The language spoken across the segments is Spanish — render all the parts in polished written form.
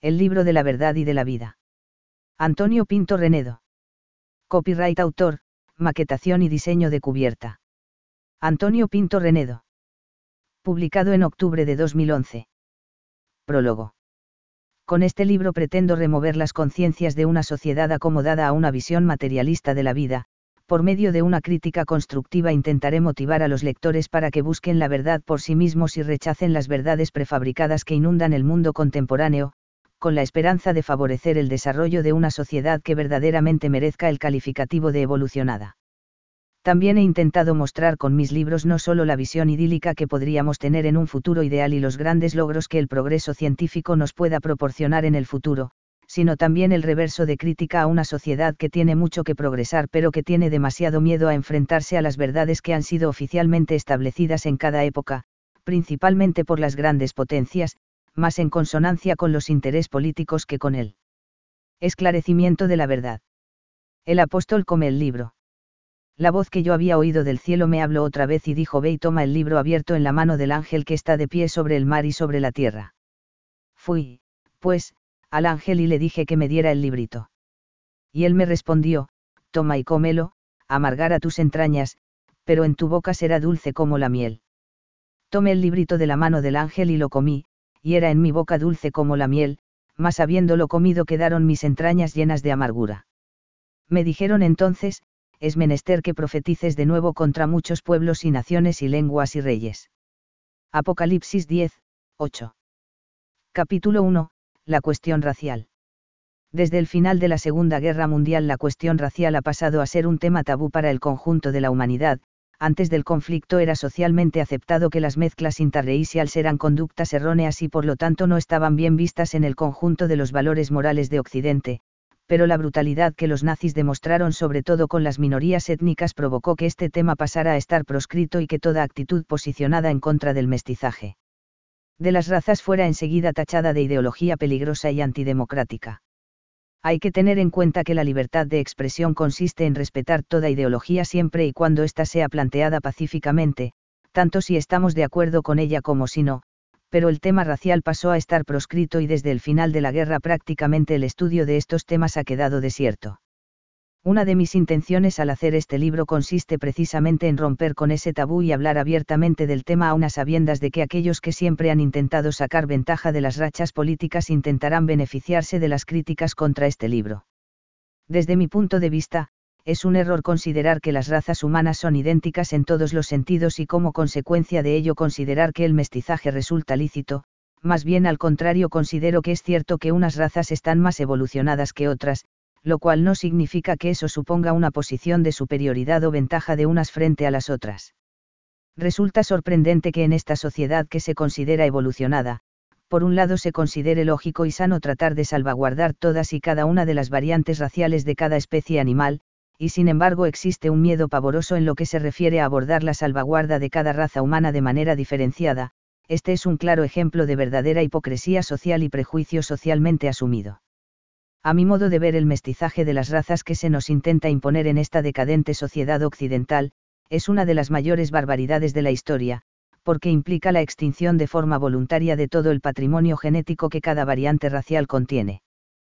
El libro de la verdad y de la vida. Antonio Pinto Renedo. Copyright autor, maquetación y diseño de cubierta. Antonio Pinto Renedo. Publicado en octubre de 2011. Prólogo. Con este libro pretendo remover las conciencias de una sociedad acomodada a una visión materialista de la vida. Por medio de una crítica constructiva intentaré motivar a los lectores para que busquen la verdad por sí mismos y rechacen las verdades prefabricadas que inundan el mundo contemporáneo, con la esperanza de favorecer el desarrollo de una sociedad que verdaderamente merezca el calificativo de evolucionada. También he intentado mostrar con mis libros no solo la visión idílica que podríamos tener en un futuro ideal y los grandes logros que el progreso científico nos pueda proporcionar en el futuro, sino también el reverso de crítica a una sociedad que tiene mucho que progresar pero que tiene demasiado miedo a enfrentarse a las verdades que han sido oficialmente establecidas en cada época, principalmente por las grandes potencias, más en consonancia con los intereses políticos que con él. Esclarecimiento de la verdad. El apóstol come el libro. La voz que yo había oído del cielo me habló otra vez y dijo: ve y toma el libro abierto en la mano del ángel que está de pie sobre el mar y sobre la tierra. Fui, pues, al ángel y le dije que me diera el librito. Y él me respondió: toma y cómelo, amargará tus entrañas, pero en tu boca será dulce como la miel. Tomé el librito de la mano del ángel y lo comí, y era en mi boca dulce como la miel, mas habiéndolo comido quedaron mis entrañas llenas de amargura. Me dijeron entonces: es menester que profetices de nuevo contra muchos pueblos y naciones y lenguas y reyes. Apocalipsis 10, 8. Capítulo 1. La cuestión racial. Desde el final de la Segunda Guerra Mundial la cuestión racial ha pasado a ser un tema tabú para el conjunto de la humanidad. Antes del conflicto era socialmente aceptado que las mezclas interraciales eran conductas erróneas y por lo tanto no estaban bien vistas en el conjunto de los valores morales de Occidente, pero la brutalidad que los nazis demostraron sobre todo con las minorías étnicas provocó que este tema pasara a estar proscrito y que toda actitud posicionada en contra del mestizaje de las razas fuera enseguida tachada de ideología peligrosa y antidemocrática. Hay que tener en cuenta que la libertad de expresión consiste en respetar toda ideología siempre y cuando ésta sea planteada pacíficamente, tanto si estamos de acuerdo con ella como si no, pero el tema racial pasó a estar proscrito y desde el final de la guerra prácticamente el estudio de estos temas ha quedado desierto. Una de mis intenciones al hacer este libro consiste precisamente en romper con ese tabú y hablar abiertamente del tema a unas sabiendas de que aquellos que siempre han intentado sacar ventaja de las rachas políticas intentarán beneficiarse de las críticas contra este libro. Desde mi punto de vista, es un error considerar que las razas humanas son idénticas en todos los sentidos y como consecuencia de ello considerar que el mestizaje resulta lícito, más bien al contrario considero que es cierto que unas razas están más evolucionadas que otras, lo cual no significa que eso suponga una posición de superioridad o ventaja de unas frente a las otras. Resulta sorprendente que en esta sociedad que se considera evolucionada, por un lado se considere lógico y sano tratar de salvaguardar todas y cada una de las variantes raciales de cada especie animal, y sin embargo existe un miedo pavoroso en lo que se refiere a abordar la salvaguarda de cada raza humana de manera diferenciada. Este es un claro ejemplo de verdadera hipocresía social y prejuicio socialmente asumido. A mi modo de ver, el mestizaje de las razas que se nos intenta imponer en esta decadente sociedad occidental, es una de las mayores barbaridades de la historia, porque implica la extinción de forma voluntaria de todo el patrimonio genético que cada variante racial contiene.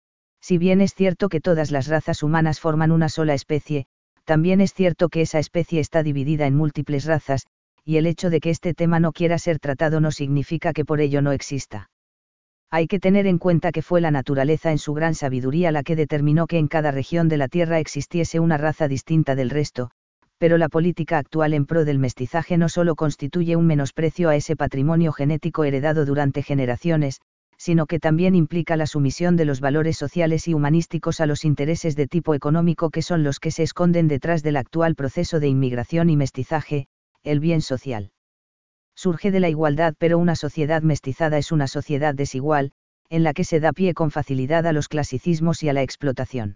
Si bien es cierto que todas las razas humanas forman una sola especie, también es cierto que esa especie está dividida en múltiples razas, y el hecho de que este tema no quiera ser tratado no significa que por ello no exista. Hay que tener en cuenta que fue la naturaleza en su gran sabiduría la que determinó que en cada región de la Tierra existiese una raza distinta del resto, pero la política actual en pro del mestizaje no solo constituye un menosprecio a ese patrimonio genético heredado durante generaciones, sino que también implica la sumisión de los valores sociales y humanísticos a los intereses de tipo económico que son los que se esconden detrás del actual proceso de inmigración y mestizaje, el bien social. Surge de la igualdad, pero una sociedad mestizada es una sociedad desigual, en la que se da pie con facilidad a los clasicismos y a la explotación.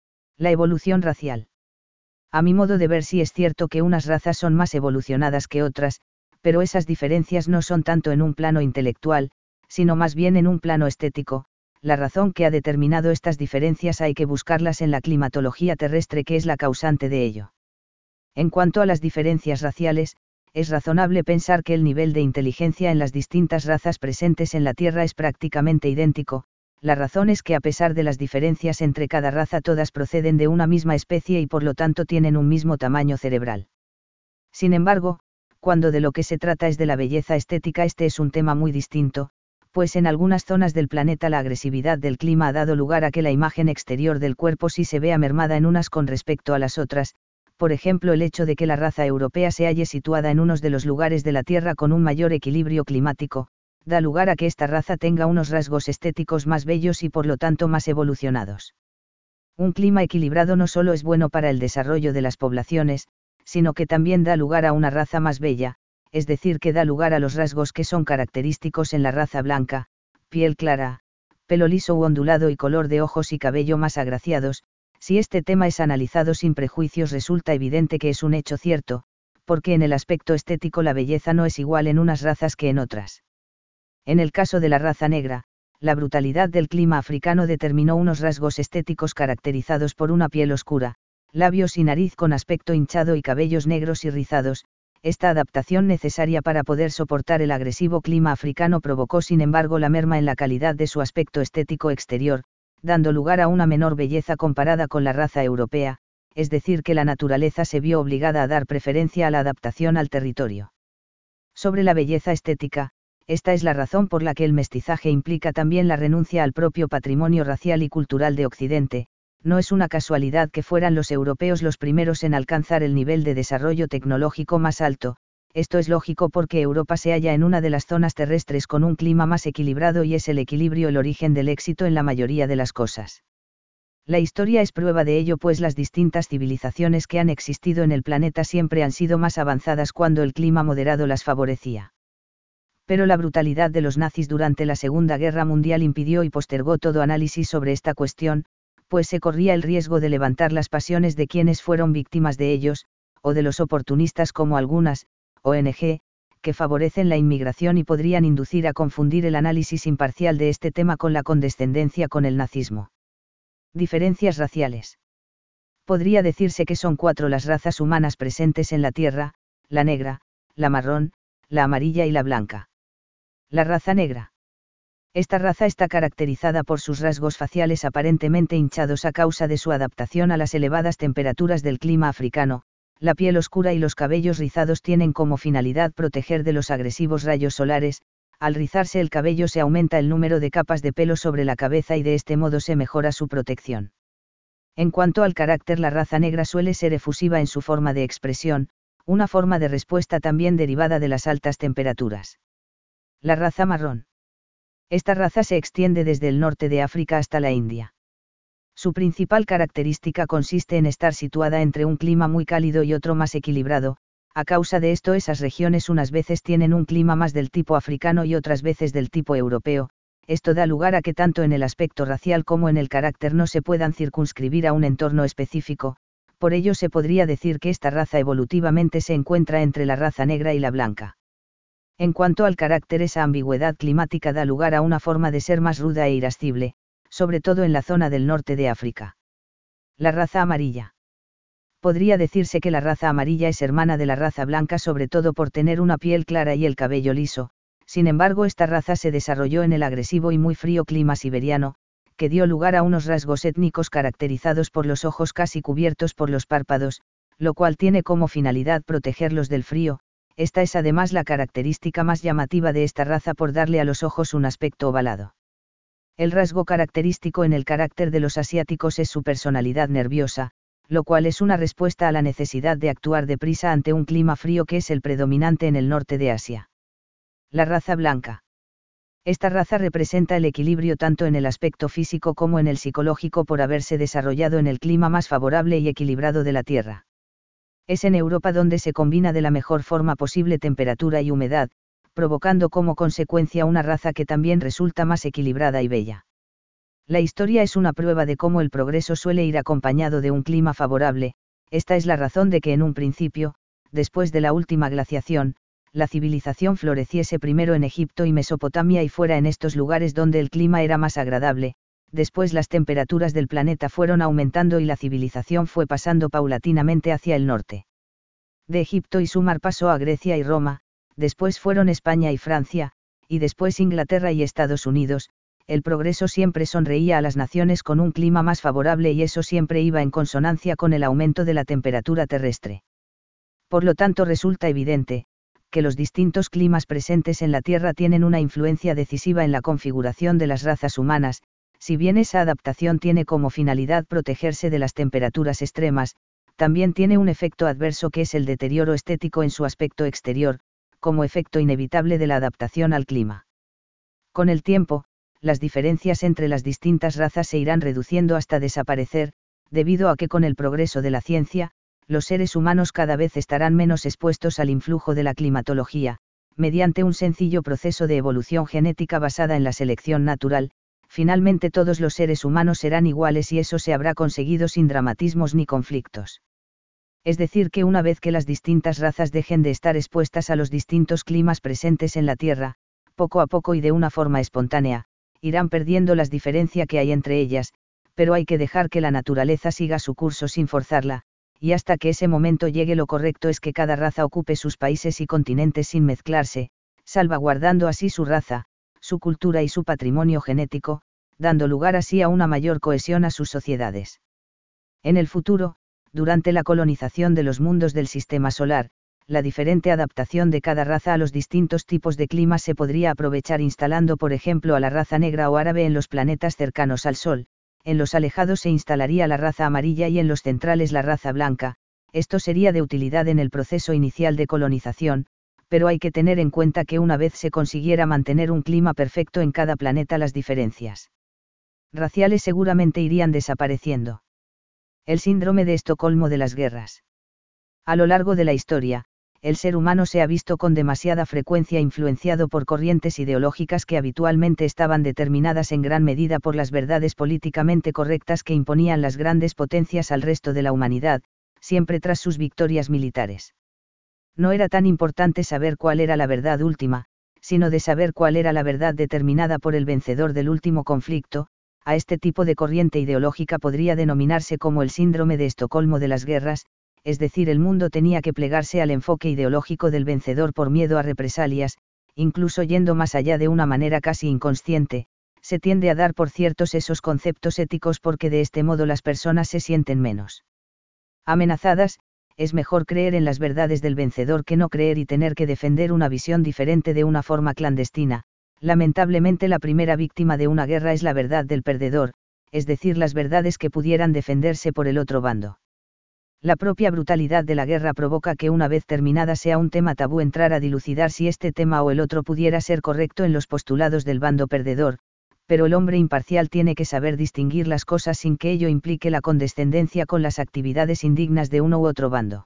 La evolución racial. A mi modo de ver, sí es cierto que unas razas son más evolucionadas que otras, pero esas diferencias no son tanto en un plano intelectual, sino más bien en un plano estético. La razón que ha determinado estas diferencias hay que buscarlas en la climatología terrestre, que es la causante de ello. En cuanto a las diferencias raciales, es razonable pensar que el nivel de inteligencia en las distintas razas presentes en la Tierra es prácticamente idéntico, La razón es que a pesar de las diferencias entre cada raza todas proceden de una misma especie y por lo tanto tienen un mismo tamaño cerebral. Sin embargo, cuando de lo que se trata es de la belleza estética, este es un tema muy distinto, pues en algunas zonas del planeta la agresividad del clima ha dado lugar a que la imagen exterior del cuerpo sí se vea mermada en unas con respecto a las otras, por ejemplo el hecho de que la raza europea se halle situada en unos de los lugares de la Tierra con un mayor equilibrio climático, da lugar a que esta raza tenga unos rasgos estéticos más bellos y por lo tanto más evolucionados. Un clima equilibrado no solo es bueno para el desarrollo de las poblaciones, sino que también da lugar a una raza más bella, es decir, que da lugar a los rasgos que son característicos en la raza blanca, piel clara, pelo liso u ondulado y color de ojos y cabello más agraciados. Si este tema es analizado sin prejuicios resulta evidente que es un hecho cierto, porque en el aspecto estético la belleza no es igual en unas razas que en otras. En el caso de la raza negra, la brutalidad del clima africano determinó unos rasgos estéticos caracterizados por una piel oscura, labios y nariz con aspecto hinchado y cabellos negros y rizados. Esta adaptación necesaria para poder soportar el agresivo clima africano provocó sin embargo la merma en la calidad de su aspecto estético exterior, dando lugar a una menor belleza comparada con la raza europea, es decir que la naturaleza se vio obligada a dar preferencia a la adaptación al territorio. Sobre la belleza estética, esta es la razón por la que el mestizaje implica también la renuncia al propio patrimonio racial y cultural de Occidente. No es una casualidad que fueran los europeos los primeros en alcanzar el nivel de desarrollo tecnológico más alto. Esto es lógico porque Europa se halla en una de las zonas terrestres con un clima más equilibrado y es el equilibrio el origen del éxito en la mayoría de las cosas. La historia es prueba de ello, pues las distintas civilizaciones que han existido en el planeta siempre han sido más avanzadas cuando el clima moderado las favorecía. Pero la brutalidad de los nazis durante la Segunda Guerra Mundial impidió y postergó todo análisis sobre esta cuestión, pues se corría el riesgo de levantar las pasiones de quienes fueron víctimas de ellos, o de los oportunistas como algunas ONG, que favorecen la inmigración y podrían inducir a confundir el análisis imparcial de este tema con la condescendencia con el nazismo. Diferencias raciales. Podría decirse que son 4 las razas humanas presentes en la Tierra: la negra, la marrón, la amarilla y la blanca. La raza negra. Esta raza está caracterizada por sus rasgos faciales aparentemente hinchados a causa de su adaptación a las elevadas temperaturas del clima africano. La piel oscura y los cabellos rizados tienen como finalidad proteger de los agresivos rayos solares. Al rizarse el cabello se aumenta el número de capas de pelo sobre la cabeza y de este modo se mejora su protección. En cuanto al carácter, la raza negra suele ser efusiva en su forma de expresión, una forma de respuesta también derivada de las altas temperaturas. La raza marrón. Esta raza se extiende desde el norte de África hasta la India. Su principal característica consiste en estar situada entre un clima muy cálido y otro más equilibrado. A causa de esto, esas regiones unas veces tienen un clima más del tipo africano y otras veces del tipo europeo. Esto da lugar a que tanto en el aspecto racial como en el carácter no se puedan circunscribir a un entorno específico. Por ello se podría decir que esta raza evolutivamente se encuentra entre la raza negra y la blanca. En cuanto al carácter, esa ambigüedad climática da lugar a una forma de ser más ruda e irascible, sobre todo en la zona del norte de África. La raza amarilla. Podría decirse que la raza amarilla es hermana de la raza blanca sobre todo por tener una piel clara y el cabello liso. Sin embargo, esta raza se desarrolló en el agresivo y muy frío clima siberiano, que dio lugar a unos rasgos étnicos caracterizados por los ojos casi cubiertos por los párpados, lo cual tiene como finalidad protegerlos del frío. Esta es además la característica más llamativa de esta raza por darle a los ojos un aspecto ovalado. El rasgo característico en el carácter de los asiáticos es su personalidad nerviosa, lo cual es una respuesta a la necesidad de actuar deprisa ante un clima frío que es el predominante en el norte de Asia. La raza blanca. Esta raza representa el equilibrio tanto en el aspecto físico como en el psicológico por haberse desarrollado en el clima más favorable y equilibrado de la Tierra. Es en Europa donde se combina de la mejor forma posible temperatura y humedad, provocando como consecuencia una raza que también resulta más equilibrada y bella. La historia es una prueba de cómo el progreso suele ir acompañado de un clima favorable. Esta es la razón de que en un principio, después de la última glaciación, la civilización floreciese primero en Egipto y Mesopotamia y fuera en estos lugares donde el clima era más agradable. Después las temperaturas del planeta fueron aumentando y la civilización fue pasando paulatinamente hacia el norte. De Egipto y Sumar pasó a Grecia y Roma, después fueron España y Francia, y después Inglaterra y Estados Unidos, el progreso siempre sonreía a las naciones con un clima más favorable y eso siempre iba en consonancia con el aumento de la temperatura terrestre. Por lo tanto resulta evidente, que los distintos climas presentes en la Tierra tienen una influencia decisiva en la configuración de las razas humanas, si bien esa adaptación tiene como finalidad protegerse de las temperaturas extremas, también tiene un efecto adverso que es el deterioro estético en su aspecto exterior, como efecto inevitable de la adaptación al clima. Con el tiempo, las diferencias entre las distintas razas se irán reduciendo hasta desaparecer, debido a que con el progreso de la ciencia, los seres humanos cada vez estarán menos expuestos al influjo de la climatología, mediante un sencillo proceso de evolución genética basada en la selección natural. Finalmente todos los seres humanos serán iguales y eso se habrá conseguido sin dramatismos ni conflictos. Es decir, que una vez que las distintas razas dejen de estar expuestas a los distintos climas presentes en la Tierra, poco a poco y de una forma espontánea, irán perdiendo las diferencias que hay entre ellas, pero hay que dejar que la naturaleza siga su curso sin forzarla, y hasta que ese momento llegue lo correcto es que cada raza ocupe sus países y continentes sin mezclarse, salvaguardando así su raza, su cultura y su patrimonio genético, dando lugar así a una mayor cohesión a sus sociedades. En el futuro, durante la colonización de los mundos del sistema solar, la diferente adaptación de cada raza a los distintos tipos de climas se podría aprovechar instalando por ejemplo a la raza negra o árabe en los planetas cercanos al Sol, en los alejados se instalaría la raza amarilla y en los centrales la raza blanca. Esto sería de utilidad en el proceso inicial de colonización, pero hay que tener en cuenta que una vez se consiguiera mantener un clima perfecto en cada planeta las diferencias raciales seguramente irían desapareciendo. El síndrome de Estocolmo de las guerras. A lo largo de la historia, el ser humano se ha visto con demasiada frecuencia influenciado por corrientes ideológicas que habitualmente estaban determinadas en gran medida por las verdades políticamente correctas que imponían las grandes potencias al resto de la humanidad, siempre tras sus victorias militares. No era tan importante saber cuál era la verdad última, sino de saber cuál era la verdad determinada por el vencedor del último conflicto. A este tipo de corriente ideológica podría denominarse como el síndrome de Estocolmo de las guerras, es decir, el mundo tenía que plegarse al enfoque ideológico del vencedor por miedo a represalias, incluso yendo más allá de una manera casi inconsciente, se tiende a dar por ciertos esos conceptos éticos porque de este modo las personas se sienten menos amenazadas. Es mejor creer en las verdades del vencedor que no creer y tener que defender una visión diferente de una forma clandestina. Lamentablemente la primera víctima de una guerra es la verdad del perdedor, es decir, las verdades que pudieran defenderse por el otro bando. La propia brutalidad de la guerra provoca que una vez terminada sea un tema tabú entrar a dilucidar si este tema o el otro pudiera ser correcto en los postulados del bando perdedor, pero el hombre imparcial tiene que saber distinguir las cosas sin que ello implique la condescendencia con las actividades indignas de uno u otro bando.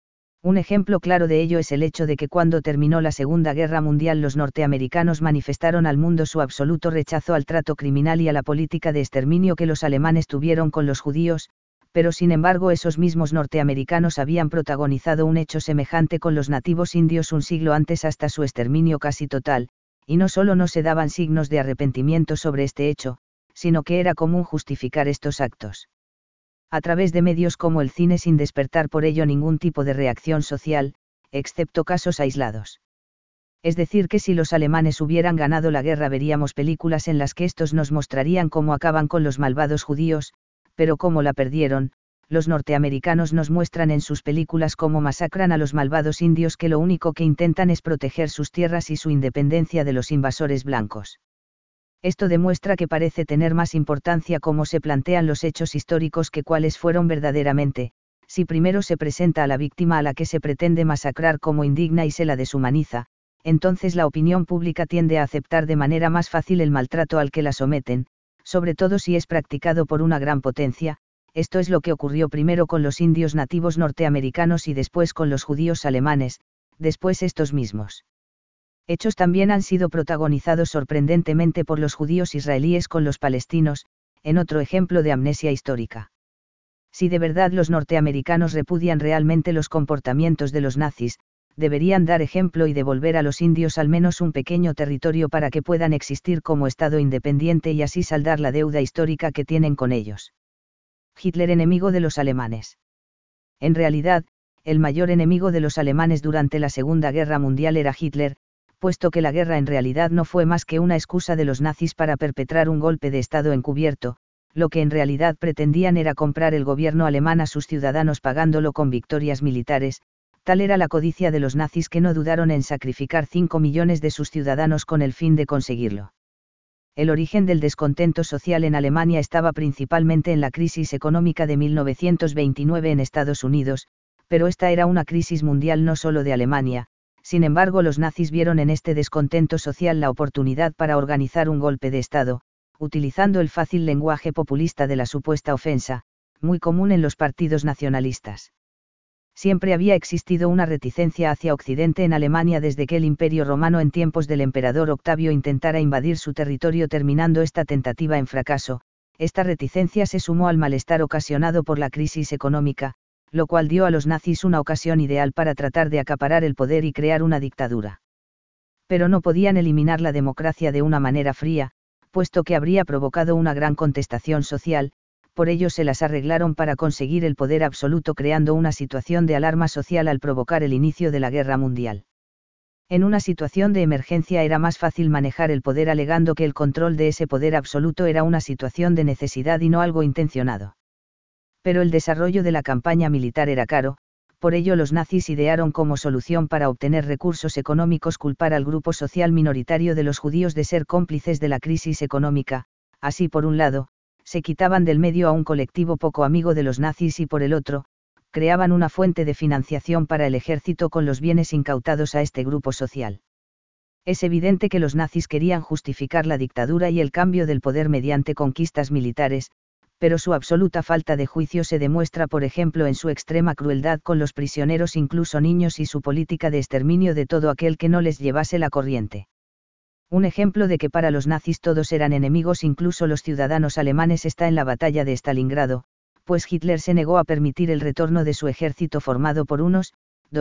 Un ejemplo claro de ello es el hecho de que cuando terminó la Segunda Guerra Mundial los norteamericanos manifestaron al mundo su absoluto rechazo al trato criminal y a la política de exterminio que los alemanes tuvieron con los judíos, pero sin embargo esos mismos norteamericanos habían protagonizado un hecho semejante con los nativos indios un siglo antes hasta su exterminio casi total, y no solo no se daban signos de arrepentimiento sobre este hecho, sino que era común justificar estos actos a través de medios como el cine sin despertar por ello ningún tipo de reacción social, excepto casos aislados. Es decir, que si los alemanes hubieran ganado la guerra veríamos películas en las que estos nos mostrarían cómo acaban con los malvados judíos, pero cómo la perdieron, los norteamericanos nos muestran en sus películas cómo masacran a los malvados indios que lo único que intentan es proteger sus tierras y su independencia de los invasores blancos. Esto demuestra que parece tener más importancia cómo se plantean los hechos históricos que cuáles fueron verdaderamente. Si primero se presenta a la víctima a la que se pretende masacrar como indigna y se la deshumaniza, entonces la opinión pública tiende a aceptar de manera más fácil el maltrato al que la someten, sobre todo si es practicado por una gran potencia. Esto es lo que ocurrió primero con los indios nativos norteamericanos y después con los judíos alemanes, después estos mismos hechos también han sido protagonizados sorprendentemente por los judíos israelíes con los palestinos, en otro ejemplo de amnesia histórica. Si de verdad los norteamericanos repudian realmente los comportamientos de los nazis, deberían dar ejemplo y devolver a los indios al menos un pequeño territorio para que puedan existir como Estado independiente y así saldar la deuda histórica que tienen con ellos. Hitler enemigo de los alemanes. En realidad, el mayor enemigo de los alemanes durante la Segunda Guerra Mundial era Hitler, puesto que la guerra en realidad no fue más que una excusa de los nazis para perpetrar un golpe de Estado encubierto. Lo que en realidad pretendían era comprar el gobierno alemán a sus ciudadanos pagándolo con victorias militares. Tal era la codicia de los nazis que no dudaron en sacrificar 5 millones de sus ciudadanos con el fin de conseguirlo. El origen del descontento social en Alemania estaba principalmente en la crisis económica de 1929 en Estados Unidos, pero esta era una crisis mundial no solo de Alemania. Sin embargo, los nazis vieron en este descontento social la oportunidad para organizar un golpe de Estado, utilizando el fácil lenguaje populista de la supuesta ofensa, muy común en los partidos nacionalistas. Siempre había existido una reticencia hacia Occidente en Alemania desde que el Imperio Romano en tiempos del emperador Octavio intentara invadir su territorio, terminando esta tentativa en fracaso. Esta reticencia se sumó al malestar ocasionado por la crisis económica, lo cual dio a los nazis una ocasión ideal para tratar de acaparar el poder y crear una dictadura. Pero no podían eliminar la democracia de una manera fría, puesto que habría provocado una gran contestación social. Por ello se las arreglaron para conseguir el poder absoluto, creando una situación de alarma social al provocar el inicio de la Guerra Mundial. En una situación de emergencia era más fácil manejar el poder, alegando que el control de ese poder absoluto era una situación de necesidad y no algo intencionado. Pero el desarrollo de la campaña militar era caro, por ello los nazis idearon como solución para obtener recursos económicos culpar al grupo social minoritario de los judíos de ser cómplices de la crisis económica. Así, por un lado, se quitaban del medio a un colectivo poco amigo de los nazis y por el otro, creaban una fuente de financiación para el ejército con los bienes incautados a este grupo social. Es evidente que los nazis querían justificar la dictadura y el cambio del poder mediante conquistas militares, pero su absoluta falta de juicio se demuestra, por ejemplo, en su extrema crueldad con los prisioneros, incluso niños, y su política de exterminio de todo aquel que no les llevase la corriente. Un ejemplo de que para los nazis todos eran enemigos, incluso los ciudadanos alemanes, está en la batalla de Stalingrado, pues Hitler se negó a permitir el retorno de su ejército formado por unos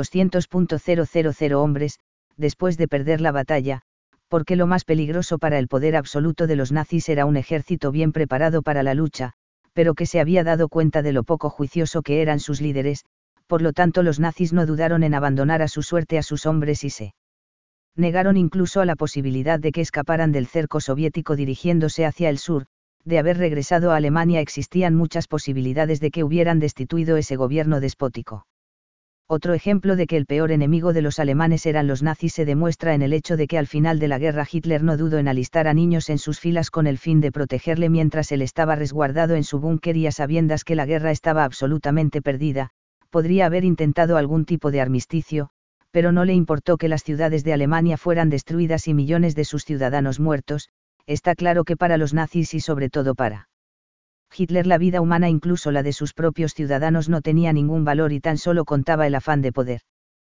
200.000 hombres, después de perder la batalla, porque lo más peligroso para el poder absoluto de los nazis era un ejército bien preparado para la lucha, pero que se había dado cuenta de lo poco juicioso que eran sus líderes. Por lo tanto los nazis no dudaron en abandonar a su suerte a sus hombres y se negaron incluso a la posibilidad de que escaparan del cerco soviético dirigiéndose hacia el sur. De haber regresado a Alemania existían muchas posibilidades de que hubieran destituido ese gobierno despótico. Otro ejemplo de que el peor enemigo de los alemanes eran los nazis se demuestra en el hecho de que al final de la guerra Hitler no dudó en alistar a niños en sus filas con el fin de protegerle mientras él estaba resguardado en su búnker, y a sabiendas que la guerra estaba absolutamente perdida. Podría haber intentado algún tipo de armisticio, pero no le importó que las ciudades de Alemania fueran destruidas y millones de sus ciudadanos muertos. Está claro que para los nazis, y sobre todo para Hitler, la vida humana, incluso la de sus propios ciudadanos, no tenía ningún valor y tan solo contaba el afán de poder.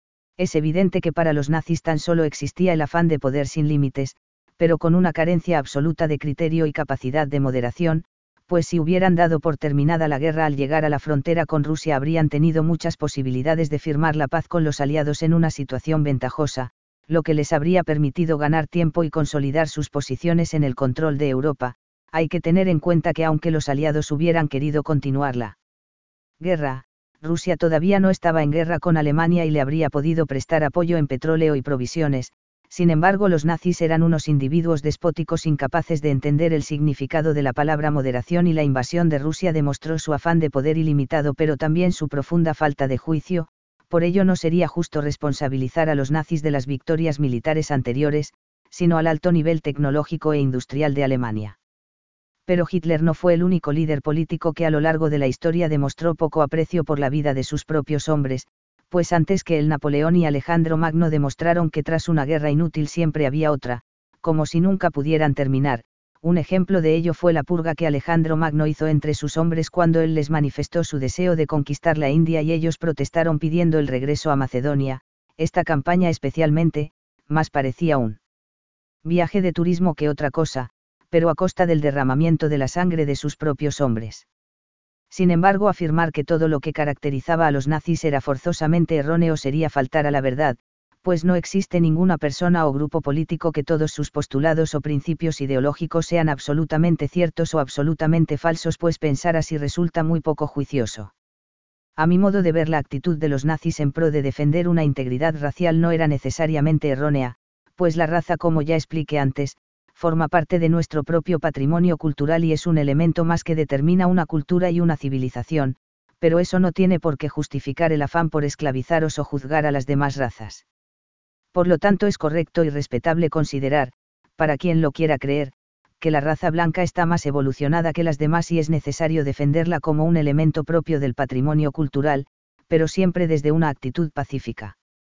Es evidente que para los nazis tan solo existía el afán de poder sin límites, pero con una carencia absoluta de criterio y capacidad de moderación, pues si hubieran dado por terminada la guerra al llegar a la frontera con Rusia habrían tenido muchas posibilidades de firmar la paz con los aliados en una situación ventajosa, lo que les habría permitido ganar tiempo y consolidar sus posiciones en el control de Europa. Hay que tener en cuenta que aunque los aliados hubieran querido continuar la guerra, Rusia todavía no estaba en guerra con Alemania y le habría podido prestar apoyo en petróleo y provisiones. Sin embargo, los nazis eran unos individuos despóticos incapaces de entender el significado de la palabra moderación, y la invasión de Rusia demostró su afán de poder ilimitado pero también su profunda falta de juicio. Por ello no sería justo responsabilizar a los nazis de las victorias militares anteriores, sino al alto nivel tecnológico e industrial de Alemania. Pero Hitler no fue el único líder político que a lo largo de la historia demostró poco aprecio por la vida de sus propios hombres, pues antes que él Napoleón y Alejandro Magno demostraron que tras una guerra inútil siempre había otra, como si nunca pudieran terminar. Un ejemplo de ello fue la purga que Alejandro Magno hizo entre sus hombres cuando él les manifestó su deseo de conquistar la India y ellos protestaron pidiendo el regreso a Macedonia. Esta campaña especialmente, más parecía un viaje de turismo que otra cosa, pero a costa del derramamiento de la sangre de sus propios hombres. Sin embargo, afirmar que todo lo que caracterizaba a los nazis era forzosamente erróneo sería faltar a la verdad, pues no existe ninguna persona o grupo político que todos sus postulados o principios ideológicos sean absolutamente ciertos o absolutamente falsos, pues pensar así resulta muy poco juicioso. A mi modo de ver, la actitud de los nazis en pro de defender una integridad racial no era necesariamente errónea, pues la raza, como ya expliqué antes, forma parte de nuestro propio patrimonio cultural y es un elemento más que determina una cultura y una civilización, pero eso no tiene por qué justificar el afán por esclavizaros o juzgar a las demás razas. Por lo tanto, es correcto y respetable considerar, para quien lo quiera creer, que la raza blanca está más evolucionada que las demás y es necesario defenderla como un elemento propio del patrimonio cultural, pero siempre desde una actitud pacífica.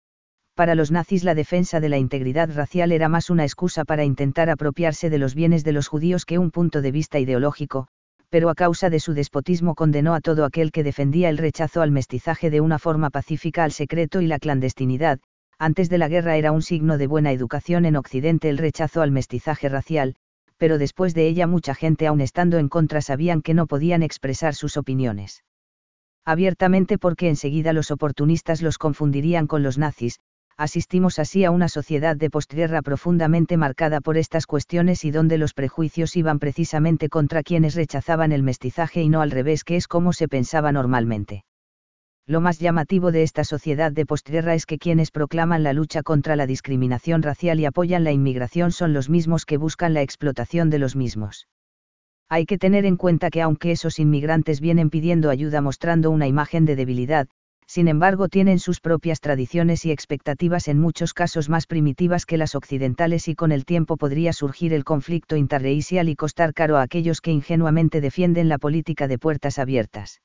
Para los nazis la defensa de la integridad racial era más una excusa para intentar apropiarse de los bienes de los judíos que un punto de vista ideológico, pero a causa de su despotismo condenó a todo aquel que defendía el rechazo al mestizaje de una forma pacífica al secreto y la clandestinidad. Antes de la guerra era un signo de buena educación en Occidente el rechazo al mestizaje racial, pero después de ella mucha gente, aun estando en contra, sabían que no podían expresar sus opiniones abiertamente porque enseguida los oportunistas los confundirían con los nazis. Asistimos así a una sociedad de postguerra profundamente marcada por estas cuestiones y donde los prejuicios iban precisamente contra quienes rechazaban el mestizaje y no al revés, que es como se pensaba normalmente. Lo más llamativo de esta sociedad de postguerra es que quienes proclaman la lucha contra la discriminación racial y apoyan la inmigración son los mismos que buscan la explotación de los mismos. Hay que tener en cuenta que aunque esos inmigrantes vienen pidiendo ayuda mostrando una imagen de debilidad, sin embargo tienen sus propias tradiciones y expectativas en muchos casos más primitivas que las occidentales y con el tiempo podría surgir el conflicto interracial y costar caro a aquellos que ingenuamente defienden la política de puertas abiertas.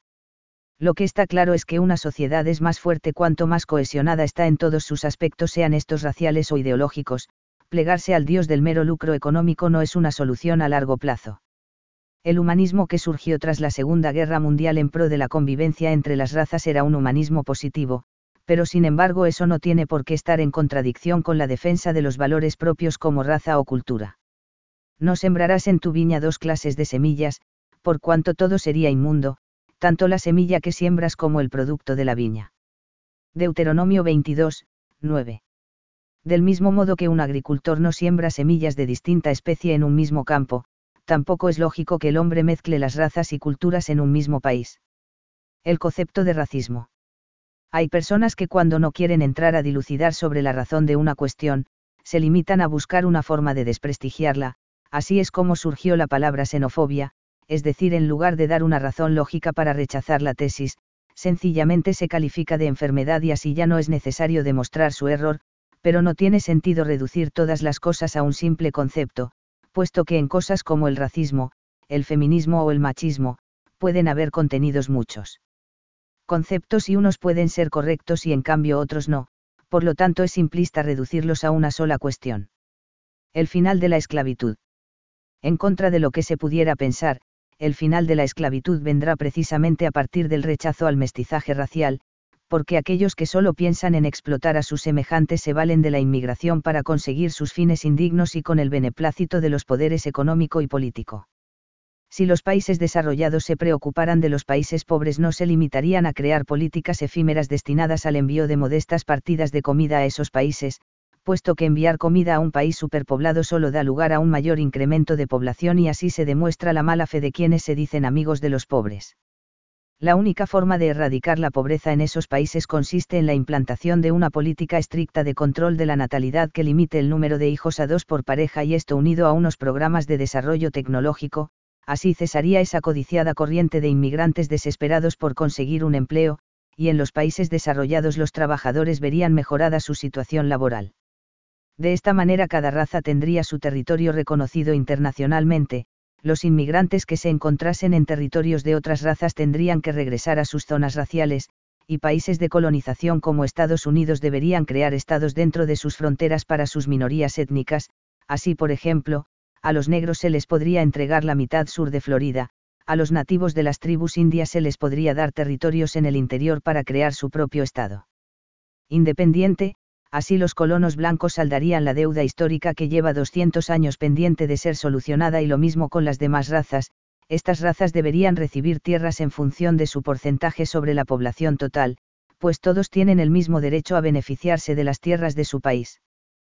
Lo que está claro es que una sociedad es más fuerte cuanto más cohesionada está en todos sus aspectos, sean estos raciales o ideológicos. Plegarse al dios del mero lucro económico no es una solución a largo plazo. El humanismo que surgió tras la Segunda Guerra Mundial en pro de la convivencia entre las razas era un humanismo positivo, pero sin embargo eso no tiene por qué estar en contradicción con la defensa de los valores propios como raza o cultura. No sembrarás en tu viña dos clases de semillas, por cuanto todo sería inmundo, tanto la semilla que siembras como el producto de la viña. Deuteronomio 22, 9. Del mismo modo que un agricultor no siembra semillas de distinta especie en un mismo campo, tampoco es lógico que el hombre mezcle las razas y culturas en un mismo país. El concepto de racismo. Hay personas que cuando no quieren entrar a dilucidar sobre la razón de una cuestión, se limitan a buscar una forma de desprestigiarla. Así es como surgió la palabra xenofobia, es decir, en lugar de dar una razón lógica para rechazar la tesis, sencillamente se califica de enfermedad y así ya no es necesario demostrar su error, pero no tiene sentido reducir todas las cosas a un simple concepto, puesto que en cosas como el racismo, el feminismo o el machismo, pueden haber contenidos muchos conceptos y unos pueden ser correctos y en cambio otros no, por lo tanto es simplista reducirlos a una sola cuestión. El final de la esclavitud. En contra de lo que se pudiera pensar, el final de la esclavitud vendrá precisamente a partir del rechazo al mestizaje racial, porque aquellos que solo piensan en explotar a sus semejantes se valen de la inmigración para conseguir sus fines indignos y con el beneplácito de los poderes económico y político. Si los países desarrollados se preocuparan de los países pobres, no se limitarían a crear políticas efímeras destinadas al envío de modestas partidas de comida a esos países, puesto que enviar comida a un país superpoblado solo da lugar a un mayor incremento de población y así se demuestra la mala fe de quienes se dicen amigos de los pobres. La única forma de erradicar la pobreza en esos países consiste en la implantación de una política estricta de control de la natalidad que limite el número de hijos a 2 por pareja y esto unido a unos programas de desarrollo tecnológico, así cesaría esa codiciada corriente de inmigrantes desesperados por conseguir un empleo, y en los países desarrollados los trabajadores verían mejorada su situación laboral. De esta manera cada raza tendría su territorio reconocido internacionalmente, los inmigrantes que se encontrasen en territorios de otras razas tendrían que regresar a sus zonas raciales, y países de colonización como Estados Unidos deberían crear estados dentro de sus fronteras para sus minorías étnicas. Así, por ejemplo, a los negros se les podría entregar la mitad sur de Florida, a los nativos de las tribus indias se les podría dar territorios en el interior para crear su propio estado independiente. Así los colonos blancos saldarían la deuda histórica que lleva 200 años pendiente de ser solucionada y lo mismo con las demás razas. Estas razas deberían recibir tierras en función de su porcentaje sobre la población total, pues todos tienen el mismo derecho a beneficiarse de las tierras de su país.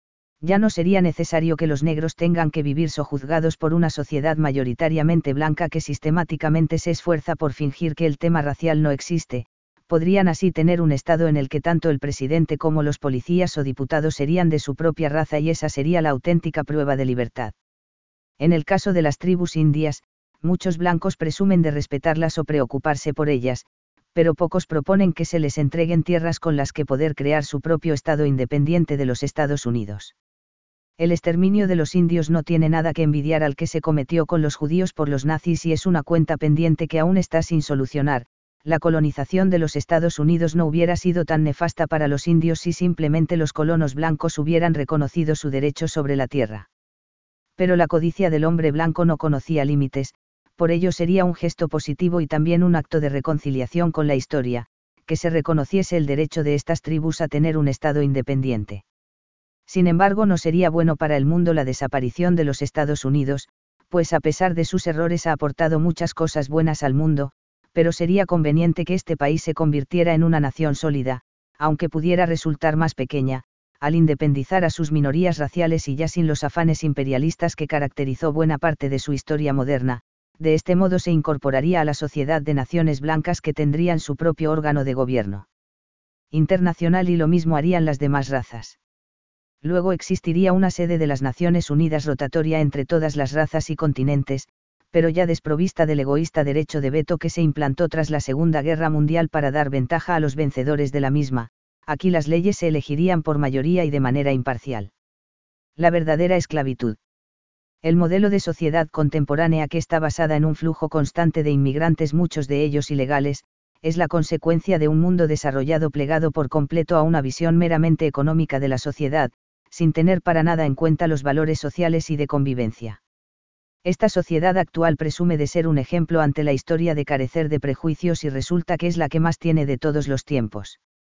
Ya no sería necesario que los negros tengan que vivir sojuzgados por una sociedad mayoritariamente blanca que sistemáticamente se esfuerza por fingir que el tema racial no existe, podrían así tener un estado en el que tanto el presidente como los policías o diputados serían de su propia raza y esa sería la auténtica prueba de libertad. En el caso de las tribus indias, muchos blancos presumen de respetarlas o preocuparse por ellas, pero pocos proponen que se les entreguen tierras con las que poder crear su propio estado independiente de los Estados Unidos. El exterminio de los indios no tiene nada que envidiar al que se cometió con los judíos por los nazis y es una cuenta pendiente que aún está sin solucionar. La colonización de los Estados Unidos no hubiera sido tan nefasta para los indios si simplemente los colonos blancos hubieran reconocido su derecho sobre la tierra. Pero la codicia del hombre blanco no conocía límites, por ello sería un gesto positivo y también un acto de reconciliación con la historia, que se reconociese el derecho de estas tribus a tener un Estado independiente. Sin embargo, no sería bueno para el mundo la desaparición de los Estados Unidos, pues a pesar de sus errores ha aportado muchas cosas buenas al mundo, pero sería conveniente que este país se convirtiera en una nación sólida, aunque pudiera resultar más pequeña, al independizar a sus minorías raciales y ya sin los afanes imperialistas que caracterizó buena parte de su historia moderna. De este modo se incorporaría a la sociedad de naciones blancas que tendrían su propio órgano de gobierno internacional y lo mismo harían las demás razas. Luego existiría una sede de las Naciones Unidas rotatoria entre todas las razas y continentes, pero ya desprovista del egoísta derecho de veto que se implantó tras la Segunda Guerra Mundial para dar ventaja a los vencedores de la misma. Aquí las leyes se elegirían por mayoría y de manera imparcial. La verdadera esclavitud. El modelo de sociedad contemporánea, que está basada en un flujo constante de inmigrantes, muchos de ellos ilegales, es la consecuencia de un mundo desarrollado plegado por completo a una visión meramente económica de la sociedad, sin tener para nada en cuenta los valores sociales y de convivencia. Esta sociedad actual presume de ser un ejemplo ante la historia de carecer de prejuicios y resulta que es la que más tiene de todos los tiempos.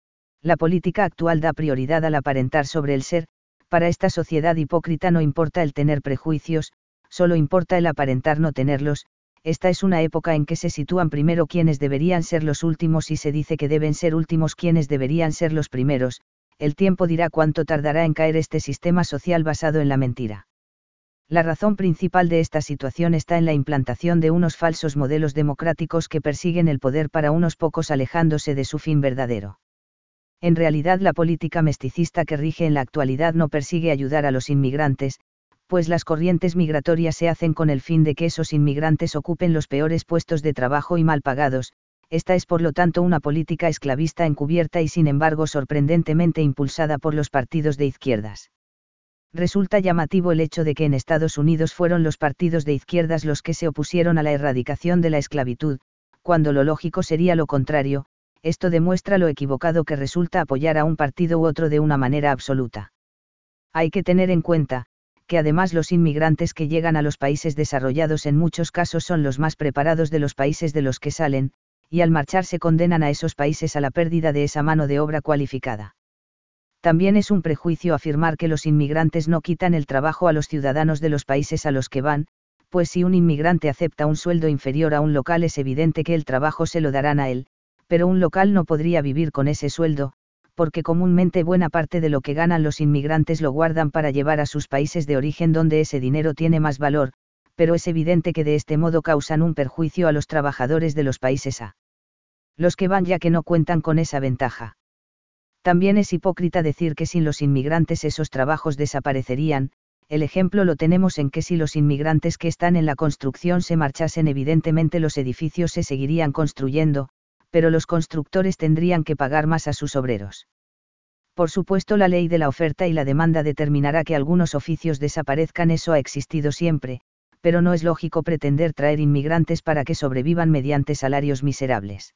La política actual da prioridad al aparentar sobre el ser. Para esta sociedad hipócrita no importa el tener prejuicios, solo importa el aparentar no tenerlos. Esta es una época en que se sitúan primero quienes deberían ser los últimos y se dice que deben ser últimos quienes deberían ser los primeros. El tiempo dirá cuánto tardará en caer este sistema social basado en la mentira. La razón principal de esta situación está en la implantación de unos falsos modelos democráticos que persiguen el poder para unos pocos alejándose de su fin verdadero. En realidad, la política mesticista que rige en la actualidad no persigue ayudar a los inmigrantes, pues las corrientes migratorias se hacen con el fin de que esos inmigrantes ocupen los peores puestos de trabajo y mal pagados. Esta es por lo tanto una política esclavista encubierta y sin embargo sorprendentemente impulsada por los partidos de izquierdas. Resulta llamativo el hecho de que en Estados Unidos fueron los partidos de izquierdas los que se opusieron a la erradicación de la esclavitud, cuando lo lógico sería lo contrario. Esto demuestra lo equivocado que resulta apoyar a un partido u otro de una manera absoluta. Hay que tener en cuenta, que además los inmigrantes que llegan a los países desarrollados en muchos casos son los más preparados de los países de los que salen, y al marcharse condenan a esos países a la pérdida de esa mano de obra cualificada. También es un prejuicio afirmar que los inmigrantes no quitan el trabajo a los ciudadanos de los países a los que van, pues si un inmigrante acepta un sueldo inferior a un local es evidente que el trabajo se lo darán a él, pero un local no podría vivir con ese sueldo, porque comúnmente buena parte de lo que ganan los inmigrantes lo guardan para llevar a sus países de origen donde ese dinero tiene más valor, pero es evidente que de este modo causan un perjuicio a los trabajadores de los países a los que van, ya que no cuentan con esa ventaja. También es hipócrita decir que sin los inmigrantes esos trabajos desaparecerían. El ejemplo lo tenemos en que si los inmigrantes que están en la construcción se marchasen, evidentemente los edificios se seguirían construyendo, pero los constructores tendrían que pagar más a sus obreros. Por supuesto, la ley de la oferta y la demanda determinará que algunos oficios desaparezcan, eso ha existido siempre, pero no es lógico pretender traer inmigrantes para que sobrevivan mediante salarios miserables.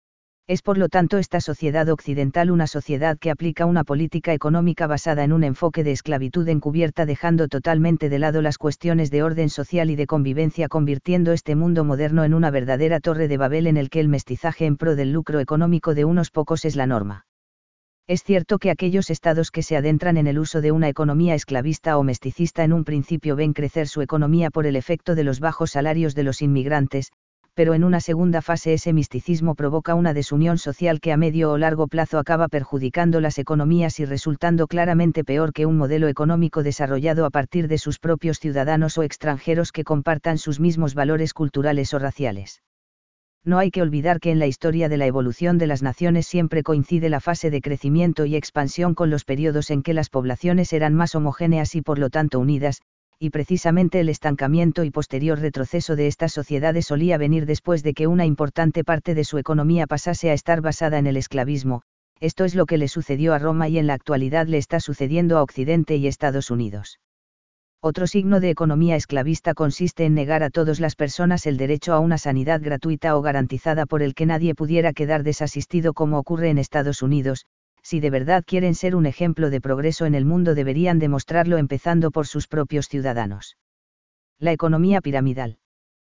Es por lo tanto esta sociedad occidental una sociedad que aplica una política económica basada en un enfoque de esclavitud encubierta, dejando totalmente de lado las cuestiones de orden social y de convivencia, convirtiendo este mundo moderno en una verdadera torre de Babel en el que el mestizaje en pro del lucro económico de unos pocos es la norma. Es cierto que aquellos estados que se adentran en el uso de una economía esclavista o mesticista en un principio ven crecer su economía por el efecto de los bajos salarios de los inmigrantes, pero en una segunda fase ese misticismo provoca una desunión social que a medio o largo plazo acaba perjudicando las economías y resultando claramente peor que un modelo económico desarrollado a partir de sus propios ciudadanos o extranjeros que compartan sus mismos valores culturales o raciales. No hay que olvidar que en la historia de la evolución de las naciones siempre coincide la fase de crecimiento y expansión con los periodos en que las poblaciones eran más homogéneas y por lo tanto unidas, y precisamente el estancamiento y posterior retroceso de estas sociedades solía venir después de que una importante parte de su economía pasase a estar basada en el esclavismo. Esto es lo que le sucedió a Roma y en la actualidad le está sucediendo a Occidente y Estados Unidos. Otro signo de economía esclavista consiste en negar a todas las personas el derecho a una sanidad gratuita o garantizada por el que nadie pudiera quedar desasistido como ocurre en Estados Unidos. Si de verdad quieren ser un ejemplo de progreso en el mundo deberían demostrarlo empezando por sus propios ciudadanos. La economía piramidal.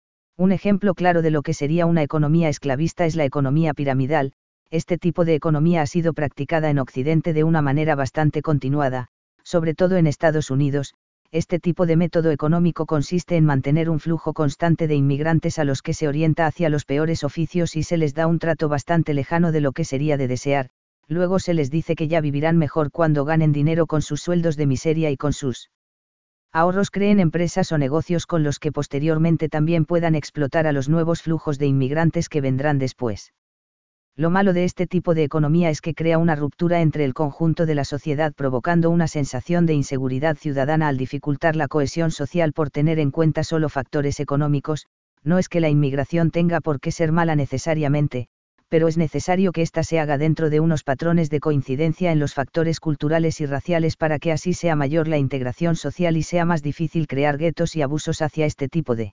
Un ejemplo claro de lo que sería una economía esclavista es la economía piramidal. Este tipo de economía ha sido practicada en Occidente de una manera bastante continuada, sobre todo en Estados Unidos. Este tipo de método económico consiste en mantener un flujo constante de inmigrantes a los que se orienta hacia los peores oficios y se les da un trato bastante lejano de lo que sería de desear, luego se les dice que ya vivirán mejor cuando ganen dinero con sus sueldos de miseria y con sus ahorros creen empresas o negocios con los que posteriormente también puedan explotar a los nuevos flujos de inmigrantes que vendrán después. Lo malo de este tipo de economía es que crea una ruptura entre el conjunto de la sociedad provocando una sensación de inseguridad ciudadana al dificultar la cohesión social por tener en cuenta solo factores económicos. No es que la inmigración tenga por qué ser mala necesariamente, pero es necesario que ésta se haga dentro de unos patrones de coincidencia en los factores culturales y raciales para que así sea mayor la integración social y sea más difícil crear guetos y abusos hacia este tipo de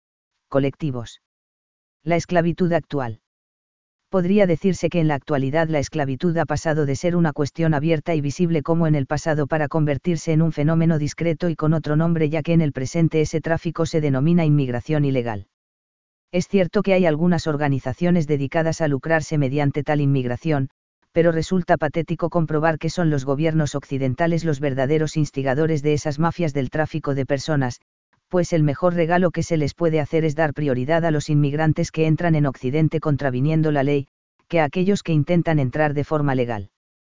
colectivos. La esclavitud actual. Podría decirse que en la actualidad la esclavitud ha pasado de ser una cuestión abierta y visible como en el pasado para convertirse en un fenómeno discreto y con otro nombre, ya que en el presente ese tráfico se denomina inmigración ilegal. Es cierto que hay algunas organizaciones dedicadas a lucrarse mediante tal inmigración, pero resulta patético comprobar que son los gobiernos occidentales los verdaderos instigadores de esas mafias del tráfico de personas, pues el mejor regalo que se les puede hacer es dar prioridad a los inmigrantes que entran en Occidente contraviniendo la ley, que a aquellos que intentan entrar de forma legal.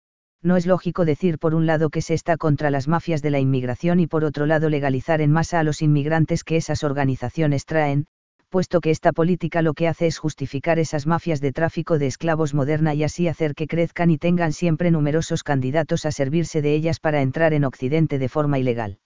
No es lógico decir por un lado que se está contra las mafias de la inmigración y por otro lado legalizar en masa a los inmigrantes que esas organizaciones traen, puesto que esta política lo que hace es justificar esas mafias de tráfico de esclavos moderna y así hacer que crezcan y tengan siempre numerosos candidatos a servirse de ellas para entrar en Occidente de forma ilegal.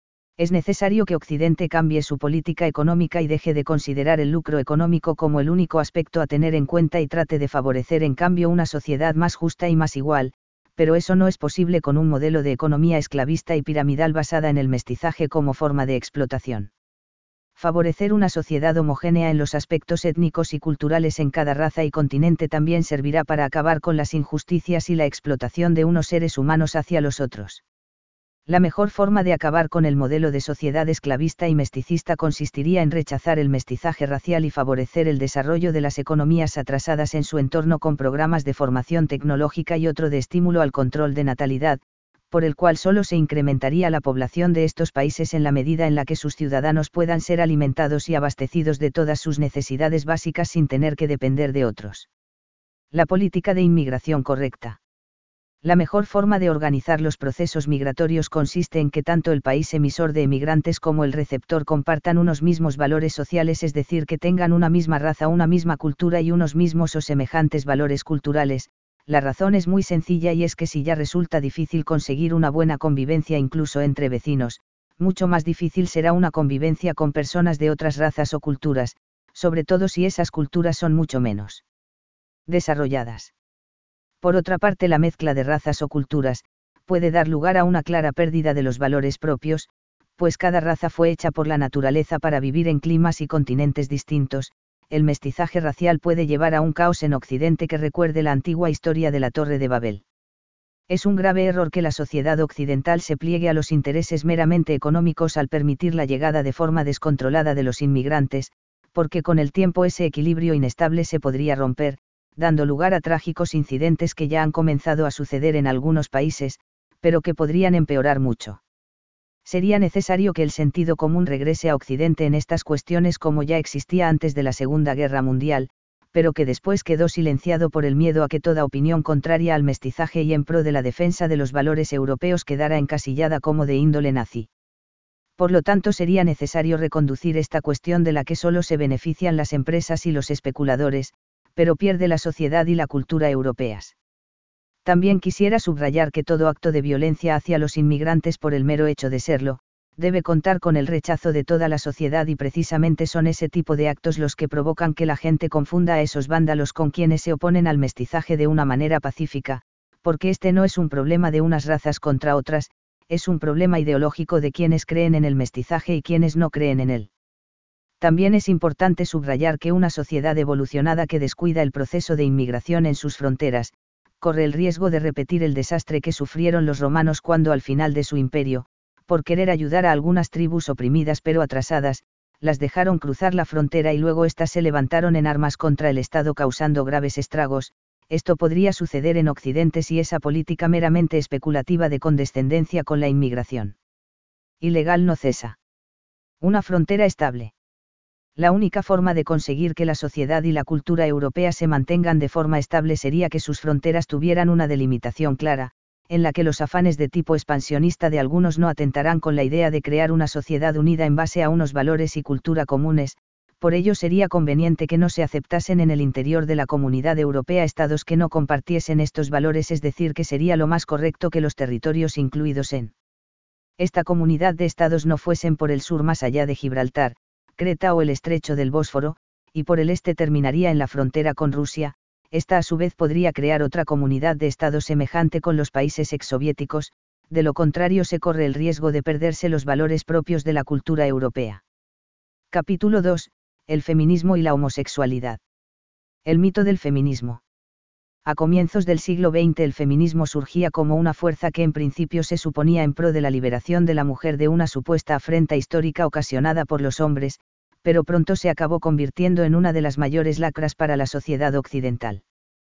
Es necesario que Occidente cambie su política económica y deje de considerar el lucro económico como el único aspecto a tener en cuenta y trate de favorecer en cambio una sociedad más justa y más igual, pero eso no es posible con un modelo de economía esclavista y piramidal basada en el mestizaje como forma de explotación. Favorecer una sociedad homogénea en los aspectos étnicos y culturales en cada raza y continente también servirá para acabar con las injusticias y la explotación de unos seres humanos hacia los otros. La mejor forma de acabar con el modelo de sociedad esclavista y mesticista consistiría en rechazar el mestizaje racial y favorecer el desarrollo de las economías atrasadas en su entorno con programas de formación tecnológica y otro de estímulo al control de natalidad, por el cual solo se incrementaría la población de estos países en la medida en la que sus ciudadanos puedan ser alimentados y abastecidos de todas sus necesidades básicas sin tener que depender de otros. La política de inmigración correcta. La mejor forma de organizar los procesos migratorios consiste en que tanto el país emisor de emigrantes como el receptor compartan unos mismos valores sociales, es decir, que tengan una misma raza, una misma cultura y unos mismos o semejantes valores culturales. La razón es muy sencilla y es que si ya resulta difícil conseguir una buena convivencia incluso entre vecinos, mucho más difícil será una convivencia con personas de otras razas o culturas, sobre todo si esas culturas son mucho menos desarrolladas. Por otra parte, la mezcla de razas o culturas puede dar lugar a una clara pérdida de los valores propios, pues cada raza fue hecha por la naturaleza para vivir en climas y continentes distintos. El mestizaje racial puede llevar a un caos en Occidente que recuerde la antigua historia de la Torre de Babel. Es un grave error que la sociedad occidental se pliegue a los intereses meramente económicos al permitir la llegada de forma descontrolada de los inmigrantes, porque con el tiempo ese equilibrio inestable se podría romper, dando lugar a trágicos incidentes que ya han comenzado a suceder en algunos países, pero que podrían empeorar mucho. Sería necesario que el sentido común regrese a Occidente en estas cuestiones como ya existía antes de la Segunda Guerra Mundial, pero que después quedó silenciado por el miedo a que toda opinión contraria al mestizaje y en pro de la defensa de los valores europeos quedara encasillada como de índole nazi. Por lo tanto, sería necesario reconducir esta cuestión de la que solo se benefician las empresas y los especuladores, pero pierde la sociedad y la cultura europeas. También quisiera subrayar que todo acto de violencia hacia los inmigrantes por el mero hecho de serlo, debe contar con el rechazo de toda la sociedad y precisamente son ese tipo de actos los que provocan que la gente confunda a esos vándalos con quienes se oponen al mestizaje de una manera pacífica, porque este no es un problema de unas razas contra otras, es un problema ideológico de quienes creen en el mestizaje y quienes no creen en él. También es importante subrayar que una sociedad evolucionada que descuida el proceso de inmigración en sus fronteras, corre el riesgo de repetir el desastre que sufrieron los romanos cuando al final de su imperio, por querer ayudar a algunas tribus oprimidas pero atrasadas, las dejaron cruzar la frontera y luego éstas se levantaron en armas contra el Estado causando graves estragos. Esto podría suceder en Occidente si esa política meramente especulativa de condescendencia con la inmigración ilegal no cesa. Una frontera estable. La única forma de conseguir que la sociedad y la cultura europea se mantengan de forma estable sería que sus fronteras tuvieran una delimitación clara, en la que los afanes de tipo expansionista de algunos no atentarán con la idea de crear una sociedad unida en base a unos valores y cultura comunes. Por ello sería conveniente que no se aceptasen en el interior de la Comunidad Europea estados que no compartiesen estos valores, es decir, que sería lo más correcto que los territorios incluidos en esta comunidad de estados no fuesen por el sur más allá de Gibraltar, Creta o el estrecho del Bósforo, y por el este terminaría en la frontera con Rusia. Esta a su vez podría crear otra comunidad de estados semejante con los países exsoviéticos, de lo contrario se corre el riesgo de perderse los valores propios de la cultura europea. Capítulo 2. El feminismo y la homosexualidad. El mito del feminismo. A comienzos del siglo XX el feminismo surgía como una fuerza que en principio se suponía en pro de la liberación de la mujer de una supuesta afrenta histórica ocasionada por los hombres, pero pronto se acabó convirtiendo en una de las mayores lacras para la sociedad occidental.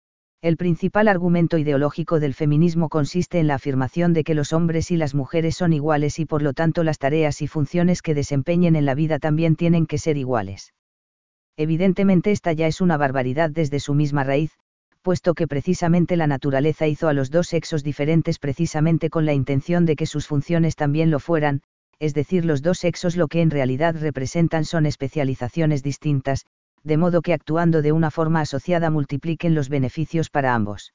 El principal argumento ideológico del feminismo consiste en la afirmación de que los hombres y las mujeres son iguales y por lo tanto las tareas y funciones que desempeñen en la vida también tienen que ser iguales. Evidentemente esta ya es una barbaridad desde su misma raíz, puesto que precisamente la naturaleza hizo a los dos sexos diferentes precisamente con la intención de que sus funciones también lo fueran, es decir, los dos sexos lo que en realidad representan son especializaciones distintas, de modo que actuando de una forma asociada multipliquen los beneficios para ambos.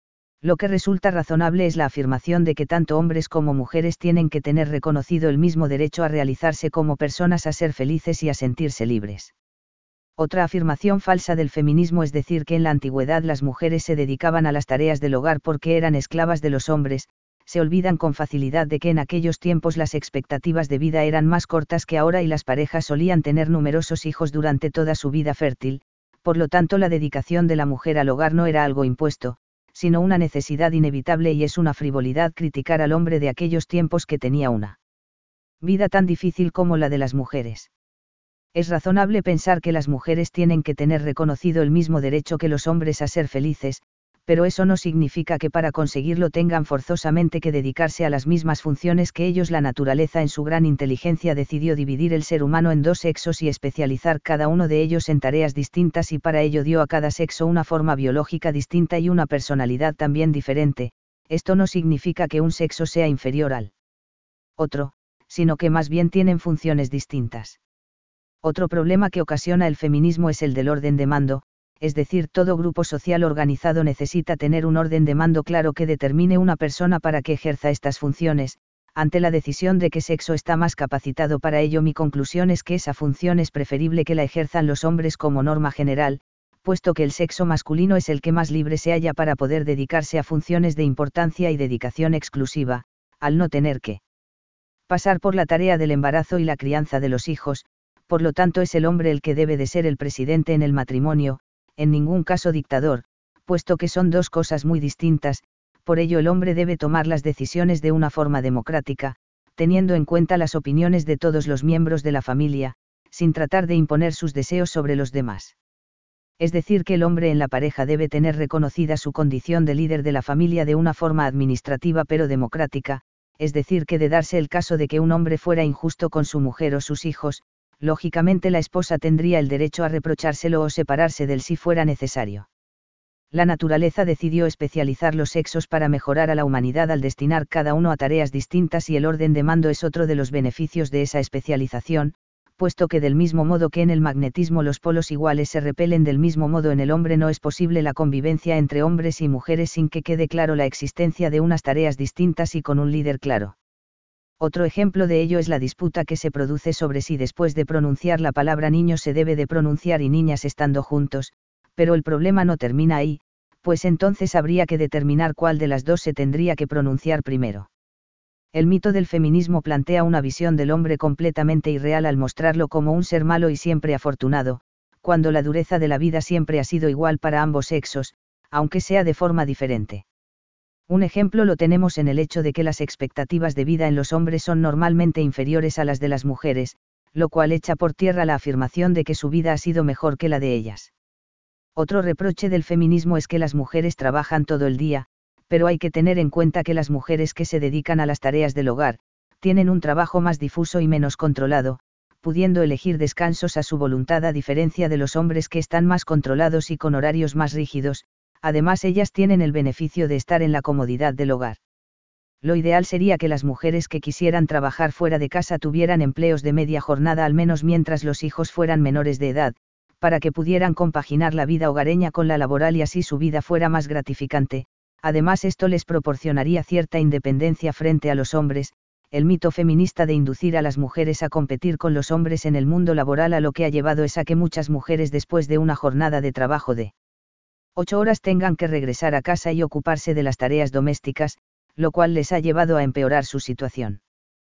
Lo que resulta razonable es la afirmación de que tanto hombres como mujeres tienen que tener reconocido el mismo derecho a realizarse como personas, a ser felices y a sentirse libres. Otra afirmación falsa del feminismo es decir que en la antigüedad las mujeres se dedicaban a las tareas del hogar porque eran esclavas de los hombres. Se olvidan con facilidad de que en aquellos tiempos las expectativas de vida eran más cortas que ahora y las parejas solían tener numerosos hijos durante toda su vida fértil, por lo tanto la dedicación de la mujer al hogar no era algo impuesto, sino una necesidad inevitable y es una frivolidad criticar al hombre de aquellos tiempos que tenía una vida tan difícil como la de las mujeres. Es razonable pensar que las mujeres tienen que tener reconocido el mismo derecho que los hombres a ser felices, pero eso no significa que para conseguirlo tengan forzosamente que dedicarse a las mismas funciones que ellos. La naturaleza en su gran inteligencia decidió dividir el ser humano en dos sexos y especializar cada uno de ellos en tareas distintas y para ello dio a cada sexo una forma biológica distinta y una personalidad también diferente. Esto no significa que un sexo sea inferior al otro, sino que más bien tienen funciones distintas. Otro problema que ocasiona el feminismo es el del orden de mando, es decir, todo grupo social organizado necesita tener un orden de mando claro que determine una persona para que ejerza estas funciones. Ante la decisión de qué sexo está más capacitado para ello, mi conclusión es que esa función es preferible que la ejerzan los hombres como norma general, puesto que el sexo masculino es el que más libre se halla para poder dedicarse a funciones de importancia y dedicación exclusiva, al no tener que pasar por la tarea del embarazo y la crianza de los hijos. Por lo tanto es el hombre el que debe de ser el presidente en el matrimonio, en ningún caso dictador, puesto que son dos cosas muy distintas. Por ello el hombre debe tomar las decisiones de una forma democrática, teniendo en cuenta las opiniones de todos los miembros de la familia, sin tratar de imponer sus deseos sobre los demás. Es decir, que el hombre en la pareja debe tener reconocida su condición de líder de la familia de una forma administrativa pero democrática, es decir, que de darse el caso de que un hombre fuera injusto con su mujer o sus hijos, lógicamente la esposa tendría el derecho a reprochárselo o separarse de él si fuera necesario. La naturaleza decidió especializar los sexos para mejorar a la humanidad al destinar cada uno a tareas distintas y el orden de mando es otro de los beneficios de esa especialización, puesto que del mismo modo que en el magnetismo los polos iguales se repelen del mismo modo en el hombre no es posible la convivencia entre hombres y mujeres sin que quede claro la existencia de unas tareas distintas y con un líder claro. Otro ejemplo de ello es la disputa que se produce sobre si después de pronunciar la palabra niño se debe de pronunciar y niñas estando juntos, pero el problema no termina ahí, pues entonces habría que determinar cuál de las dos se tendría que pronunciar primero. El mito del feminismo plantea una visión del hombre completamente irreal al mostrarlo como un ser malo y siempre afortunado, cuando la dureza de la vida siempre ha sido igual para ambos sexos, aunque sea de forma diferente. Un ejemplo lo tenemos en el hecho de que las expectativas de vida en los hombres son normalmente inferiores a las de las mujeres, lo cual echa por tierra la afirmación de que su vida ha sido mejor que la de ellas. Otro reproche del feminismo es que las mujeres trabajan todo el día, pero hay que tener en cuenta que las mujeres que se dedican a las tareas del hogar, tienen un trabajo más difuso y menos controlado, pudiendo elegir descansos a su voluntad a diferencia de los hombres que están más controlados y con horarios más rígidos, además ellas tienen el beneficio de estar en la comodidad del hogar. Lo ideal sería que las mujeres que quisieran trabajar fuera de casa tuvieran empleos de media jornada al menos mientras los hijos fueran menores de edad, para que pudieran compaginar la vida hogareña con la laboral y así su vida fuera más gratificante. Además esto les proporcionaría cierta independencia frente a los hombres, el mito feminista de inducir a las mujeres a competir con los hombres en el mundo laboral a lo que ha llevado es a que muchas mujeres después de una jornada de trabajo de 8 horas tengan que regresar a casa y ocuparse de las tareas domésticas, lo cual les ha llevado a empeorar su situación.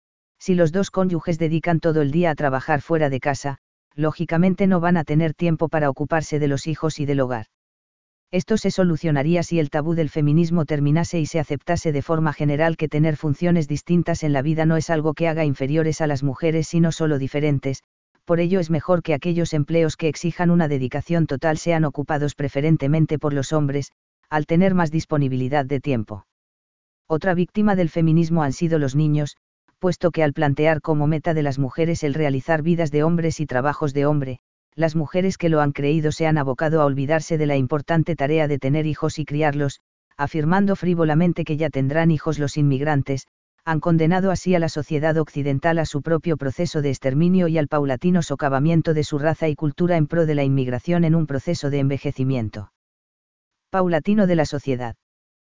Si los dos cónyuges dedican todo el día a trabajar fuera de casa, lógicamente no van a tener tiempo para ocuparse de los hijos y del hogar. Esto se solucionaría si el tabú del feminismo terminase y se aceptase de forma general que tener funciones distintas en la vida no es algo que haga inferiores a las mujeres sino solo diferentes, por ello es mejor que aquellos empleos que exijan una dedicación total sean ocupados preferentemente por los hombres, al tener más disponibilidad de tiempo. Otra víctima del feminismo han sido los niños, puesto que al plantear como meta de las mujeres el realizar vidas de hombres y trabajos de hombre, las mujeres que lo han creído se han abocado a olvidarse de la importante tarea de tener hijos y criarlos, afirmando frívolamente que ya tendrán hijos los inmigrantes, han condenado así a la sociedad occidental a su propio proceso de exterminio y al paulatino socavamiento de su raza y cultura en pro de la inmigración en un proceso de envejecimiento paulatino de la sociedad.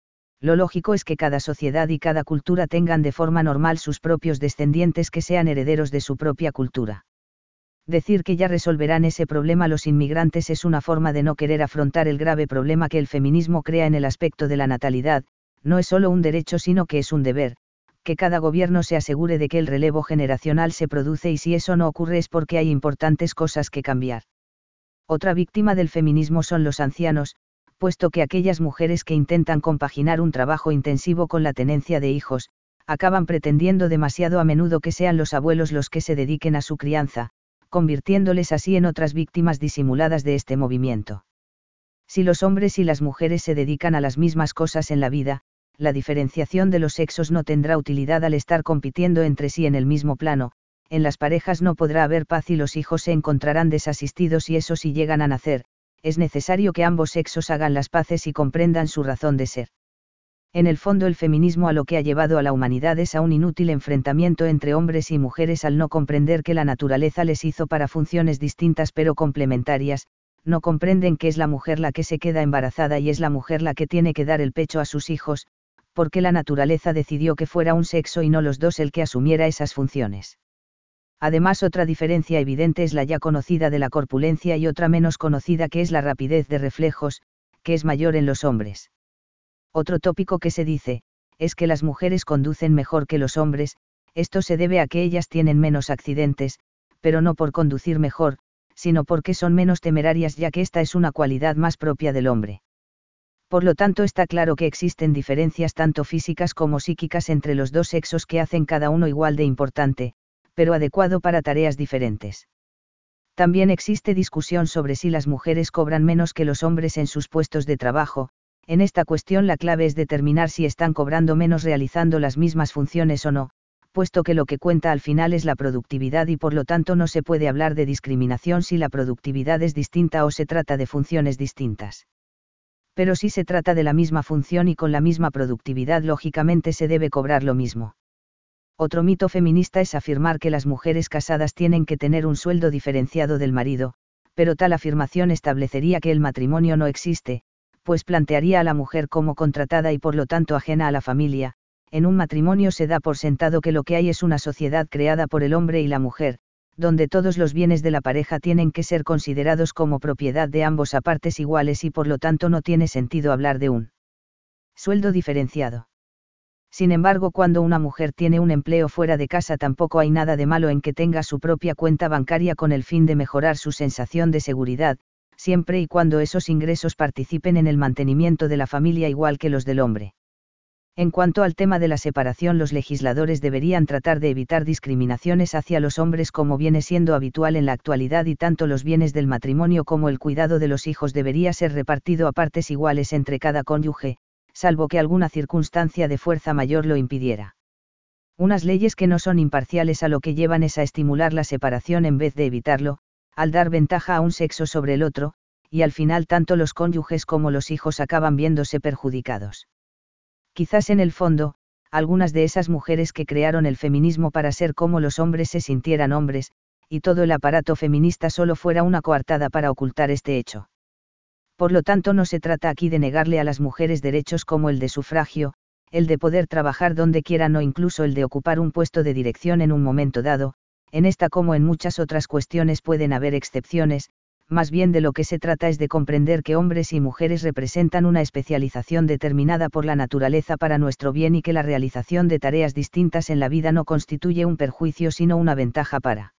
Lo lógico es que cada sociedad y cada cultura tengan de forma normal sus propios descendientes que sean herederos de su propia cultura. Decir que ya resolverán ese problema los inmigrantes es una forma de no querer afrontar el grave problema que el feminismo crea en el aspecto de la natalidad, no es solo un derecho sino que es un deber, que cada gobierno se asegure de que el relevo generacional se produce y si eso no ocurre es porque hay importantes cosas que cambiar. Otra víctima del feminismo son los ancianos, puesto que aquellas mujeres que intentan compaginar un trabajo intensivo con la tenencia de hijos, acaban pretendiendo demasiado a menudo que sean los abuelos los que se dediquen a su crianza, convirtiéndoles así en otras víctimas disimuladas de este movimiento. Si los hombres y las mujeres se dedican a las mismas cosas en la vida, la diferenciación de los sexos no tendrá utilidad al estar compitiendo entre sí en el mismo plano, en las parejas no podrá haber paz y los hijos se encontrarán desasistidos y eso si llegan a nacer, es necesario que ambos sexos hagan las paces y comprendan su razón de ser. En el fondo el feminismo a lo que ha llevado a la humanidad es a un inútil enfrentamiento entre hombres y mujeres al no comprender que la naturaleza les hizo para funciones distintas pero complementarias, no comprenden que es la mujer la que se queda embarazada y es la mujer la que tiene que dar el pecho a sus hijos, porque la naturaleza decidió que fuera un sexo y no los dos el que asumiera esas funciones. Además otra diferencia evidente es la ya conocida de la corpulencia y otra menos conocida que es la rapidez de reflejos, que es mayor en los hombres. Otro tópico que se dice, es que las mujeres conducen mejor que los hombres, esto se debe a que ellas tienen menos accidentes, pero no por conducir mejor, sino porque son menos temerarias ya que esta es una cualidad más propia del hombre. Por lo tanto está claro que existen diferencias tanto físicas como psíquicas entre los dos sexos que hacen cada uno igual de importante, pero adecuado para tareas diferentes. También existe discusión sobre si las mujeres cobran menos que los hombres en sus puestos de trabajo. En esta cuestión la clave es determinar si están cobrando menos realizando las mismas funciones o no, puesto que lo que cuenta al final es la productividad y por lo tanto no se puede hablar de discriminación si la productividad es distinta o se trata de funciones distintas. Pero si se trata de la misma función y con la misma productividad, lógicamente se debe cobrar lo mismo. Otro mito feminista es afirmar que las mujeres casadas tienen que tener un sueldo diferenciado del marido, pero tal afirmación establecería que el matrimonio no existe, pues plantearía a la mujer como contratada y por lo tanto ajena a la familia. En un matrimonio se da por sentado que lo que hay es una sociedad creada por el hombre y la mujer, donde todos los bienes de la pareja tienen que ser considerados como propiedad de ambos a partes iguales y por lo tanto no tiene sentido hablar de un sueldo diferenciado. Sin embargo, cuando una mujer tiene un empleo fuera de casa, tampoco hay nada de malo en que tenga su propia cuenta bancaria con el fin de mejorar su sensación de seguridad, siempre y cuando esos ingresos participen en el mantenimiento de la familia igual que los del hombre. En cuanto al tema de la separación, los legisladores deberían tratar de evitar discriminaciones hacia los hombres como viene siendo habitual en la actualidad, y tanto los bienes del matrimonio como el cuidado de los hijos debería ser repartido a partes iguales entre cada cónyuge, salvo que alguna circunstancia de fuerza mayor lo impidiera. Unas leyes que no son imparciales a lo que llevan es a estimular la separación en vez de evitarlo, al dar ventaja a un sexo sobre el otro, y al final tanto los cónyuges como los hijos acaban viéndose perjudicados. Quizás en el fondo, algunas de esas mujeres que crearon el feminismo para ser como los hombres se sintieran hombres, y todo el aparato feminista solo fuera una coartada para ocultar este hecho. Por lo tanto, no se trata aquí de negarle a las mujeres derechos como el de sufragio, el de poder trabajar donde quieran o incluso el de ocupar un puesto de dirección en un momento dado. En esta como en muchas otras cuestiones pueden haber excepciones, más bien de lo que se trata es de comprender que hombres y mujeres representan una especialización determinada por la naturaleza para nuestro bien y que la realización de tareas distintas en la vida no constituye un perjuicio sino una ventaja para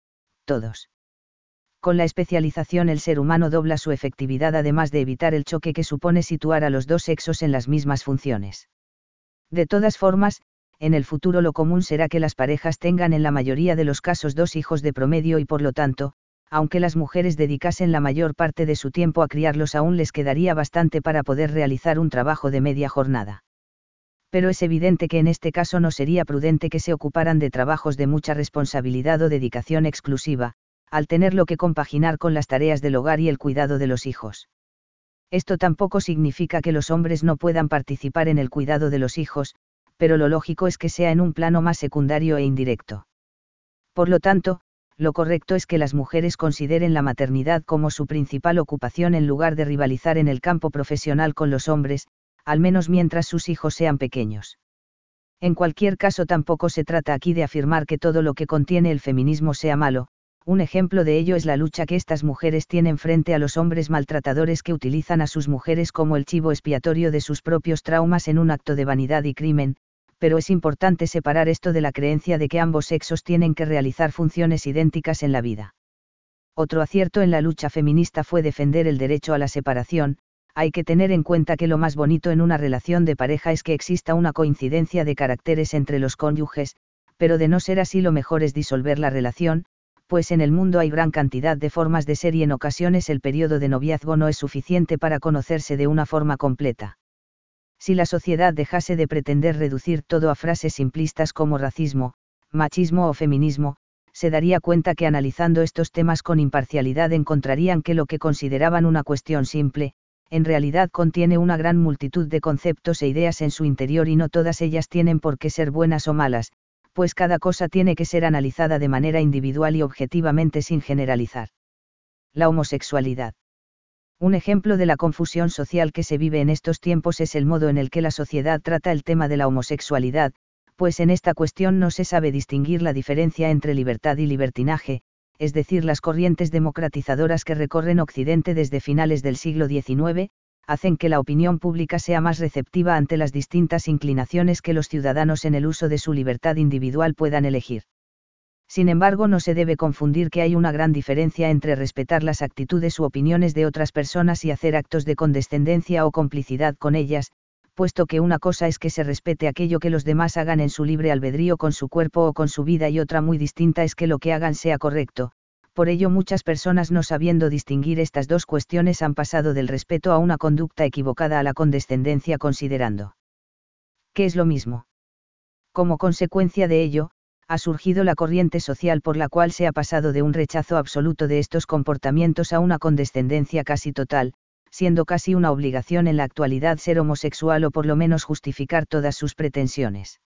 todos. Con la especialización el ser humano dobla su efectividad, además de evitar el choque que supone situar a los dos sexos en las mismas funciones. De todas formas, en el futuro lo común será que las parejas tengan en la mayoría de los casos 2 hijos de promedio y por lo tanto, aunque las mujeres dedicasen la mayor parte de su tiempo a criarlos, aún les quedaría bastante para poder realizar un trabajo de media jornada. Pero es evidente que en este caso no sería prudente que se ocuparan de trabajos de mucha responsabilidad o dedicación exclusiva, al tenerlo que compaginar con las tareas del hogar y el cuidado de los hijos. Esto tampoco significa que los hombres no puedan participar en el cuidado de los hijos, pero lo lógico es que sea en un plano más secundario e indirecto. Por lo tanto, lo correcto es que las mujeres consideren la maternidad como su principal ocupación en lugar de rivalizar en el campo profesional con los hombres, al menos mientras sus hijos sean pequeños. En cualquier caso, tampoco se trata aquí de afirmar que todo lo que contiene el feminismo sea malo. Un ejemplo de ello es la lucha que estas mujeres tienen frente a los hombres maltratadores que utilizan a sus mujeres como el chivo expiatorio de sus propios traumas en un acto de vanidad y crimen, pero es importante separar esto de la creencia de que ambos sexos tienen que realizar funciones idénticas en la vida. Otro acierto en la lucha feminista fue defender el derecho a la separación. Hay que tener en cuenta que lo más bonito en una relación de pareja es que exista una coincidencia de caracteres entre los cónyuges, pero de no ser así lo mejor es disolver la relación, pues en el mundo hay gran cantidad de formas de ser y en ocasiones el periodo de noviazgo no es suficiente para conocerse de una forma completa. Si la sociedad dejase de pretender reducir todo a frases simplistas como racismo, machismo o feminismo, se daría cuenta que analizando estos temas con imparcialidad encontrarían que lo que consideraban una cuestión simple, en realidad contiene una gran multitud de conceptos e ideas en su interior y no todas ellas tienen por qué ser buenas o malas, pues cada cosa tiene que ser analizada de manera individual y objetivamente sin generalizar. La homosexualidad. Un ejemplo de la confusión social que se vive en estos tiempos es el modo en el que la sociedad trata el tema de la homosexualidad, pues en esta cuestión no se sabe distinguir la diferencia entre libertad y libertinaje, es decir, las corrientes democratizadoras que recorren Occidente desde finales del siglo XIX, hacen que la opinión pública sea más receptiva ante las distintas inclinaciones que los ciudadanos en el uso de su libertad individual puedan elegir. Sin embargo, no se debe confundir que hay una gran diferencia entre respetar las actitudes u opiniones de otras personas y hacer actos de condescendencia o complicidad con ellas, puesto que una cosa es que se respete aquello que los demás hagan en su libre albedrío con su cuerpo o con su vida y otra muy distinta es que lo que hagan sea correcto. Por ello muchas personas, no sabiendo distinguir estas dos cuestiones, han pasado del respeto a una conducta equivocada a la condescendencia, considerando que es lo mismo. Como consecuencia de ello, ha surgido la corriente social por la cual se ha pasado de un rechazo absoluto de estos comportamientos a una condescendencia casi total, siendo casi una obligación en la actualidad ser homosexual o por lo menos justificar todas sus pretensiones.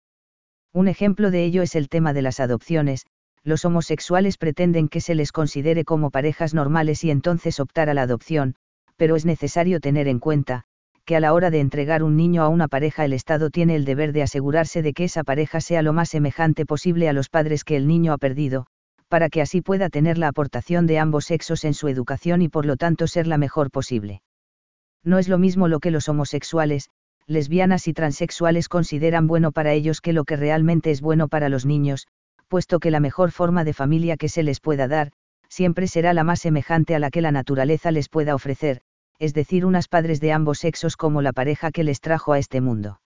Un ejemplo de ello es el tema de las adopciones. Los homosexuales pretenden que se les considere como parejas normales y entonces optar a la adopción, pero es necesario tener en cuenta, que a la hora de entregar un niño a una pareja el Estado tiene el deber de asegurarse de que esa pareja sea lo más semejante posible a los padres que el niño ha perdido, para que así pueda tener la aportación de ambos sexos en su educación y por lo tanto ser la mejor posible. No es lo mismo lo que los homosexuales, lesbianas y transexuales consideran bueno para ellos que lo que realmente es bueno para los niños, puesto que la mejor forma de familia que se les pueda dar, siempre será la más semejante a la que la naturaleza les pueda ofrecer, es decir, unas padres de ambos sexos como la pareja que les trajo a este mundo.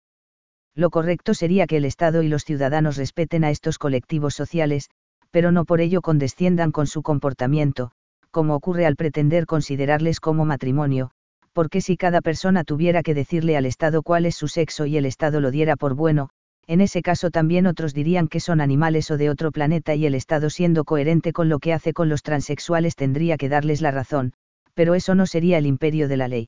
Lo correcto sería que el Estado y los ciudadanos respeten a estos colectivos sociales, pero no por ello condesciendan con su comportamiento, como ocurre al pretender considerarles como matrimonio, porque si cada persona tuviera que decirle al Estado cuál es su sexo y el Estado lo diera por bueno, en ese caso también otros dirían que son animales o de otro planeta y el Estado siendo coherente con lo que hace con los transexuales tendría que darles la razón, pero eso no sería el imperio de la ley.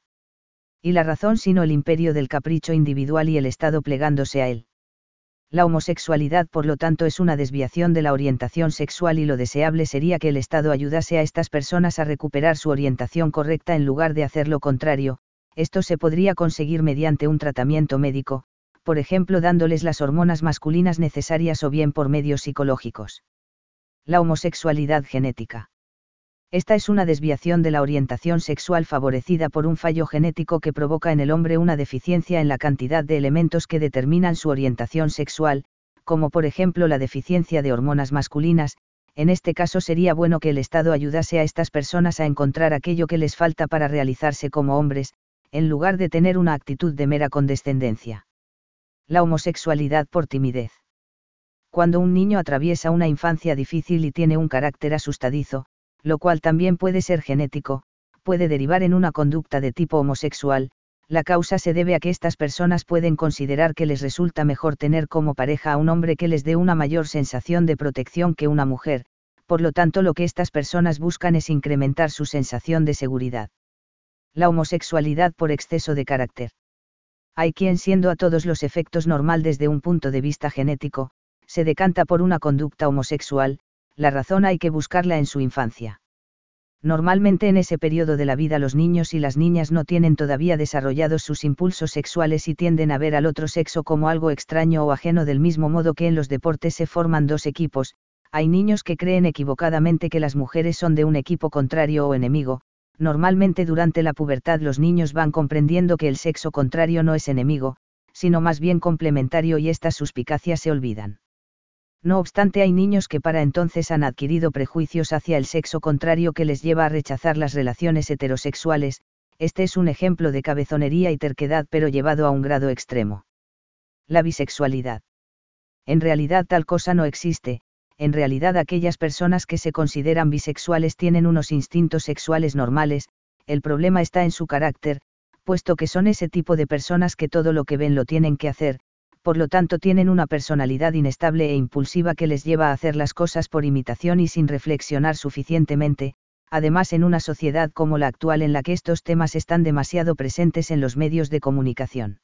Y la razón sino el imperio del capricho individual y el Estado plegándose a él. La homosexualidad por lo tanto es una desviación de la orientación sexual y lo deseable sería que el Estado ayudase a estas personas a recuperar su orientación correcta en lugar de hacer lo contrario. Esto se podría conseguir mediante un tratamiento médico, por ejemplo dándoles las hormonas masculinas necesarias o bien por medios psicológicos. La homosexualidad genética. Esta es una desviación de la orientación sexual favorecida por un fallo genético que provoca en el hombre una deficiencia en la cantidad de elementos que determinan su orientación sexual, como por ejemplo la deficiencia de hormonas masculinas. En este caso sería bueno que el Estado ayudase a estas personas a encontrar aquello que les falta para realizarse como hombres, en lugar de tener una actitud de mera condescendencia. La homosexualidad por timidez. Cuando un niño atraviesa una infancia difícil y tiene un carácter asustadizo, lo cual también puede ser genético, puede derivar en una conducta de tipo homosexual, la causa se debe a que estas personas pueden considerar que les resulta mejor tener como pareja a un hombre que les dé una mayor sensación de protección que una mujer, por lo tanto lo que estas personas buscan es incrementar su sensación de seguridad. La homosexualidad por exceso de carácter. Hay quien siendo a todos los efectos normal desde un punto de vista genético, se decanta por una conducta homosexual, la razón hay que buscarla en su infancia. Normalmente en ese periodo de la vida los niños y las niñas no tienen todavía desarrollados sus impulsos sexuales y tienden a ver al otro sexo como algo extraño o ajeno del mismo modo que en los deportes se forman dos equipos, hay niños que creen equivocadamente que las mujeres son de un equipo contrario o enemigo, normalmente durante la pubertad los niños van comprendiendo que el sexo contrario no es enemigo, sino más bien complementario y estas suspicacias se olvidan. No obstante hay niños que para entonces han adquirido prejuicios hacia el sexo contrario que les lleva a rechazar las relaciones heterosexuales, este es un ejemplo de cabezonería y terquedad pero llevado a un grado extremo. La bisexualidad. En realidad tal cosa no existe, en realidad aquellas personas que se consideran bisexuales tienen unos instintos sexuales normales, el problema está en su carácter, puesto que son ese tipo de personas que todo lo que ven lo tienen que hacer, por lo tanto tienen una personalidad inestable e impulsiva que les lleva a hacer las cosas por imitación y sin reflexionar suficientemente, además en una sociedad como la actual en la que estos temas están demasiado presentes en los medios de comunicación.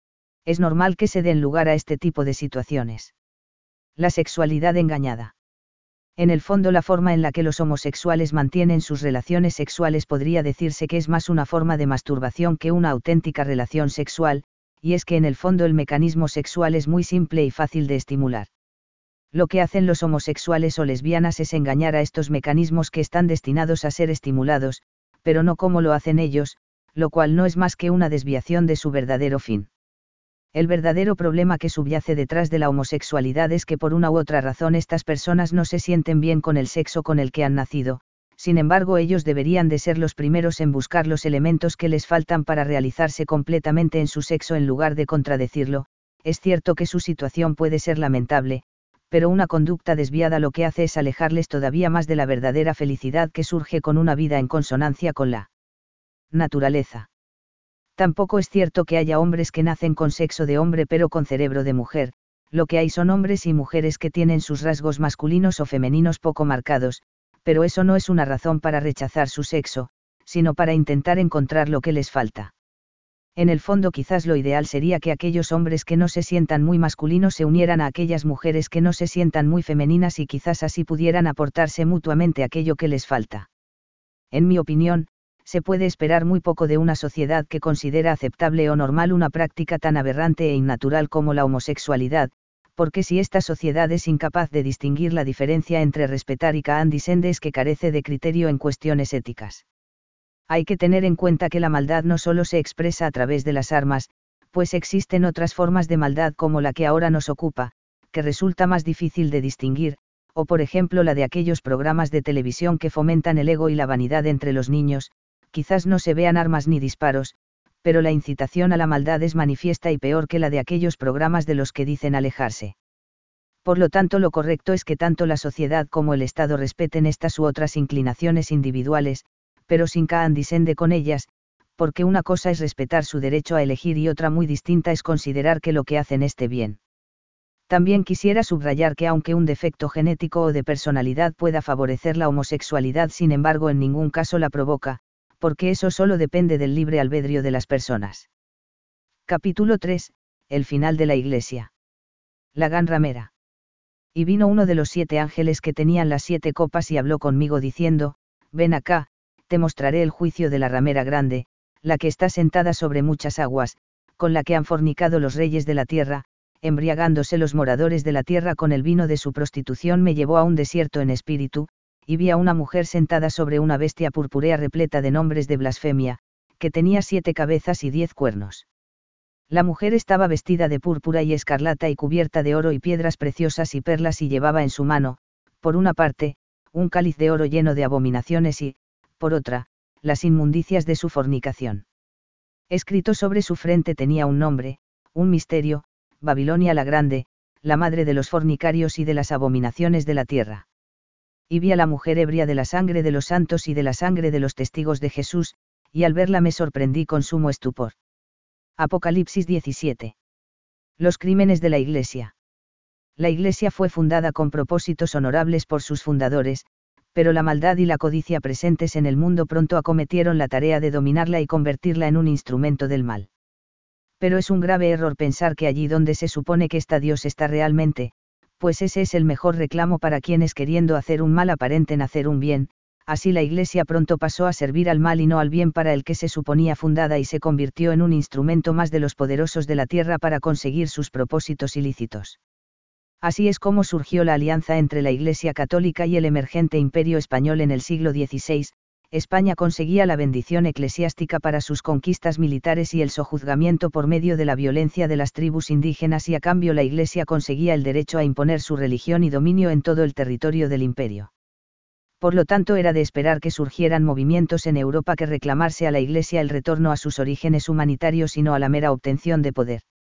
Es normal que se den lugar a este tipo de situaciones. La sexualidad engañada. En el fondo la forma en la que los homosexuales mantienen sus relaciones sexuales podría decirse que es más una forma de masturbación que una auténtica relación sexual, y es que en el fondo el mecanismo sexual es muy simple y fácil de estimular. Lo que hacen los homosexuales o lesbianas es engañar a estos mecanismos que están destinados a ser estimulados, pero no como lo hacen ellos, lo cual no es más que una desviación de su verdadero fin. El verdadero problema que subyace detrás de la homosexualidad es que por una u otra razón estas personas no se sienten bien con el sexo con el que han nacido, sin embargo ellos deberían de ser los primeros en buscar los elementos que les faltan para realizarse completamente en su sexo en lugar de contradecirlo. Es cierto que su situación puede ser lamentable, pero una conducta desviada lo que hace es alejarles todavía más de la verdadera felicidad que surge con una vida en consonancia con la naturaleza. Tampoco es cierto que haya hombres que nacen con sexo de hombre pero con cerebro de mujer, lo que hay son hombres y mujeres que tienen sus rasgos masculinos o femeninos poco marcados, pero eso no es una razón para rechazar su sexo, sino para intentar encontrar lo que les falta. En el fondo quizás lo ideal sería que aquellos hombres que no se sientan muy masculinos se unieran a aquellas mujeres que no se sientan muy femeninas y quizás así pudieran aportarse mutuamente aquello que les falta. En mi opinión, se puede esperar muy poco de una sociedad que considera aceptable o normal una práctica tan aberrante e innatural como la homosexualidad, porque si esta sociedad es incapaz de distinguir la diferencia entre respetar y Candy es que carece de criterio en cuestiones éticas. Hay que tener en cuenta que la maldad no solo se expresa a través de las armas, pues existen otras formas de maldad como la que ahora nos ocupa, que resulta más difícil de distinguir, o por ejemplo la de aquellos programas de televisión que fomentan el ego y la vanidad entre los niños. Quizás no se vean armas ni disparos, pero la incitación a la maldad es manifiesta y peor que la de aquellos programas de los que dicen alejarse. Por lo tanto, lo correcto es que tanto la sociedad como el Estado respeten estas u otras inclinaciones individuales, pero sin condescender con ellas, porque una cosa es respetar su derecho a elegir y otra muy distinta es considerar que lo que hacen esté bien. También quisiera subrayar que aunque un defecto genético o de personalidad pueda favorecer la homosexualidad, sin embargo en ningún caso la provoca, porque eso solo depende del libre albedrío de las personas. Capítulo 3. El final de la Iglesia. La gran ramera. Y vino uno de los 7 ángeles que tenían las 7 copas y habló conmigo diciendo, ven acá, te mostraré el juicio de la ramera grande, la que está sentada sobre muchas aguas, con la que han fornicado los reyes de la tierra, embriagándose los moradores de la tierra con el vino de su prostitución. Me llevó a un desierto en espíritu, y vi a una mujer sentada sobre una bestia purpúrea repleta de nombres de blasfemia, que tenía 7 cabezas y 10 cuernos. La mujer estaba vestida de púrpura y escarlata y cubierta de oro y piedras preciosas y perlas, y llevaba en su mano, por una parte, un cáliz de oro lleno de abominaciones y, por otra, las inmundicias de su fornicación. Escrito sobre su frente tenía un nombre, un misterio: Babilonia la Grande, la madre de los fornicarios y de las abominaciones de la tierra. Y vi a la mujer ebria de la sangre de los santos y de la sangre de los testigos de Jesús, y al verla me sorprendí con sumo estupor. Apocalipsis 17. Los crímenes de la Iglesia. La Iglesia fue fundada con propósitos honorables por sus fundadores, pero la maldad y la codicia presentes en el mundo pronto acometieron la tarea de dominarla y convertirla en un instrumento del mal. Pero es un grave error pensar que allí donde se supone que está Dios está realmente, pues ese es el mejor reclamo para quienes queriendo hacer un mal aparenten hacer un bien. Así la Iglesia pronto pasó a servir al mal y no al bien para el que se suponía fundada, y se convirtió en un instrumento más de los poderosos de la tierra para conseguir sus propósitos ilícitos. Así es como surgió la alianza entre la Iglesia católica y el emergente Imperio español en el siglo XVI. España conseguía la bendición eclesiástica para sus conquistas militares y el sojuzgamiento por medio de la violencia de las tribus indígenas, y a cambio la Iglesia conseguía el derecho a imponer su religión y dominio en todo el territorio del imperio. Por lo tanto, era de esperar que surgieran movimientos en Europa que reclamarse a la Iglesia el retorno a sus orígenes humanitarios y no a la mera obtención de poder.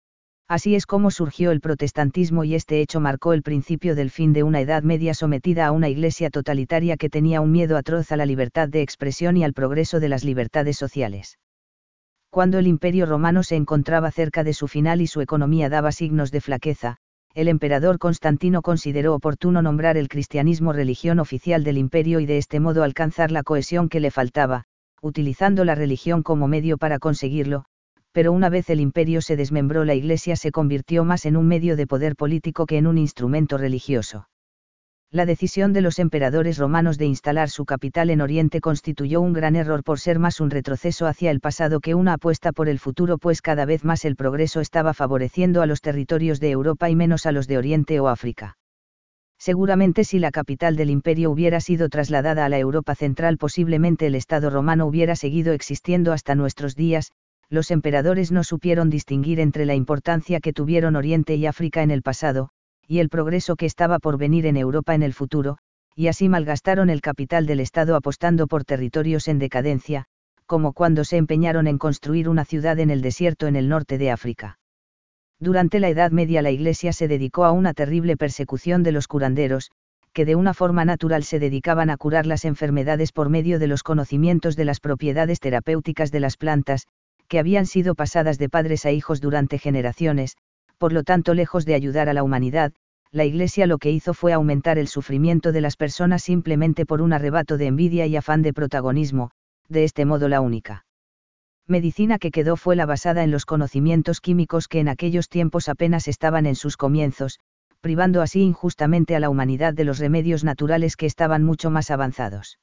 Así es como surgió el protestantismo, y este hecho marcó el principio del fin de una Edad Media sometida a una Iglesia totalitaria que tenía un miedo atroz a la libertad de expresión y al progreso de las libertades sociales. Cuando el Imperio Romano se encontraba cerca de su final y su economía daba signos de flaqueza, el emperador Constantino consideró oportuno nombrar el cristianismo religión oficial del imperio y de este modo alcanzar la cohesión que le faltaba, utilizando la religión como medio para conseguirlo. Pero una vez el imperio se desmembró, la Iglesia se convirtió más en un medio de poder político que en un instrumento religioso. La decisión de los emperadores romanos de instalar su capital en Oriente constituyó un gran error por ser más un retroceso hacia el pasado que una apuesta por el futuro, pues cada vez más el progreso estaba favoreciendo a los territorios de Europa y menos a los de Oriente o África. Seguramente si la capital del imperio hubiera sido trasladada a la Europa central, posiblemente el Estado romano hubiera seguido existiendo hasta nuestros días. Los emperadores no supieron distinguir entre la importancia que tuvieron Oriente y África en el pasado, y el progreso que estaba por venir en Europa en el futuro, y así malgastaron el capital del Estado apostando por territorios en decadencia, como cuando se empeñaron en construir una ciudad en el desierto en el norte de África. Durante la Edad Media la Iglesia se dedicó a una terrible persecución de los curanderos, que de una forma natural se dedicaban a curar las enfermedades por medio de los conocimientos de las propiedades terapéuticas de las plantas, que habían sido pasadas de padres a hijos durante generaciones. Por lo tanto, lejos de ayudar a la humanidad, la Iglesia lo que hizo fue aumentar el sufrimiento de las personas simplemente por un arrebato de envidia y afán de protagonismo, de este modo la única medicina que quedó fue la basada en los conocimientos químicos que en aquellos tiempos apenas estaban en sus comienzos, privando así injustamente a la humanidad de los remedios naturales que estaban mucho más avanzados.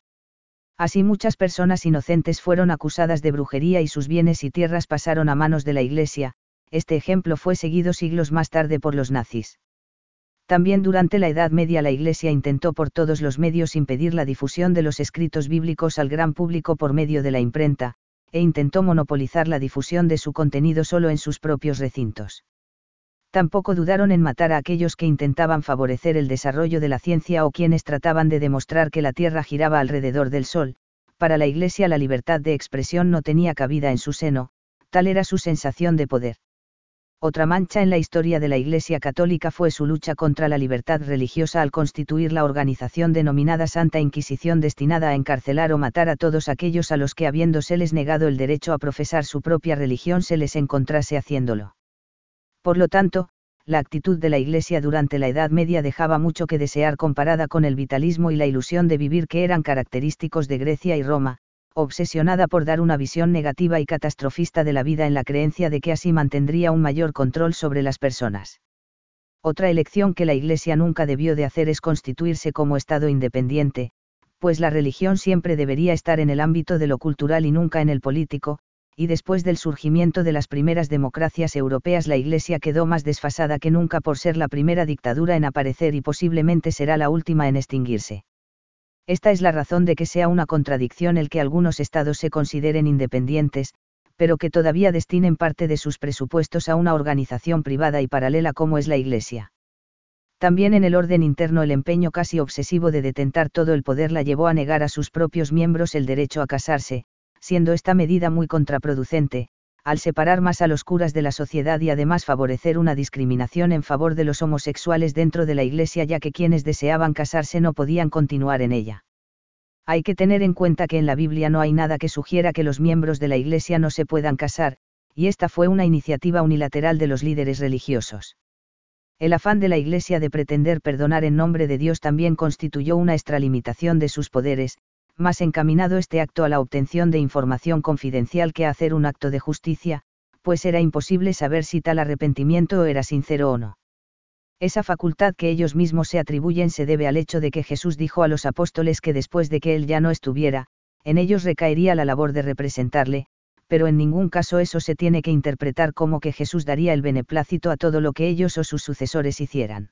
Así muchas personas inocentes fueron acusadas de brujería y sus bienes y tierras pasaron a manos de la Iglesia. Este ejemplo fue seguido siglos más tarde por los nazis. También durante la Edad Media la Iglesia intentó por todos los medios impedir la difusión de los escritos bíblicos al gran público por medio de la imprenta, e intentó monopolizar la difusión de su contenido solo en sus propios recintos. Tampoco dudaron en matar a aquellos que intentaban favorecer el desarrollo de la ciencia o quienes trataban de demostrar que la Tierra giraba alrededor del Sol. Para la Iglesia la libertad de expresión no tenía cabida en su seno, tal era su sensación de poder. Otra mancha en la historia de la Iglesia Católica fue su lucha contra la libertad religiosa al constituir la organización denominada Santa Inquisición destinada a encarcelar o matar a todos aquellos a los que habiéndoseles negado el derecho a profesar su propia religión se les encontrase haciéndolo. Por lo tanto, la actitud de la Iglesia durante la Edad Media dejaba mucho que desear comparada con el vitalismo y la ilusión de vivir que eran característicos de Grecia y Roma, obsesionada por dar una visión negativa y catastrofista de la vida en la creencia de que así mantendría un mayor control sobre las personas. Otra elección que la Iglesia nunca debió de hacer es constituirse como Estado independiente, pues la religión siempre debería estar en el ámbito de lo cultural y nunca en el político, y después del surgimiento de las primeras democracias europeas la Iglesia quedó más desfasada que nunca por ser la primera dictadura en aparecer y posiblemente será la última en extinguirse. Esta es la razón de que sea una contradicción el que algunos estados se consideren independientes, pero que todavía destinen parte de sus presupuestos a una organización privada y paralela como es la Iglesia. También en el orden interno el empeño casi obsesivo de detentar todo el poder la llevó a negar a sus propios miembros el derecho a casarse, siendo esta medida muy contraproducente, al separar más a los curas de la sociedad y además favorecer una discriminación en favor de los homosexuales dentro de la Iglesia ya que quienes deseaban casarse no podían continuar en ella. Hay que tener en cuenta que en la Biblia no hay nada que sugiera que los miembros de la Iglesia no se puedan casar, y esta fue una iniciativa unilateral de los líderes religiosos. El afán de la Iglesia de pretender perdonar en nombre de Dios también constituyó una extralimitación de sus poderes, más encaminado este acto a la obtención de información confidencial que a hacer un acto de justicia, pues era imposible saber si tal arrepentimiento era sincero o no. Esa facultad que ellos mismos se atribuyen se debe al hecho de que Jesús dijo a los apóstoles que después de que él ya no estuviera, en ellos recaería la labor de representarle, pero en ningún caso eso se tiene que interpretar como que Jesús daría el beneplácito a todo lo que ellos o sus sucesores hicieran.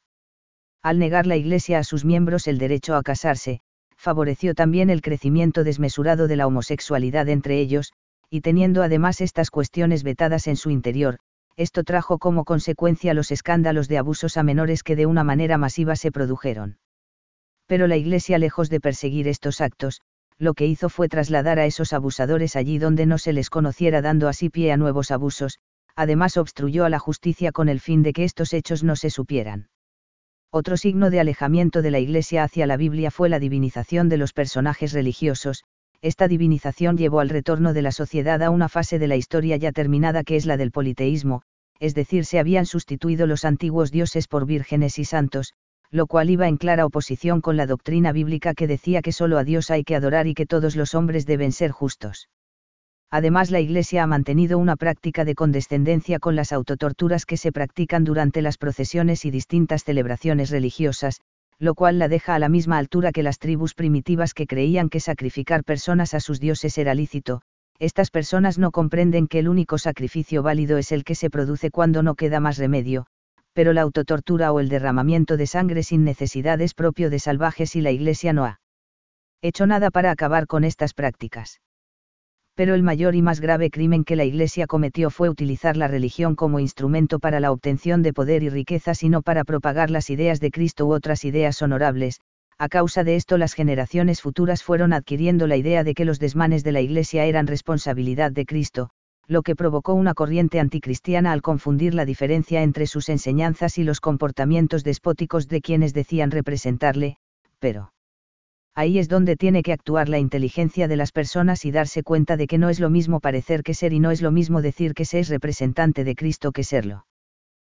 Al negar la Iglesia a sus miembros el derecho a casarse, favoreció también el crecimiento desmesurado de la homosexualidad entre ellos, y teniendo además estas cuestiones vetadas en su interior, esto trajo como consecuencia los escándalos de abusos a menores que de una manera masiva se produjeron. Pero la Iglesia, lejos de perseguir estos actos, lo que hizo fue trasladar a esos abusadores allí donde no se les conociera, dando así pie a nuevos abusos, además obstruyó a la justicia con el fin de que estos hechos no se supieran. Otro signo de alejamiento de la Iglesia hacia la Biblia fue la divinización de los personajes religiosos. Esta divinización llevó al retorno de la sociedad a una fase de la historia ya terminada que es la del politeísmo, es decir, se habían sustituido los antiguos dioses por vírgenes y santos, lo cual iba en clara oposición con la doctrina bíblica que decía que solo a Dios hay que adorar y que todos los hombres deben ser justos. Además, la Iglesia ha mantenido una práctica de condescendencia con las autotorturas que se practican durante las procesiones y distintas celebraciones religiosas, lo cual la deja a la misma altura que las tribus primitivas que creían que sacrificar personas a sus dioses era lícito. Estas personas no comprenden que el único sacrificio válido es el que se produce cuando no queda más remedio, pero la autotortura o el derramamiento de sangre sin necesidad es propio de salvajes y la Iglesia no ha hecho nada para acabar con estas prácticas. Pero el mayor y más grave crimen que la Iglesia cometió fue utilizar la religión como instrumento para la obtención de poder y riquezas y no para propagar las ideas de Cristo u otras ideas honorables. A causa de esto las generaciones futuras fueron adquiriendo la idea de que los desmanes de la Iglesia eran responsabilidad de Cristo, lo que provocó una corriente anticristiana al confundir la diferencia entre sus enseñanzas y los comportamientos despóticos de quienes decían representarle, pero ahí es donde tiene que actuar la inteligencia de las personas y darse cuenta de que no es lo mismo parecer que ser y no es lo mismo decir que se es representante de Cristo que serlo.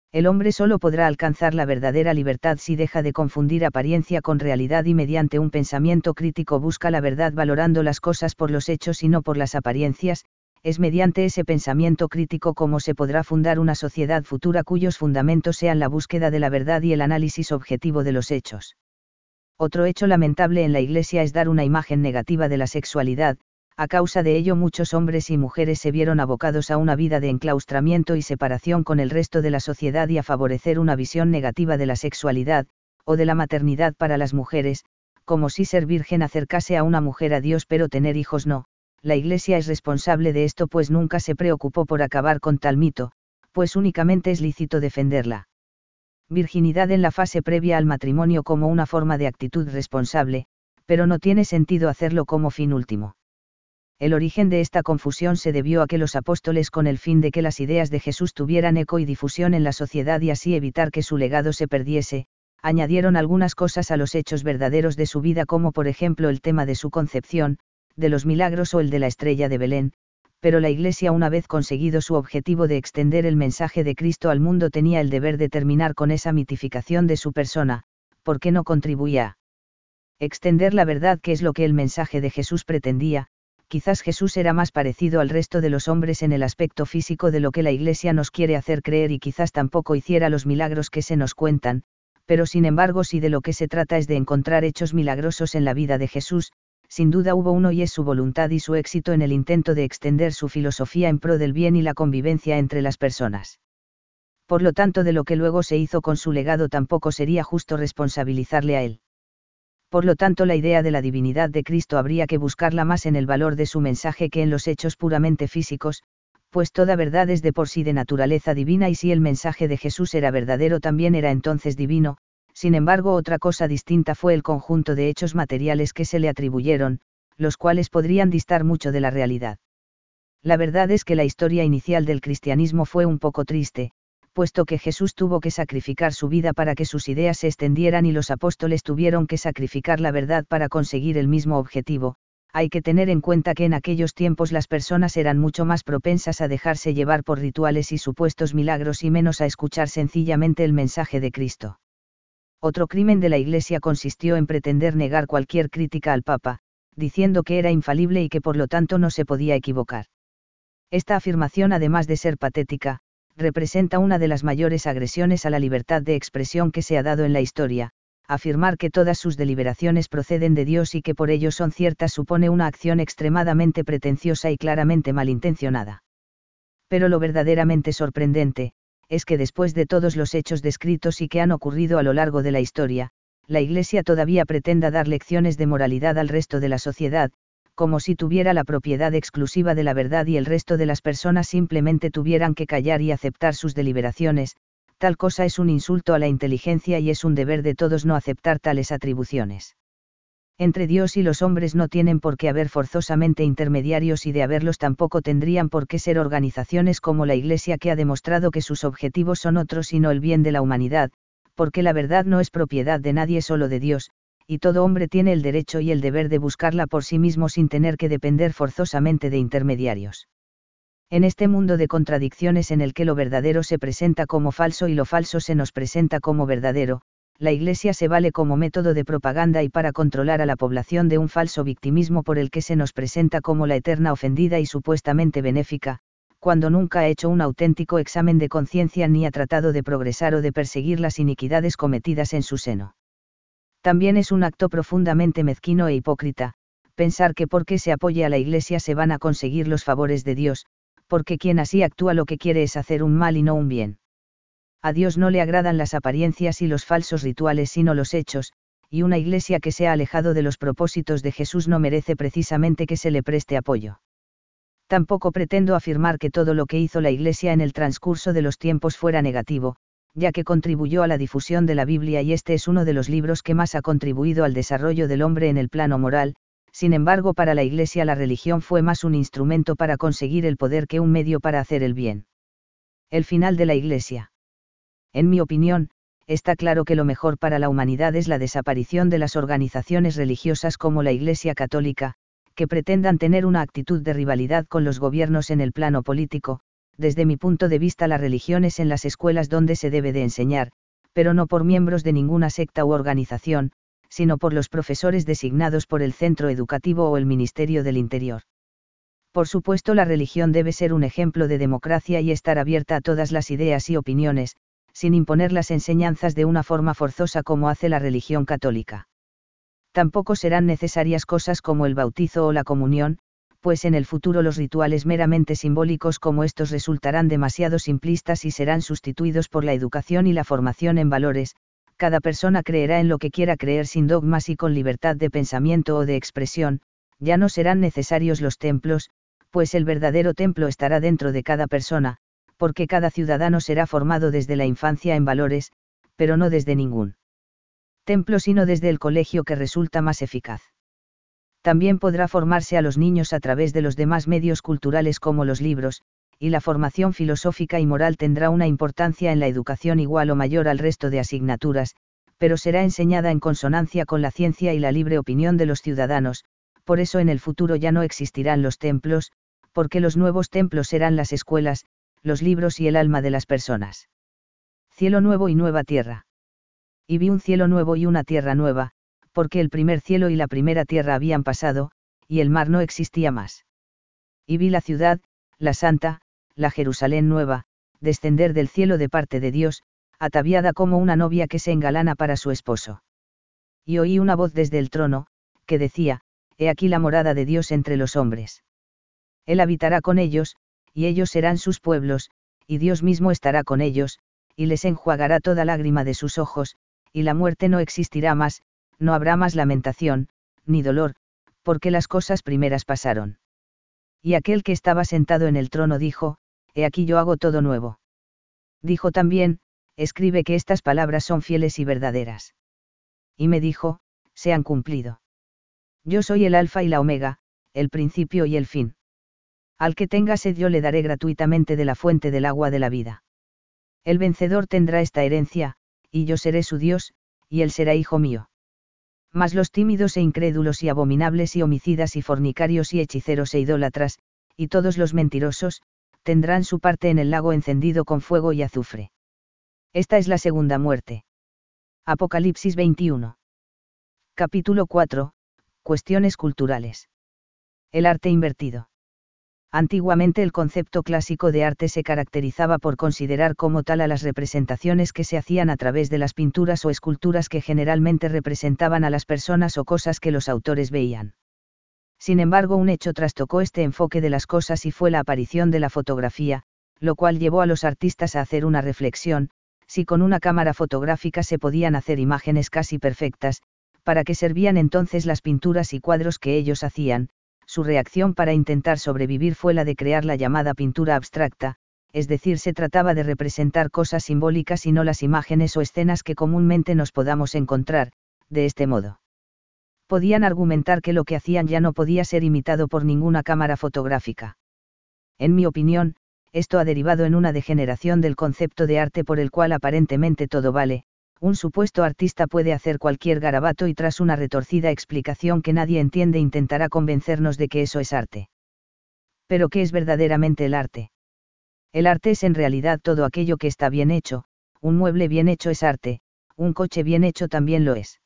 El hombre solo podrá alcanzar la verdadera libertad si deja de confundir apariencia con realidad y mediante un pensamiento crítico busca la verdad valorando las cosas por los hechos y no por las apariencias. Es mediante ese pensamiento crítico como se podrá fundar una sociedad futura cuyos fundamentos sean la búsqueda de la verdad y el análisis objetivo de los hechos. Otro hecho lamentable en la Iglesia es dar una imagen negativa de la sexualidad. A causa de ello muchos hombres y mujeres se vieron abocados a una vida de enclaustramiento y separación con el resto de la sociedad y a favorecer una visión negativa de la sexualidad, o de la maternidad para las mujeres, como si ser virgen acercase a una mujer a Dios pero tener hijos no. La Iglesia es responsable de esto pues nunca se preocupó por acabar con tal mito, pues únicamente es lícito defenderla. Virginidad en la fase previa al matrimonio como una forma de actitud responsable, pero no tiene sentido hacerlo como fin último. El origen de esta confusión se debió a que los apóstoles, con el fin de que las ideas de Jesús tuvieran eco y difusión en la sociedad y así evitar que su legado se perdiese, añadieron algunas cosas a los hechos verdaderos de su vida como por ejemplo el tema de su concepción, de los milagros o el de la estrella de Belén, pero la Iglesia una vez conseguido su objetivo de extender el mensaje de Cristo al mundo tenía el deber de terminar con esa mitificación de su persona, porque no contribuía a extender la verdad que es lo que el mensaje de Jesús pretendía. Quizás Jesús era más parecido al resto de los hombres en el aspecto físico de lo que la Iglesia nos quiere hacer creer y quizás tampoco hiciera los milagros que se nos cuentan, pero sin embargo si de lo que se trata es de encontrar hechos milagrosos en la vida de Jesús, sin duda hubo uno y es su voluntad y su éxito en el intento de extender su filosofía en pro del bien y la convivencia entre las personas. Por lo tanto de lo que luego se hizo con su legado tampoco sería justo responsabilizarle a él. Por lo tanto la idea de la divinidad de Cristo habría que buscarla más en el valor de su mensaje que en los hechos puramente físicos, pues toda verdad es de por sí de naturaleza divina y si el mensaje de Jesús era verdadero también era entonces divino. Sin embargo otra cosa distinta fue el conjunto de hechos materiales que se le atribuyeron, los cuales podrían distar mucho de la realidad. La verdad es que la historia inicial del cristianismo fue un poco triste, puesto que Jesús tuvo que sacrificar su vida para que sus ideas se extendieran y los apóstoles tuvieron que sacrificar la verdad para conseguir el mismo objetivo. Hay que tener en cuenta que en aquellos tiempos las personas eran mucho más propensas a dejarse llevar por rituales y supuestos milagros y menos a escuchar sencillamente el mensaje de Cristo. Otro crimen de la Iglesia consistió en pretender negar cualquier crítica al Papa, diciendo que era infalible y que por lo tanto no se podía equivocar. Esta afirmación, además de ser patética, representa una de las mayores agresiones a la libertad de expresión que se ha dado en la historia. Afirmar que todas sus deliberaciones proceden de Dios y que por ello son ciertas supone una acción extremadamente pretenciosa y claramente malintencionada. Pero lo verdaderamente sorprendente, es que después de todos los hechos descritos y que han ocurrido a lo largo de la historia, la Iglesia todavía pretenda dar lecciones de moralidad al resto de la sociedad, como si tuviera la propiedad exclusiva de la verdad y el resto de las personas simplemente tuvieran que callar y aceptar sus deliberaciones. Tal cosa es un insulto a la inteligencia y es un deber de todos no aceptar tales atribuciones. Entre Dios y los hombres no tienen por qué haber forzosamente intermediarios y de haberlos tampoco tendrían por qué ser organizaciones como la Iglesia que ha demostrado que sus objetivos son otros y no el bien de la humanidad, porque la verdad no es propiedad de nadie solo de Dios, y todo hombre tiene el derecho y el deber de buscarla por sí mismo sin tener que depender forzosamente de intermediarios. En este mundo de contradicciones en el que lo verdadero se presenta como falso y lo falso se nos presenta como verdadero, la Iglesia se vale como método de propaganda y para controlar a la población de un falso victimismo por el que se nos presenta como la eterna ofendida y supuestamente benéfica, cuando nunca ha hecho un auténtico examen de conciencia ni ha tratado de progresar o de perseguir las iniquidades cometidas en su seno. También es un acto profundamente mezquino e hipócrita, pensar que porque se apoye a la Iglesia se van a conseguir los favores de Dios, porque quien así actúa lo que quiere es hacer un mal y no un bien. A Dios no le agradan las apariencias y los falsos rituales sino los hechos, y una Iglesia que se ha alejado de los propósitos de Jesús no merece precisamente que se le preste apoyo. Tampoco pretendo afirmar que todo lo que hizo la Iglesia en el transcurso de los tiempos fuera negativo, ya que contribuyó a la difusión de la Biblia y este es uno de los libros que más ha contribuido al desarrollo del hombre en el plano moral. Sin embargo, para la Iglesia la religión fue más un instrumento para conseguir el poder que un medio para hacer el bien. El final de la Iglesia. En mi opinión, está claro que lo mejor para la humanidad es la desaparición de las organizaciones religiosas como la Iglesia Católica, que pretendan tener una actitud de rivalidad con los gobiernos en el plano político, Desde mi punto de vista la religión es en las escuelas donde se debe de enseñar, pero no por miembros de ninguna secta u organización, sino por los profesores designados por el centro educativo o el Ministerio del Interior. Por supuesto, la religión debe ser un ejemplo de democracia y estar abierta a todas las ideas y opiniones, sin imponer las enseñanzas de una forma forzosa como hace la religión católica. Tampoco serán necesarias cosas como el bautizo o la comunión, pues en el futuro los rituales meramente simbólicos como estos resultarán demasiado simplistas y serán sustituidos por la educación y la formación en valores. Cada persona creerá en lo que quiera creer sin dogmas y con libertad de pensamiento o de expresión. Ya no serán necesarios los templos, pues el verdadero templo estará dentro de cada persona, porque cada ciudadano será formado desde la infancia en valores, pero no desde ningún templo sino desde el colegio que resulta más eficaz. También podrá formarse a los niños a través de los demás medios culturales como los libros, y la formación filosófica y moral tendrá una importancia en la educación igual o mayor al resto de asignaturas, pero será enseñada en consonancia con la ciencia y la libre opinión de los ciudadanos. Por eso en el futuro ya no existirán los templos, porque los nuevos templos serán las escuelas, los libros y el alma de las personas. Cielo nuevo y nueva tierra. Y vi un cielo nuevo y una tierra nueva, porque el primer cielo y la primera tierra habían pasado, y el mar no existía más. Y vi la ciudad, la santa, la Jerusalén nueva, descender del cielo de parte de Dios, ataviada como una novia que se engalana para su esposo. Y oí una voz desde el trono, que decía, He aquí la morada de Dios entre los hombres. Él habitará con ellos, y ellos serán sus pueblos, y Dios mismo estará con ellos, y les enjuagará toda lágrima de sus ojos, y la muerte no existirá más, no habrá más lamentación, ni dolor, porque las cosas primeras pasaron. Y aquel que estaba sentado en el trono dijo, He aquí yo hago todo nuevo. Dijo también, escribe que estas palabras son fieles y verdaderas. Y me dijo, se han cumplido. Yo soy el Alfa y la Omega, el principio y el fin. Al que tenga sed yo le daré gratuitamente de la fuente del agua de la vida. El vencedor tendrá esta herencia, y yo seré su Dios, y él será hijo mío. Mas los tímidos e incrédulos y abominables y homicidas y fornicarios y hechiceros e idólatras, y todos los mentirosos, tendrán su parte en el lago encendido con fuego y azufre. Esta es la segunda muerte. Apocalipsis 21. Capítulo 4. Cuestiones culturales. El arte invertido. Antiguamente el concepto clásico de arte se caracterizaba por considerar como tal a las representaciones que se hacían a través de las pinturas o esculturas que generalmente representaban a las personas o cosas que los autores veían. Sin embargo, un hecho trastocó este enfoque de las cosas y fue la aparición de la fotografía, lo cual llevó a los artistas a hacer una reflexión: si con una cámara fotográfica se podían hacer imágenes casi perfectas, ¿para qué servían entonces las pinturas y cuadros que ellos hacían? Su reacción para intentar sobrevivir fue la de crear la llamada pintura abstracta, es decir, se trataba de representar cosas simbólicas y no las imágenes o escenas que comúnmente nos podamos encontrar. De este modo, podían argumentar que lo que hacían ya no podía ser imitado por ninguna cámara fotográfica. En mi opinión, esto ha derivado en una degeneración del concepto de arte por el cual aparentemente todo vale. Un supuesto artista puede hacer cualquier garabato y tras una retorcida explicación que nadie entiende intentará convencernos de que eso es arte. ¿Pero qué es verdaderamente el arte? El arte es en realidad todo aquello que está bien hecho. Un mueble bien hecho es arte, un coche bien hecho también lo es.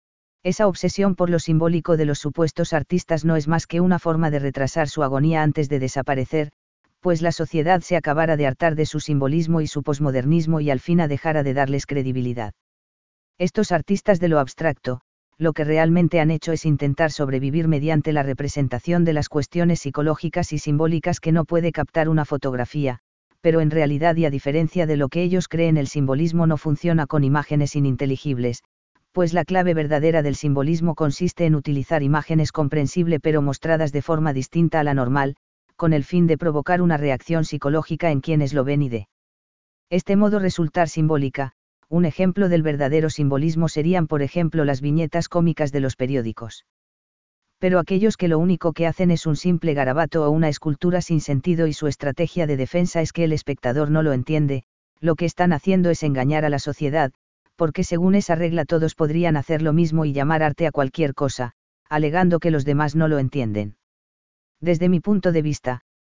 Esa obsesión por lo simbólico de los supuestos artistas no es más que una forma de retrasar su agonía antes de desaparecer, pues la sociedad se acabara de hartar de su simbolismo y su posmodernismo y al fin dejara de darles credibilidad. Estos artistas de lo abstracto, lo que realmente han hecho es intentar sobrevivir mediante la representación de las cuestiones psicológicas y simbólicas que no puede captar una fotografía, pero en realidad y a diferencia de lo que ellos creen, el simbolismo no funciona con imágenes ininteligibles, pues la clave verdadera del simbolismo consiste en utilizar imágenes comprensibles pero mostradas de forma distinta a la normal, con el fin de provocar una reacción psicológica en quienes lo ven y de este modo resultar simbólica. Un ejemplo del verdadero simbolismo serían por ejemplo las viñetas cómicas de los periódicos. Pero aquellos que lo único que hacen es un simple garabato o una escultura sin sentido y su estrategia de defensa es que el espectador no lo entiende, lo que están haciendo es engañar a la sociedad, porque según esa regla todos podrían hacer lo mismo y llamar arte a cualquier cosa, alegando que los demás no lo entienden. Desde mi punto de vista,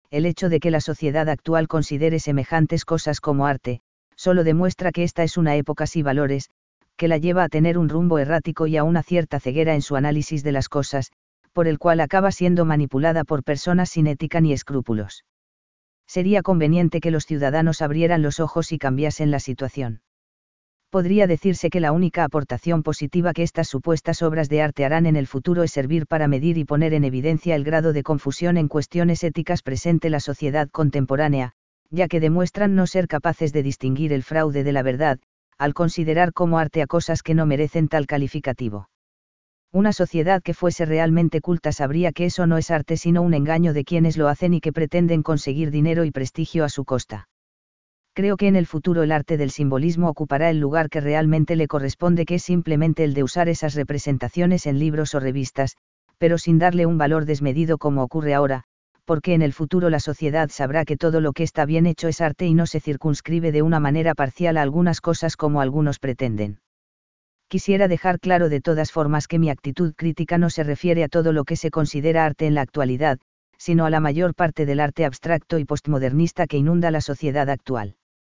el hecho de que la sociedad actual considere semejantes cosas como arte, solo demuestra que esta es una época sin valores, que la lleva a tener un rumbo errático y a una cierta ceguera en su análisis de las cosas, por el cual acaba siendo manipulada por personas sin ética ni escrúpulos. Sería conveniente que los ciudadanos abrieran los ojos y cambiasen la situación. Podría decirse que la única aportación positiva que estas supuestas obras de arte harán en el futuro es servir para medir y poner en evidencia el grado de confusión en cuestiones éticas presente la sociedad contemporánea, ya que demuestran no ser capaces de distinguir el fraude de la verdad, al considerar como arte a cosas que no merecen tal calificativo. Una sociedad que fuese realmente culta sabría que eso no es arte sino un engaño de quienes lo hacen y que pretenden conseguir dinero y prestigio a su costa. Creo que en el futuro el arte del simbolismo ocupará el lugar que realmente le corresponde, que es simplemente el de usar esas representaciones en libros o revistas, pero sin darle un valor desmedido como ocurre ahora, porque en el futuro la sociedad sabrá que todo lo que está bien hecho es arte y no se circunscribe de una manera parcial a algunas cosas como algunos pretenden. Quisiera dejar claro de todas formas que mi actitud crítica no se refiere a todo lo que se considera arte en la actualidad, sino a la mayor parte del arte abstracto y postmodernista que inunda la sociedad actual.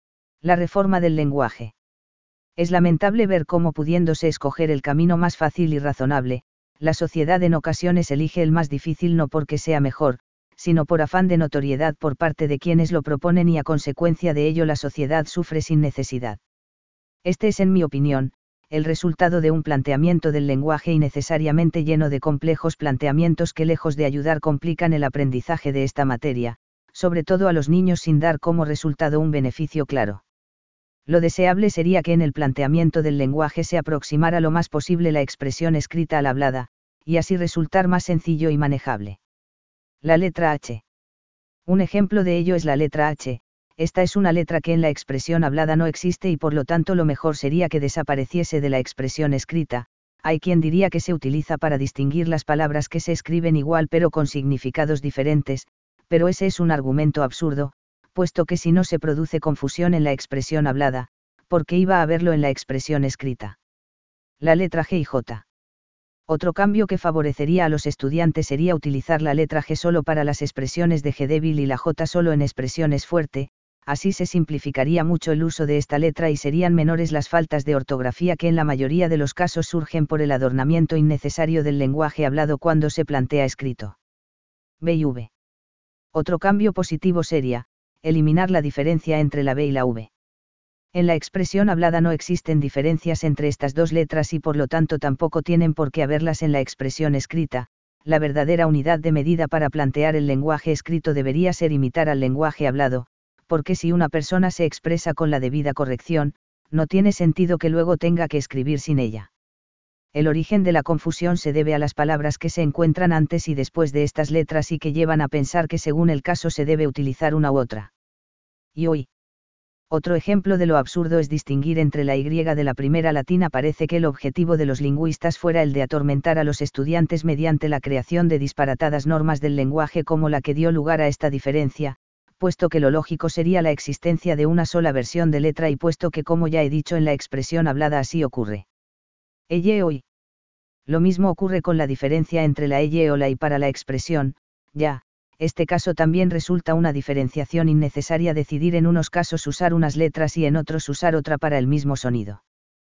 La reforma del lenguaje. Es lamentable ver cómo, pudiéndose escoger el camino más fácil y razonable, la sociedad en ocasiones elige el más difícil no porque sea mejor, sino por afán de notoriedad por parte de quienes lo proponen, y a consecuencia de ello la sociedad sufre sin necesidad. Este es, en mi opinión, el resultado de un planteamiento del lenguaje innecesariamente lleno de complejos planteamientos que, lejos de ayudar, complican el aprendizaje de esta materia, sobre todo a los niños, sin dar como resultado un beneficio claro. Lo deseable sería que en el planteamiento del lenguaje se aproximara lo más posible la expresión escrita a la hablada, y así resultar más sencillo y manejable. La letra H. Un ejemplo de ello es la letra H. Esta es una letra que en la expresión hablada no existe y por lo tanto lo mejor sería que desapareciese de la expresión escrita. Hay quien diría que se utiliza para distinguir las palabras que se escriben igual pero con significados diferentes, pero ese es un argumento absurdo, puesto que si no se produce confusión en la expresión hablada, ¿por qué iba a haberlo en la expresión escrita? La letra G y J. Otro cambio que favorecería a los estudiantes sería utilizar la letra G solo para las expresiones de G débil y la J solo en expresiones fuerte. Así se simplificaría mucho el uso de esta letra y serían menores las faltas de ortografía que en la mayoría de los casos surgen por el adornamiento innecesario del lenguaje hablado cuando se plantea escrito. B y V. Otro cambio positivo sería eliminar la diferencia entre la B y la V. En la expresión hablada no existen diferencias entre estas dos letras y por lo tanto tampoco tienen por qué haberlas en la expresión escrita. La verdadera unidad de medida para plantear el lenguaje escrito debería ser imitar al lenguaje hablado, porque si una persona se expresa con la debida corrección, no tiene sentido que luego tenga que escribir sin ella. El origen de la confusión se debe a las palabras que se encuentran antes y después de estas letras y que llevan a pensar que según el caso se debe utilizar una u otra. Y hoy. Otro ejemplo de lo absurdo es distinguir entre la Y de la primera latina. Parece que el objetivo de los lingüistas fuera el de atormentar a los estudiantes mediante la creación de disparatadas normas del lenguaje como la que dio lugar a esta diferencia, puesto que lo lógico sería la existencia de una sola versión de letra y puesto que, como ya he dicho, en la expresión hablada así ocurre. Ella hoy. Lo mismo ocurre con la diferencia entre la ella o la y para la expresión, ya. Este caso también resulta una diferenciación innecesaria decidir en unos casos usar unas letras y en otros usar otra para el mismo sonido.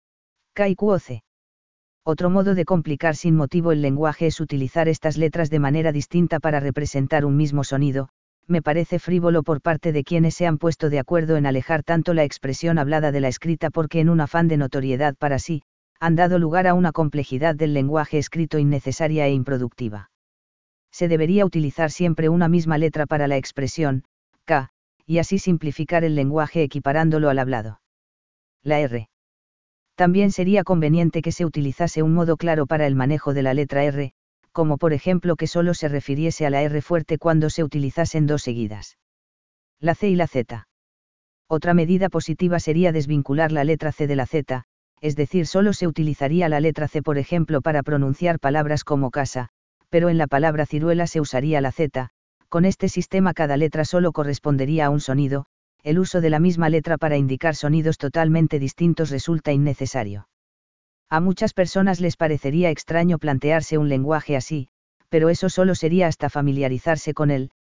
K y Q o C. Otro modo de complicar sin motivo el lenguaje es utilizar estas letras de manera distinta para representar un mismo sonido. Me parece frívolo por parte de quienes se han puesto de acuerdo en alejar tanto la expresión hablada de la escrita porque en un afán de notoriedad para sí, han dado lugar a una complejidad del lenguaje escrito innecesaria e improductiva. Se debería utilizar siempre una misma letra para la expresión, K, y así simplificar el lenguaje equiparándolo al hablado. La R. También sería conveniente que se utilizase un modo claro para el manejo de la letra R, como por ejemplo que solo se refiriese a la R fuerte cuando se utilizasen dos seguidas. La C y la Z. Otra medida positiva sería desvincular la letra C de la Z, es decir, solo se utilizaría la letra C por ejemplo para pronunciar palabras como casa, pero en la palabra ciruela se usaría la Z. Con este sistema cada letra solo correspondería a un sonido. El uso de la misma letra para indicar sonidos totalmente distintos resulta innecesario. A muchas personas les parecería extraño plantearse un lenguaje así, pero eso solo sería hasta familiarizarse con él,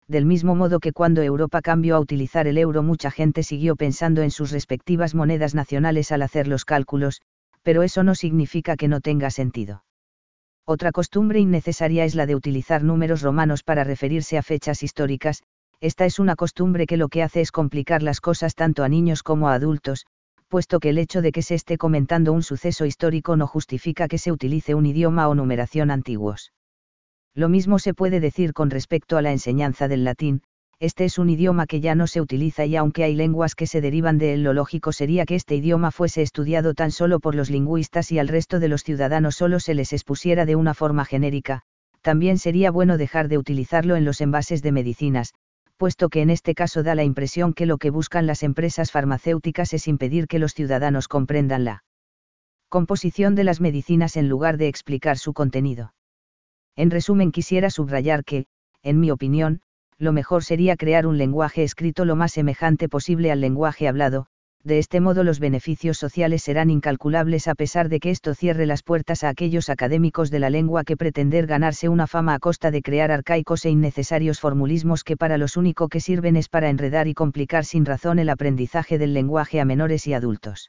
del mismo modo que cuando Europa cambió a utilizar el euro mucha gente siguió pensando en sus respectivas monedas nacionales al hacer los cálculos, pero eso no significa que no tenga sentido. Otra costumbre innecesaria es la de utilizar números romanos para referirse a fechas históricas. Esta es una costumbre que lo que hace es complicar las cosas tanto a niños como a adultos, puesto que el hecho de que se esté comentando un suceso histórico no justifica que se utilice un idioma o numeración antiguos. Lo mismo se puede decir con respecto a la enseñanza del latín. Este es un idioma que ya no se utiliza y aunque hay lenguas que se derivan de él, lo lógico sería que este idioma fuese estudiado tan solo por los lingüistas y al resto de los ciudadanos solo se les expusiera de una forma genérica. También sería bueno dejar de utilizarlo en los envases de medicinas, puesto que en este caso da la impresión que lo que buscan las empresas farmacéuticas es impedir que los ciudadanos comprendan la composición de las medicinas en lugar de explicar su contenido. En resumen, quisiera subrayar que, en mi opinión, lo mejor sería crear un lenguaje escrito lo más semejante posible al lenguaje hablado. De este modo los beneficios sociales serán incalculables a pesar de que esto cierre las puertas a aquellos académicos de la lengua que pretender ganarse una fama a costa de crear arcaicos e innecesarios formulismos que para los único que sirven es para enredar y complicar sin razón el aprendizaje del lenguaje a menores y adultos.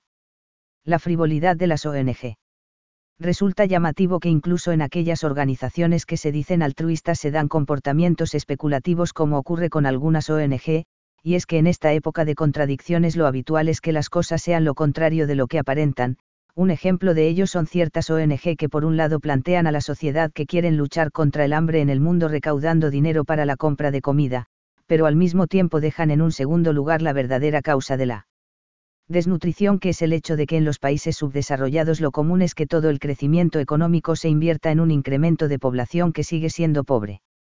La frivolidad de las ONG. Resulta llamativo que incluso en aquellas organizaciones que se dicen altruistas se dan comportamientos especulativos como ocurre con algunas ONG, y es que en esta época de contradicciones lo habitual es que las cosas sean lo contrario de lo que aparentan. Un ejemplo de ello son ciertas ONG que por un lado plantean a la sociedad que quieren luchar contra el hambre en el mundo recaudando dinero para la compra de comida, pero al mismo tiempo dejan en un segundo lugar la verdadera causa de la desnutrición, que es el hecho de que en los países subdesarrollados lo común es que todo el crecimiento económico se invierta en un incremento de población que sigue siendo pobre.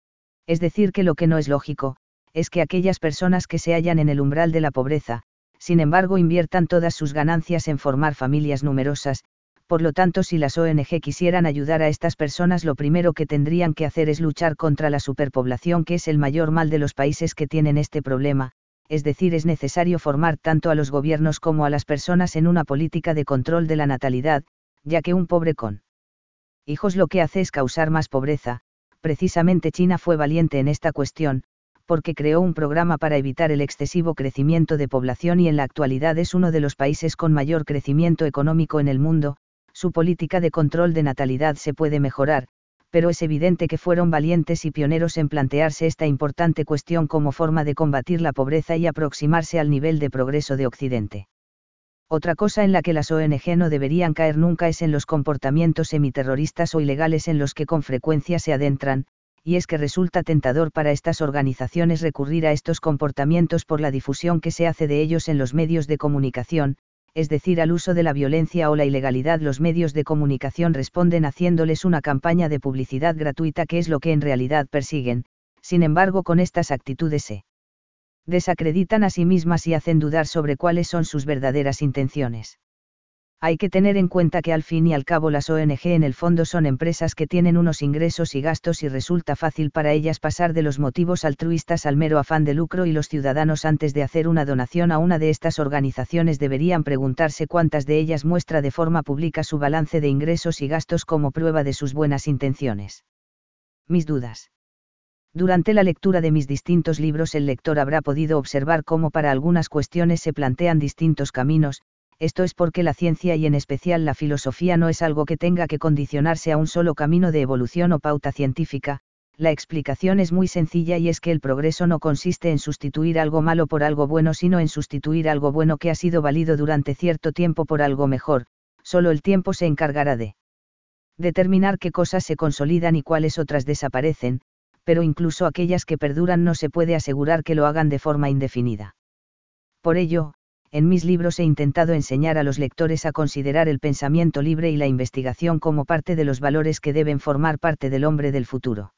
Es decir, que lo que no es lógico, es que aquellas personas que se hallan en el umbral de la pobreza, sin embargo, inviertan todas sus ganancias en formar familias numerosas. Por lo tanto, si las ONG quisieran ayudar a estas personas, lo primero que tendrían que hacer es luchar contra la superpoblación, que es el mayor mal de los países que tienen este problema. Es decir, es necesario formar tanto a los gobiernos como a las personas en una política de control de la natalidad, ya que un pobre con hijos lo que hace es causar más pobreza. Precisamente China fue valiente en esta cuestión, porque creó un programa para evitar el excesivo crecimiento de población y en la actualidad es uno de los países con mayor crecimiento económico en el mundo. Su política de control de natalidad se puede mejorar, pero es evidente que fueron valientes y pioneros en plantearse esta importante cuestión como forma de combatir la pobreza y aproximarse al nivel de progreso de Occidente. Otra cosa en la que las ONG no deberían caer nunca es en los comportamientos semiterroristas o ilegales en los que con frecuencia se adentran, y es que resulta tentador para estas organizaciones recurrir a estos comportamientos por la difusión que se hace de ellos en los medios de comunicación, es decir, al uso de la violencia o la ilegalidad. Los medios de comunicación responden haciéndoles una campaña de publicidad gratuita, que es lo que en realidad persiguen. Sin embargo, con estas actitudes se desacreditan a sí mismas y hacen dudar sobre cuáles son sus verdaderas intenciones. Hay que tener en cuenta que al fin y al cabo las ONG en el fondo son empresas que tienen unos ingresos y gastos y resulta fácil para ellas pasar de los motivos altruistas al mero afán de lucro, y los ciudadanos antes de hacer una donación a una de estas organizaciones deberían preguntarse cuántas de ellas muestra de forma pública su balance de ingresos y gastos como prueba de sus buenas intenciones. Mis dudas. Durante la lectura de mis distintos libros el lector habrá podido observar cómo para algunas cuestiones se plantean distintos caminos. Esto es porque la ciencia y en especial la filosofía no es algo que tenga que condicionarse a un solo camino de evolución o pauta científica. La explicación es muy sencilla y es que el progreso no consiste en sustituir algo malo por algo bueno, sino en sustituir algo bueno que ha sido válido durante cierto tiempo por algo mejor. Solo el tiempo se encargará de determinar qué cosas se consolidan y cuáles otras desaparecen, pero incluso aquellas que perduran no se puede asegurar que lo hagan de forma indefinida. Por ello, en mis libros he intentado enseñar a los lectores a considerar el pensamiento libre y la investigación como parte de los valores que deben formar parte del hombre del futuro.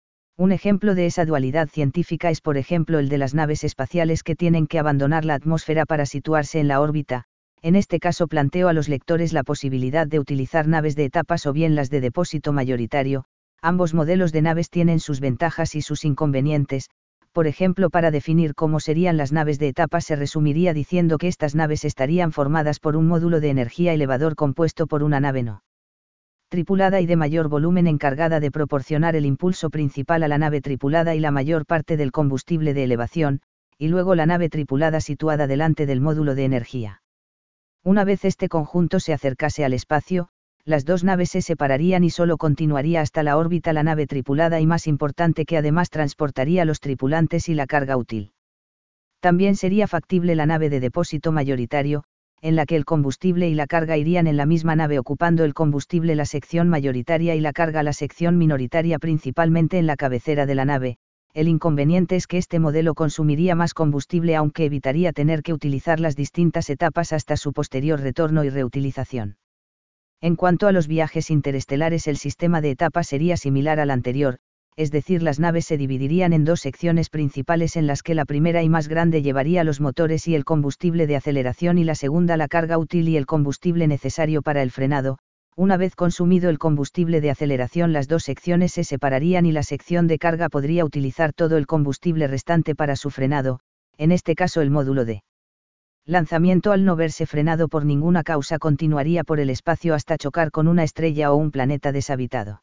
Un ejemplo de esa dualidad científica es, por ejemplo, el de las naves espaciales que tienen que abandonar la atmósfera para situarse en la órbita. En este caso planteo a los lectores la posibilidad de utilizar naves de etapas o bien las de depósito mayoritario. Ambos modelos de naves tienen sus ventajas y sus inconvenientes. Por ejemplo, para definir cómo serían las naves de etapas se resumiría diciendo que estas naves estarían formadas por un módulo de energía elevador compuesto por una nave no tripulada y de mayor volumen encargada de proporcionar el impulso principal a la nave tripulada y la mayor parte del combustible de elevación, y luego la nave tripulada situada delante del módulo de energía. Una vez este conjunto se acercase al espacio, las dos naves se separarían y solo continuaría hasta la órbita la nave tripulada y más importante que además transportaría los tripulantes y la carga útil. También sería factible la nave de depósito mayoritario, en la que el combustible y la carga irían en la misma nave ocupando el combustible la sección mayoritaria y la carga la sección minoritaria principalmente en la cabecera de la nave. El inconveniente es que este modelo consumiría más combustible aunque evitaría tener que utilizar las distintas etapas hasta su posterior retorno y reutilización. En cuanto a los viajes interestelares, el sistema de etapas sería similar al anterior, es decir, las naves se dividirían en dos secciones principales en las que la primera y más grande llevaría los motores y el combustible de aceleración y la segunda la carga útil y el combustible necesario para el frenado. Una vez consumido el combustible de aceleración, las dos secciones se separarían y la sección de carga podría utilizar todo el combustible restante para su frenado, en este caso el módulo de lanzamiento al no verse frenado por ninguna causa continuaría por el espacio hasta chocar con una estrella o un planeta deshabitado.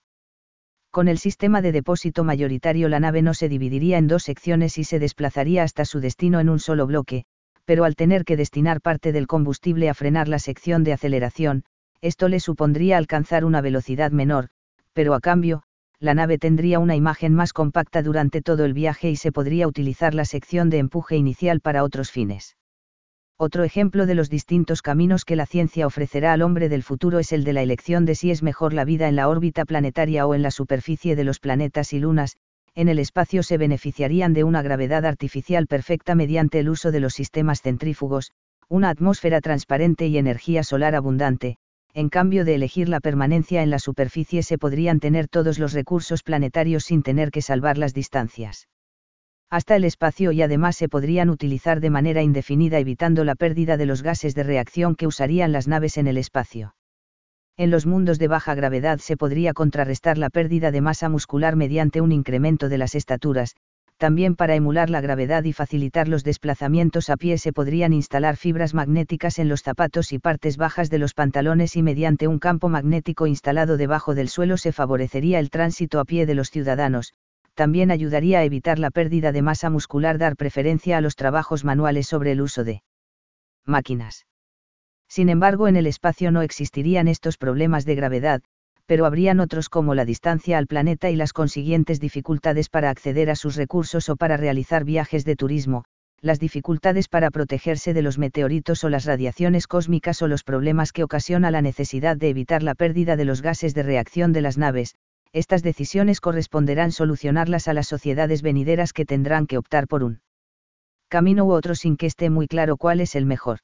Con el sistema de depósito mayoritario la nave no se dividiría en dos secciones y se desplazaría hasta su destino en un solo bloque, pero al tener que destinar parte del combustible a frenar la sección de aceleración, esto le supondría alcanzar una velocidad menor, pero a cambio, la nave tendría una imagen más compacta durante todo el viaje y se podría utilizar la sección de empuje inicial para otros fines. Otro ejemplo de los distintos caminos que la ciencia ofrecerá al hombre del futuro es el de la elección de si es mejor la vida en la órbita planetaria o en la superficie de los planetas y lunas. En el espacio se beneficiarían de una gravedad artificial perfecta mediante el uso de los sistemas centrífugos, una atmósfera transparente y energía solar abundante. En cambio de elegir la permanencia en la superficie se podrían tener todos los recursos planetarios sin tener que salvar las distancias hasta el espacio y además se podrían utilizar de manera indefinida evitando la pérdida de los gases de reacción que usarían las naves en el espacio. En los mundos de baja gravedad se podría contrarrestar la pérdida de masa muscular mediante un incremento de las estaturas. También para emular la gravedad y facilitar los desplazamientos a pie se podrían instalar fibras magnéticas en los zapatos y partes bajas de los pantalones y mediante un campo magnético instalado debajo del suelo se favorecería el tránsito a pie de los ciudadanos. También ayudaría a evitar la pérdida de masa muscular, dar preferencia a los trabajos manuales sobre el uso de máquinas. Sin embargo, en el espacio no existirían estos problemas de gravedad, pero habrían otros como la distancia al planeta y las consiguientes dificultades para acceder a sus recursos o para realizar viajes de turismo, las dificultades para protegerse de los meteoritos o las radiaciones cósmicas o los problemas que ocasiona la necesidad de evitar la pérdida de los gases de reacción de las naves. Estas decisiones corresponderán solucionarlas a las sociedades venideras que tendrán que optar por un camino u otro sin que esté muy claro cuál es el mejor.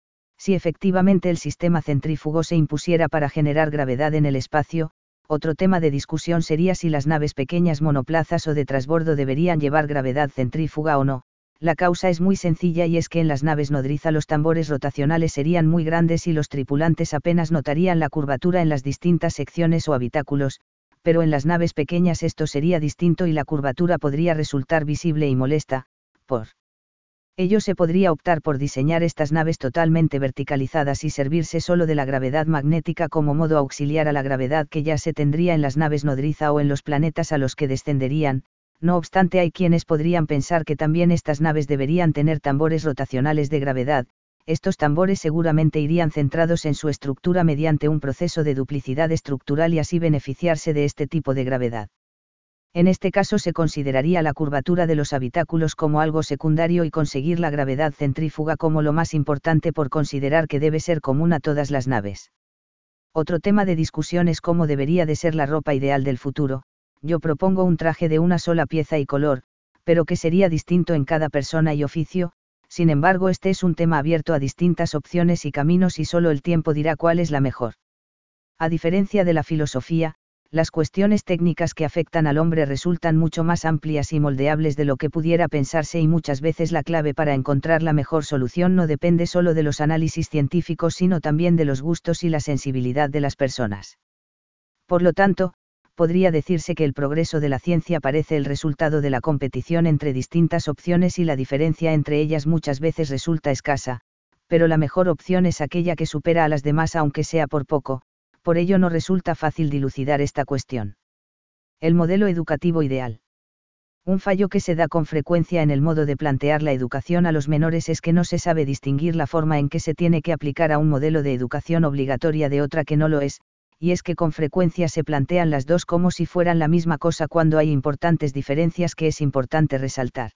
Si efectivamente el sistema centrífugo se impusiera para generar gravedad en el espacio, otro tema de discusión sería si las naves pequeñas monoplazas o de trasbordo deberían llevar gravedad centrífuga o no. La causa es muy sencilla y es que en las naves nodriza los tambores rotacionales serían muy grandes y los tripulantes apenas notarían la curvatura en las distintas secciones o habitáculos, pero en las naves pequeñas esto sería distinto y la curvatura podría resultar visible y molesta. Por ello se podría optar por diseñar estas naves totalmente verticalizadas y servirse solo de la gravedad magnética como modo auxiliar a la gravedad que ya se tendría en las naves nodriza o en los planetas a los que descenderían. No obstante, hay quienes podrían pensar que también estas naves deberían tener tambores rotacionales de gravedad. Estos tambores seguramente irían centrados en su estructura mediante un proceso de duplicidad estructural y así beneficiarse de este tipo de gravedad. En este caso se consideraría la curvatura de los habitáculos como algo secundario y conseguir la gravedad centrífuga como lo más importante por considerar que debe ser común a todas las naves. Otro tema de discusión es cómo debería de ser la ropa ideal del futuro. Yo propongo un traje de una sola pieza y color, pero que sería distinto en cada persona y oficio. Sin embargo, este es un tema abierto a distintas opciones y caminos y solo el tiempo dirá cuál es la mejor. A diferencia de la filosofía, las cuestiones técnicas que afectan al hombre resultan mucho más amplias y moldeables de lo que pudiera pensarse y muchas veces la clave para encontrar la mejor solución no depende solo de los análisis científicos sino también de los gustos y la sensibilidad de las personas. Por lo tanto, podría decirse que el progreso de la ciencia parece el resultado de la competición entre distintas opciones y la diferencia entre ellas muchas veces resulta escasa, pero la mejor opción es aquella que supera a las demás aunque sea por poco. por ello no resulta fácil dilucidar esta cuestión. El modelo educativo ideal. Un fallo que se da con frecuencia en el modo de plantear la educación a los menores es que no se sabe distinguir la forma en que se tiene que aplicar a un modelo de educación obligatoria de otra que no lo es, y es que con frecuencia se plantean las dos como si fueran la misma cosa cuando hay importantes diferencias que es importante resaltar.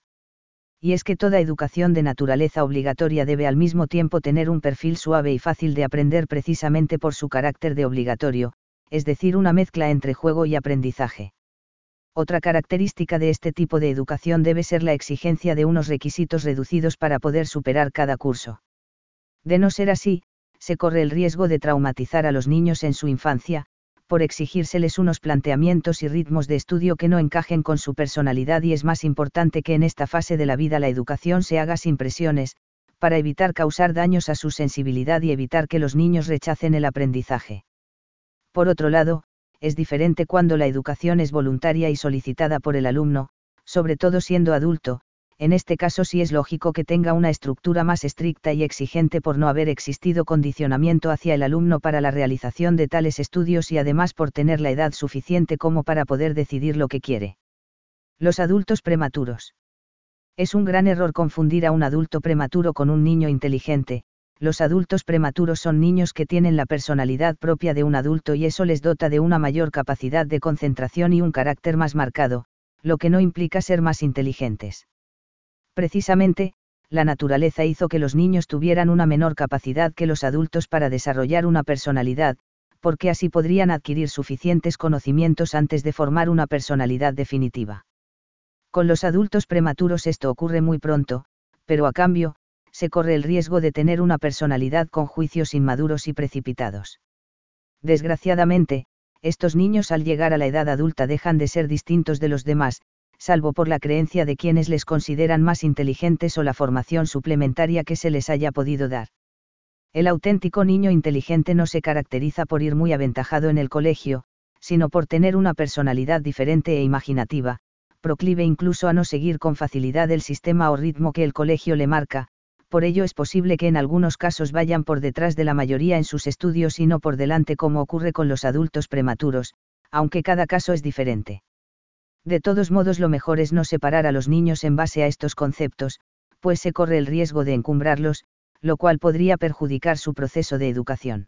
Y es que toda educación de naturaleza obligatoria debe al mismo tiempo tener un perfil suave y fácil de aprender precisamente por su carácter de obligatorio, es decir, una mezcla entre juego y aprendizaje. Otra característica de este tipo de educación debe ser la exigencia de unos requisitos reducidos para poder superar cada curso. De no ser así, se corre el riesgo de traumatizar a los niños en su infancia, por exigírseles unos planteamientos y ritmos de estudio que no encajen con su personalidad, y es más importante que en esta fase de la vida la educación se haga sin presiones, para evitar causar daños a su sensibilidad y evitar que los niños rechacen el aprendizaje. Por otro lado, es diferente cuando la educación es voluntaria y solicitada por el alumno, sobre todo siendo adulto. En este caso sí es lógico que tenga una estructura más estricta y exigente por no haber existido condicionamiento hacia el alumno para la realización de tales estudios y además por tener la edad suficiente como para poder decidir lo que quiere. Los adultos prematuros. Es un gran error confundir a un adulto prematuro con un niño inteligente. Los adultos prematuros son niños que tienen la personalidad propia de un adulto y eso les dota de una mayor capacidad de concentración y un carácter más marcado, lo que no implica ser más inteligentes. Precisamente, la naturaleza hizo que los niños tuvieran una menor capacidad que los adultos para desarrollar una personalidad, porque así podrían adquirir suficientes conocimientos antes de formar una personalidad definitiva. Con los adultos prematuros esto ocurre muy pronto, pero a cambio, se corre el riesgo de tener una personalidad con juicios inmaduros y precipitados. Desgraciadamente, estos niños al llegar a la edad adulta dejan de ser distintos de los demás, salvo por la creencia de quienes les consideran más inteligentes o la formación suplementaria que se les haya podido dar. El auténtico niño inteligente no se caracteriza por ir muy aventajado en el colegio, sino por tener una personalidad diferente e imaginativa, proclive incluso a no seguir con facilidad el sistema o ritmo que el colegio le marca. Por ello es posible que en algunos casos vayan por detrás de la mayoría en sus estudios y no por delante como ocurre con los adultos prematuros, aunque cada caso es diferente. De todos modos, lo mejor es no separar a los niños en base a estos conceptos, pues se corre el riesgo de encumbrarlos, lo cual podría perjudicar su proceso de educación.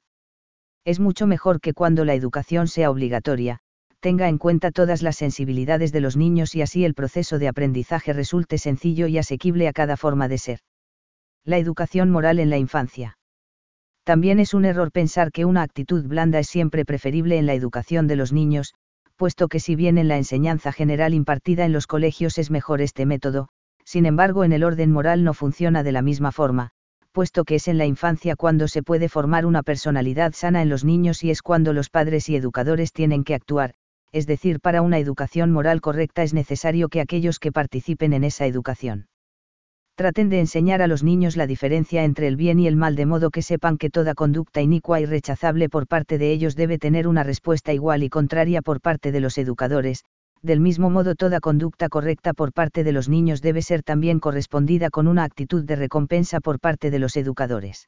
Es mucho mejor que cuando la educación sea obligatoria, tenga en cuenta todas las sensibilidades de los niños y así el proceso de aprendizaje resulte sencillo y asequible a cada forma de ser. La educación moral en la infancia. También es un error pensar que una actitud blanda es siempre preferible en la educación de los niños, puesto que si bien en la enseñanza general impartida en los colegios es mejor este método, sin embargo en el orden moral no funciona de la misma forma, puesto que es en la infancia cuando se puede formar una personalidad sana en los niños y es cuando los padres y educadores tienen que actuar, es decir, para una educación moral correcta es necesario que aquellos que participen en esa educación traten de enseñar a los niños la diferencia entre el bien y el mal, de modo que sepan que toda conducta inicua y rechazable por parte de ellos debe tener una respuesta igual y contraria por parte de los educadores. Del mismo modo, toda conducta correcta por parte de los niños debe ser también correspondida con una actitud de recompensa por parte de los educadores.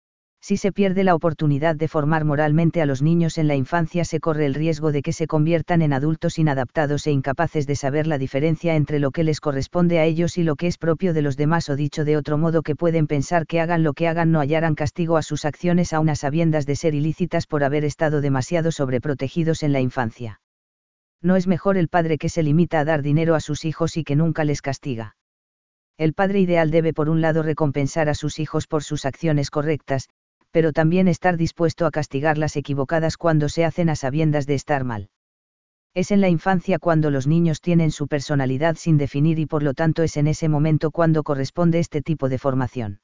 Si se pierde la oportunidad de formar moralmente a los niños en la infancia, se corre el riesgo de que se conviertan en adultos inadaptados e incapaces de saber la diferencia entre lo que les corresponde a ellos y lo que es propio de los demás, o dicho de otro modo, que pueden pensar que hagan lo que hagan no hallarán castigo a sus acciones aun a sabiendas de ser ilícitas por haber estado demasiado sobreprotegidos en la infancia. No es mejor el padre que se limita a dar dinero a sus hijos y que nunca les castiga. El padre ideal debe por un lado recompensar a sus hijos por sus acciones correctas, pero también estar dispuesto a castigar las equivocadas cuando se hacen a sabiendas de estar mal. Es en la infancia cuando los niños tienen su personalidad sin definir y por lo tanto es en ese momento cuando corresponde este tipo de formación.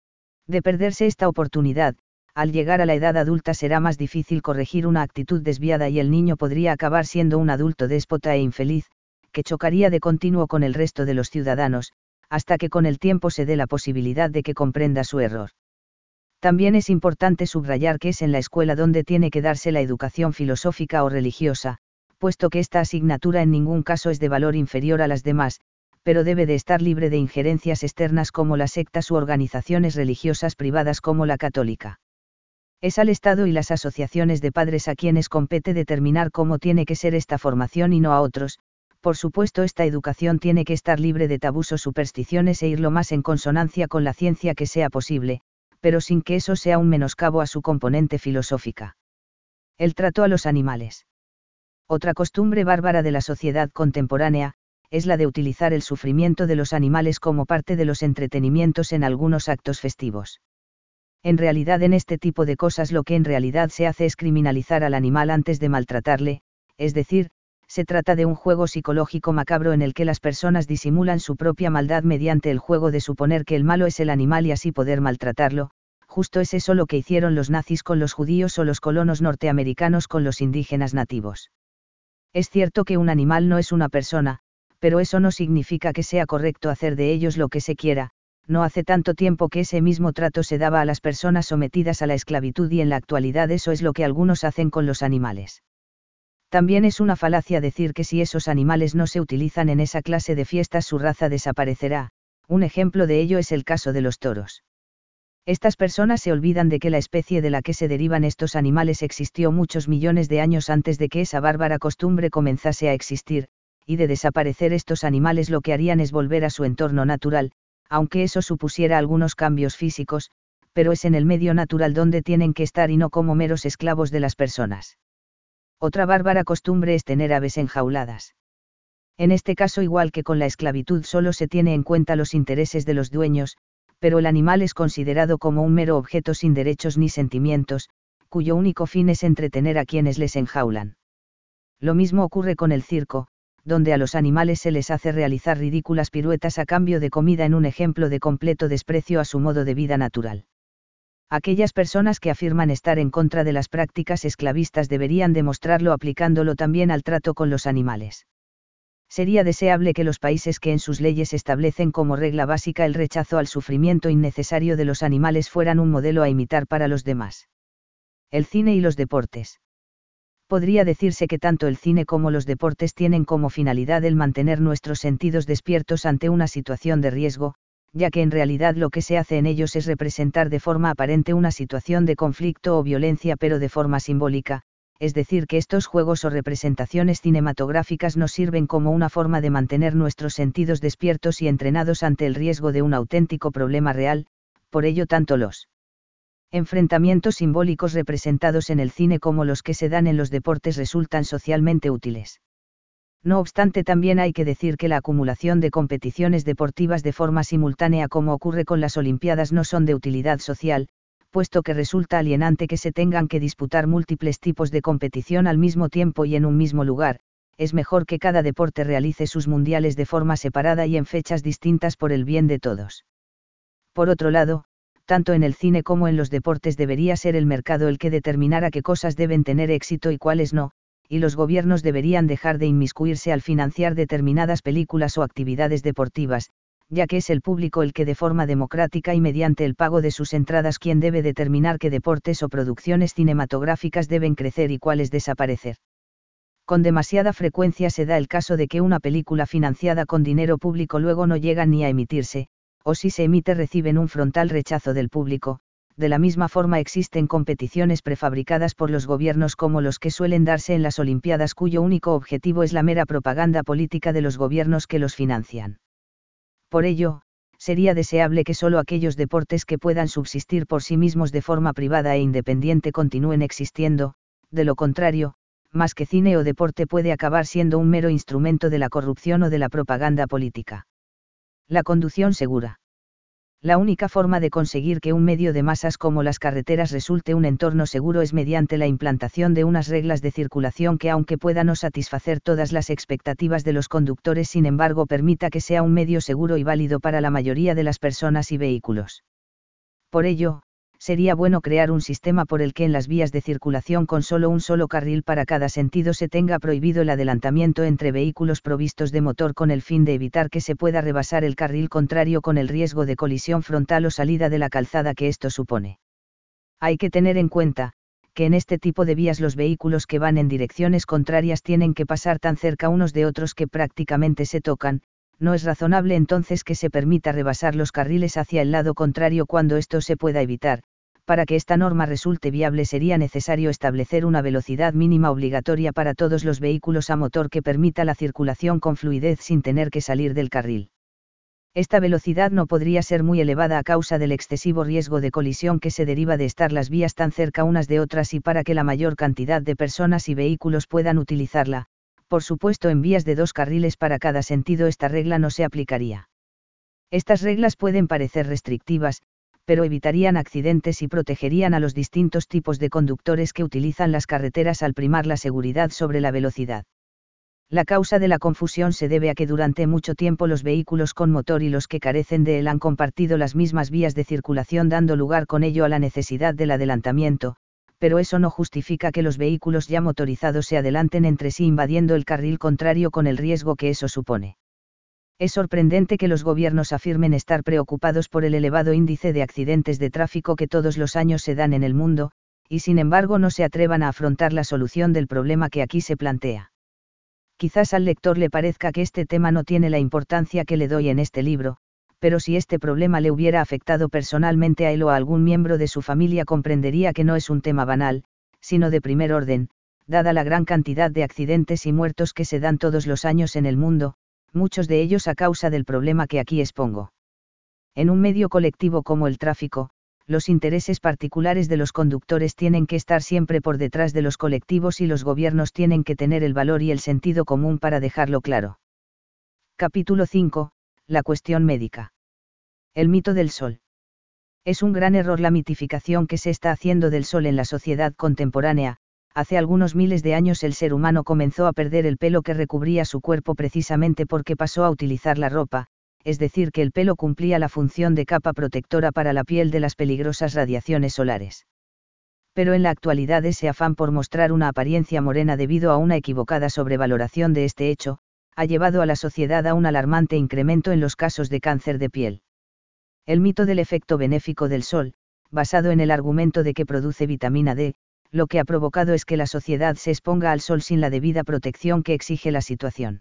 De perderse esta oportunidad, al llegar a la edad adulta será más difícil corregir una actitud desviada y el niño podría acabar siendo un adulto déspota e infeliz, que chocaría de continuo con el resto de los ciudadanos, hasta que con el tiempo se dé la posibilidad de que comprenda su error. También es importante subrayar que es en la escuela donde tiene que darse la educación filosófica o religiosa, puesto que esta asignatura en ningún caso es de valor inferior a las demás, pero debe de estar libre de injerencias externas como las sectas u organizaciones religiosas privadas como la católica. Es al Estado y las asociaciones de padres a quienes compete determinar cómo tiene que ser esta formación y no a otros. Por supuesto, esta educación tiene que estar libre de tabús o supersticiones e ir lo más en consonancia con la ciencia que sea posible, pero sin que eso sea un menoscabo a su componente filosófica. El trato a los animales. Otra costumbre bárbara de la sociedad contemporánea, es la de utilizar el sufrimiento de los animales como parte de los entretenimientos en algunos actos festivos. En realidad, en este tipo de cosas lo que en realidad se hace es criminalizar al animal antes de maltratarle, es decir, se trata de un juego psicológico macabro en el que las personas disimulan su propia maldad mediante el juego de suponer que el malo es el animal y así poder maltratarlo. Justo es eso lo que hicieron los nazis con los judíos o los colonos norteamericanos con los indígenas nativos. Es cierto que un animal no es una persona, pero eso no significa que sea correcto hacer de ellos lo que se quiera. No hace tanto tiempo que ese mismo trato se daba a las personas sometidas a la esclavitud y en la actualidad eso es lo que algunos hacen con los animales. También es una falacia decir que si esos animales no se utilizan en esa clase de fiestas su raza desaparecerá. Un ejemplo de ello es el caso de los toros. Estas personas se olvidan de que la especie de la que se derivan estos animales existió muchos millones de años antes de que esa bárbara costumbre comenzase a existir, y de desaparecer estos animales lo que harían es volver a su entorno natural, aunque eso supusiera algunos cambios físicos, pero es en el medio natural donde tienen que estar y no como meros esclavos de las personas. Otra bárbara costumbre es tener aves enjauladas. En este caso, igual que con la esclavitud, solo se tiene en cuenta los intereses de los dueños, pero el animal es considerado como un mero objeto sin derechos ni sentimientos, cuyo único fin es entretener a quienes les enjaulan. Lo mismo ocurre con el circo, donde a los animales se les hace realizar ridículas piruetas a cambio de comida en un ejemplo de completo desprecio a su modo de vida natural. Aquellas personas que afirman estar en contra de las prácticas esclavistas deberían demostrarlo aplicándolo también al trato con los animales. Sería deseable que los países que en sus leyes establecen como regla básica el rechazo al sufrimiento innecesario de los animales fueran un modelo a imitar para los demás. El cine y los deportes. Podría decirse que tanto el cine como los deportes tienen como finalidad el mantener nuestros sentidos despiertos ante una situación de riesgo, ya que en realidad lo que se hace en ellos es representar de forma aparente una situación de conflicto o violencia, pero de forma simbólica, es decir, que estos juegos o representaciones cinematográficas nos sirven como una forma de mantener nuestros sentidos despiertos y entrenados ante el riesgo de un auténtico problema real. Por ello, tanto los enfrentamientos simbólicos representados en el cine como los que se dan en los deportes resultan socialmente útiles. No obstante, también hay que decir que la acumulación de competiciones deportivas de forma simultánea, como ocurre con las Olimpiadas, no son de utilidad social, puesto que resulta alienante que se tengan que disputar múltiples tipos de competición al mismo tiempo y en un mismo lugar. Es mejor que cada deporte realice sus mundiales de forma separada y en fechas distintas por el bien de todos. Por otro lado, tanto en el cine como en los deportes debería ser el mercado el que determinara qué cosas deben tener éxito y cuáles no, y los gobiernos deberían dejar de inmiscuirse al financiar determinadas películas o actividades deportivas, ya que es el público el que de forma democrática y mediante el pago de sus entradas quien debe determinar qué deportes o producciones cinematográficas deben crecer y cuáles desaparecer. Con demasiada frecuencia se da el caso de que una película financiada con dinero público luego no llega ni a emitirse, o si se emite reciben un frontal rechazo del público. De la misma forma existen competiciones prefabricadas por los gobiernos como los que suelen darse en las Olimpiadas, cuyo único objetivo es la mera propaganda política de los gobiernos que los financian. Por ello, sería deseable que solo aquellos deportes que puedan subsistir por sí mismos de forma privada e independiente continúen existiendo. De lo contrario, más que cine o deporte puede acabar siendo un mero instrumento de la corrupción o de la propaganda política. La conducción segura. La única forma de conseguir que un medio de masas como las carreteras resulte un entorno seguro es mediante la implantación de unas reglas de circulación que, aunque pueda no satisfacer todas las expectativas de los conductores, sin embargo permita que sea un medio seguro y válido para la mayoría de las personas y vehículos. Por ello, sería bueno crear un sistema por el que en las vías de circulación con solo un solo carril para cada sentido se tenga prohibido el adelantamiento entre vehículos provistos de motor con el fin de evitar que se pueda rebasar el carril contrario con el riesgo de colisión frontal o salida de la calzada que esto supone. Hay que tener en cuenta, que en este tipo de vías los vehículos que van en direcciones contrarias tienen que pasar tan cerca unos de otros que prácticamente se tocan. No es razonable entonces que se permita rebasar los carriles hacia el lado contrario cuando esto se pueda evitar, Para que esta norma resulte viable sería necesario establecer una velocidad mínima obligatoria para todos los vehículos a motor que permita la circulación con fluidez sin tener que salir del carril. Esta velocidad no podría ser muy elevada a causa del excesivo riesgo de colisión que se deriva de estar las vías tan cerca unas de otras y para que la mayor cantidad de personas y vehículos puedan utilizarla. Por supuesto, en vías de 2 carriles para cada sentido esta regla no se aplicaría. Estas reglas pueden parecer restrictivas, pero evitarían accidentes y protegerían a los distintos tipos de conductores que utilizan las carreteras al primar la seguridad sobre la velocidad. La causa de la confusión se debe a que durante mucho tiempo los vehículos con motor y los que carecen de él han compartido las mismas vías de circulación, dando lugar con ello a la necesidad del adelantamiento, pero eso no justifica que los vehículos ya motorizados se adelanten entre sí invadiendo el carril contrario con el riesgo que eso supone. Es sorprendente que los gobiernos afirmen estar preocupados por el elevado índice de accidentes de tráfico que todos los años se dan en el mundo, y sin embargo no se atrevan a afrontar la solución del problema que aquí se plantea. Quizás al lector le parezca que este tema no tiene la importancia que le doy en este libro, pero si este problema le hubiera afectado personalmente a él o a algún miembro de su familia, comprendería que no es un tema banal, sino de primer orden, dada la gran cantidad de accidentes y muertos que se dan todos los años en el mundo, muchos de ellos a causa del problema que aquí expongo. En un medio colectivo como el tráfico, los intereses particulares de los conductores tienen que estar siempre por detrás de los colectivos y los gobiernos tienen que tener el valor y el sentido común para dejarlo claro. Capítulo 5. La cuestión médica. El mito del sol. Es un gran error la mitificación que se está haciendo del sol en la sociedad contemporánea. Hace algunos miles de años el ser humano comenzó a perder el pelo que recubría su cuerpo precisamente porque pasó a utilizar la ropa, es decir, que el pelo cumplía la función de capa protectora para la piel de las peligrosas radiaciones solares. Pero en la actualidad ese afán por mostrar una apariencia morena debido a una equivocada sobrevaloración de este hecho, ha llevado a la sociedad a un alarmante incremento en los casos de cáncer de piel. El mito del efecto benéfico del sol, basado en el argumento de que produce vitamina D, lo que ha provocado es que la sociedad se exponga al sol sin la debida protección que exige la situación.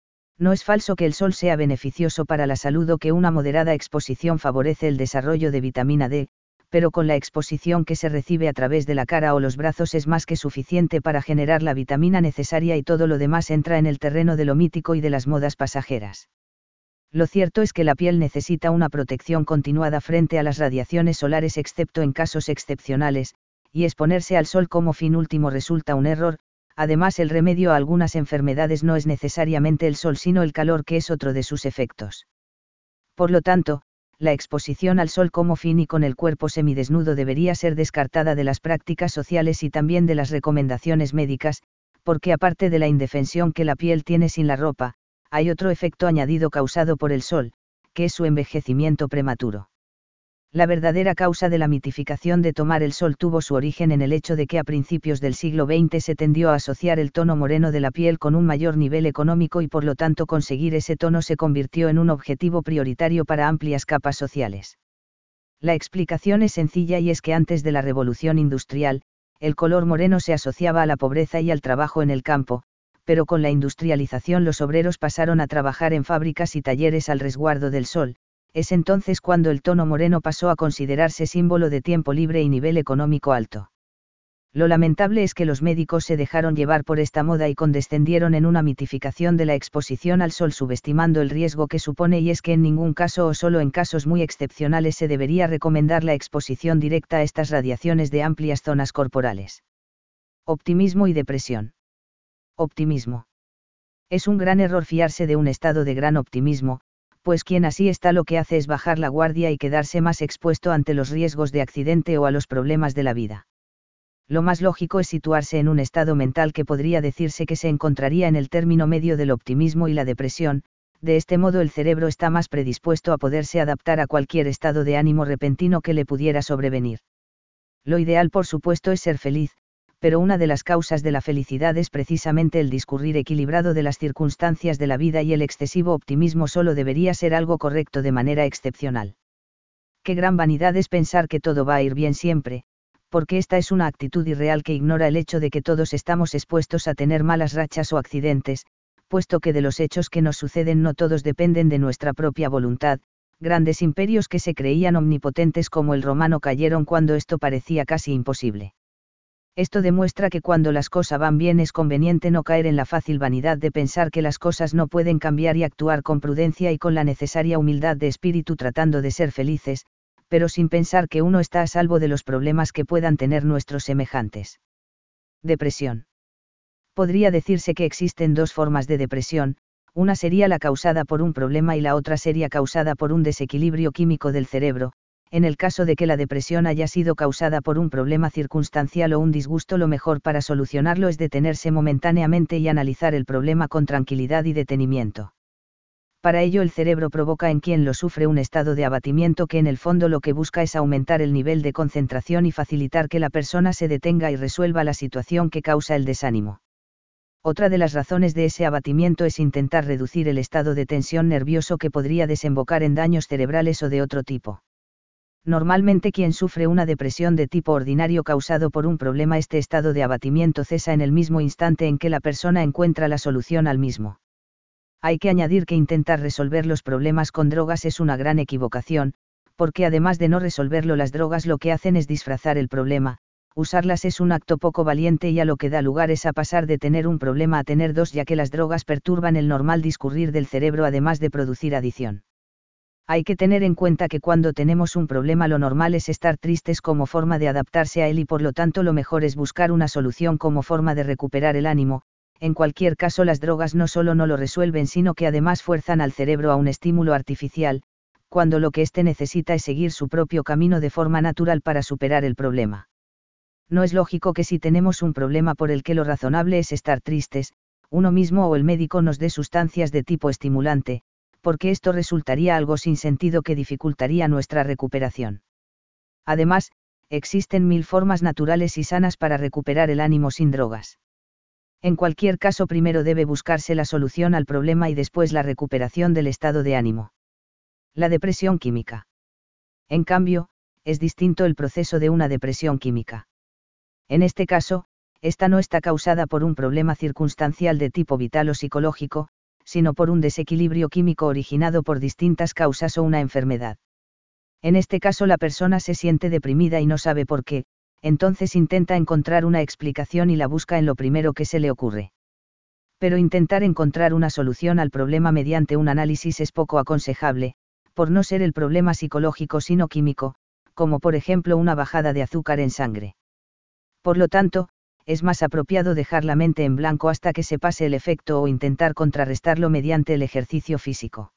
No es falso que el sol sea beneficioso para la salud o que una moderada exposición favorece el desarrollo de vitamina D, pero con la exposición que se recibe a través de la cara o los brazos es más que suficiente para generar la vitamina necesaria y todo lo demás entra en el terreno de lo mítico y de las modas pasajeras. Lo cierto es que la piel necesita una protección continuada frente a las radiaciones solares excepto en casos excepcionales, y exponerse al sol como fin último resulta un error. Además, el remedio a algunas enfermedades no es necesariamente el sol sino el calor, que es otro de sus efectos. Por lo tanto, la exposición al sol como fin y con el cuerpo semidesnudo debería ser descartada de las prácticas sociales y también de las recomendaciones médicas, porque aparte de la indefensión que la piel tiene sin la ropa, hay otro efecto añadido causado por el sol, que es su envejecimiento prematuro. La verdadera causa de la mitificación de tomar el sol tuvo su origen en el hecho de que a principios del siglo XX se tendió a asociar el tono moreno de la piel con un mayor nivel económico y por lo tanto conseguir ese tono se convirtió en un objetivo prioritario para amplias capas sociales. La explicación es sencilla y es que antes de la revolución industrial, el color moreno se asociaba a la pobreza y al trabajo en el campo, pero con la industrialización los obreros pasaron a trabajar en fábricas y talleres al resguardo del sol. Es entonces cuando el tono moreno pasó a considerarse símbolo de tiempo libre y nivel económico alto. Lo lamentable es que los médicos se dejaron llevar por esta moda y condescendieron en una mitificación de la exposición al sol subestimando el riesgo que supone, y es que en ningún caso o solo en casos muy excepcionales se debería recomendar la exposición directa a estas radiaciones de amplias zonas corporales. Optimismo y depresión. Optimismo. Es un gran error fiarse de un estado de gran optimismo, pues quien así está lo que hace es bajar la guardia y quedarse más expuesto ante los riesgos de accidente o a los problemas de la vida. Lo más lógico es situarse en un estado mental que podría decirse que se encontraría en el término medio del optimismo y la depresión. De este modo el cerebro está más predispuesto a poderse adaptar a cualquier estado de ánimo repentino que le pudiera sobrevenir. Lo ideal, por supuesto, es ser feliz, pero una de las causas de la felicidad es precisamente el discurrir equilibrado de las circunstancias de la vida, y el excesivo optimismo solo debería ser algo correcto de manera excepcional. Qué gran vanidad es pensar que todo va a ir bien siempre, porque esta es una actitud irreal que ignora el hecho de que todos estamos expuestos a tener malas rachas o accidentes, puesto que de los hechos que nos suceden no todos dependen de nuestra propia voluntad, Grandes imperios que se creían omnipotentes como el romano cayeron cuando esto parecía casi imposible. Esto demuestra que cuando las cosas van bien es conveniente no caer en la fácil vanidad de pensar que las cosas no pueden cambiar y actuar con prudencia y con la necesaria humildad de espíritu tratando de ser felices, pero sin pensar que uno está a salvo de los problemas que puedan tener nuestros semejantes. Depresión. Podría decirse que existen dos formas de depresión, una sería la causada por un problema y la otra sería causada por un desequilibrio químico del cerebro. En el caso de que la depresión haya sido causada por un problema circunstancial o un disgusto, lo mejor para solucionarlo es detenerse momentáneamente y analizar el problema con tranquilidad y detenimiento. Para ello el cerebro provoca en quien lo sufre un estado de abatimiento que en el fondo lo que busca es aumentar el nivel de concentración y facilitar que la persona se detenga y resuelva la situación que causa el desánimo. Otra de las razones de ese abatimiento es intentar reducir el estado de tensión nervioso que podría desembocar en daños cerebrales o de otro tipo. Normalmente quien sufre una depresión de tipo ordinario causado por un problema, este estado de abatimiento cesa en el mismo instante en que la persona encuentra la solución al mismo. Hay que añadir que intentar resolver los problemas con drogas es una gran equivocación, porque además de no resolverlo, las drogas lo que hacen es disfrazar el problema. Usarlas es un acto poco valiente y a lo que da lugar es a pasar de tener un problema a tener dos, ya que las drogas perturban el normal discurrir del cerebro además de producir adicción. Hay que tener en cuenta que cuando tenemos un problema lo normal es estar tristes como forma de adaptarse a él y por lo tanto lo mejor es buscar una solución como forma de recuperar el ánimo. En cualquier caso, las drogas no solo no lo resuelven sino que además fuerzan al cerebro a un estímulo artificial, cuando lo que éste necesita es seguir su propio camino de forma natural para superar el problema. No es lógico que si tenemos un problema por el que lo razonable es estar tristes, uno mismo o el médico nos dé sustancias de tipo estimulante, porque esto resultaría algo sin sentido que dificultaría nuestra recuperación. Además, existen 1000 formas naturales y sanas para recuperar el ánimo sin drogas. En cualquier caso, primero debe buscarse la solución al problema y después la recuperación del estado de ánimo. La depresión química. En cambio, es distinto el proceso de una depresión química. En este caso, esta no está causada por un problema circunstancial de tipo vital o psicológico, sino por un desequilibrio químico originado por distintas causas o una enfermedad. En este caso la persona se siente deprimida y no sabe por qué, entonces intenta encontrar una explicación y la busca en lo primero que se le ocurre. Pero intentar encontrar una solución al problema mediante un análisis es poco aconsejable, por no ser el problema psicológico sino químico, como por ejemplo una bajada de azúcar en sangre. Por lo tanto, es más apropiado dejar la mente en blanco hasta que se pase el efecto o intentar contrarrestarlo mediante el ejercicio físico.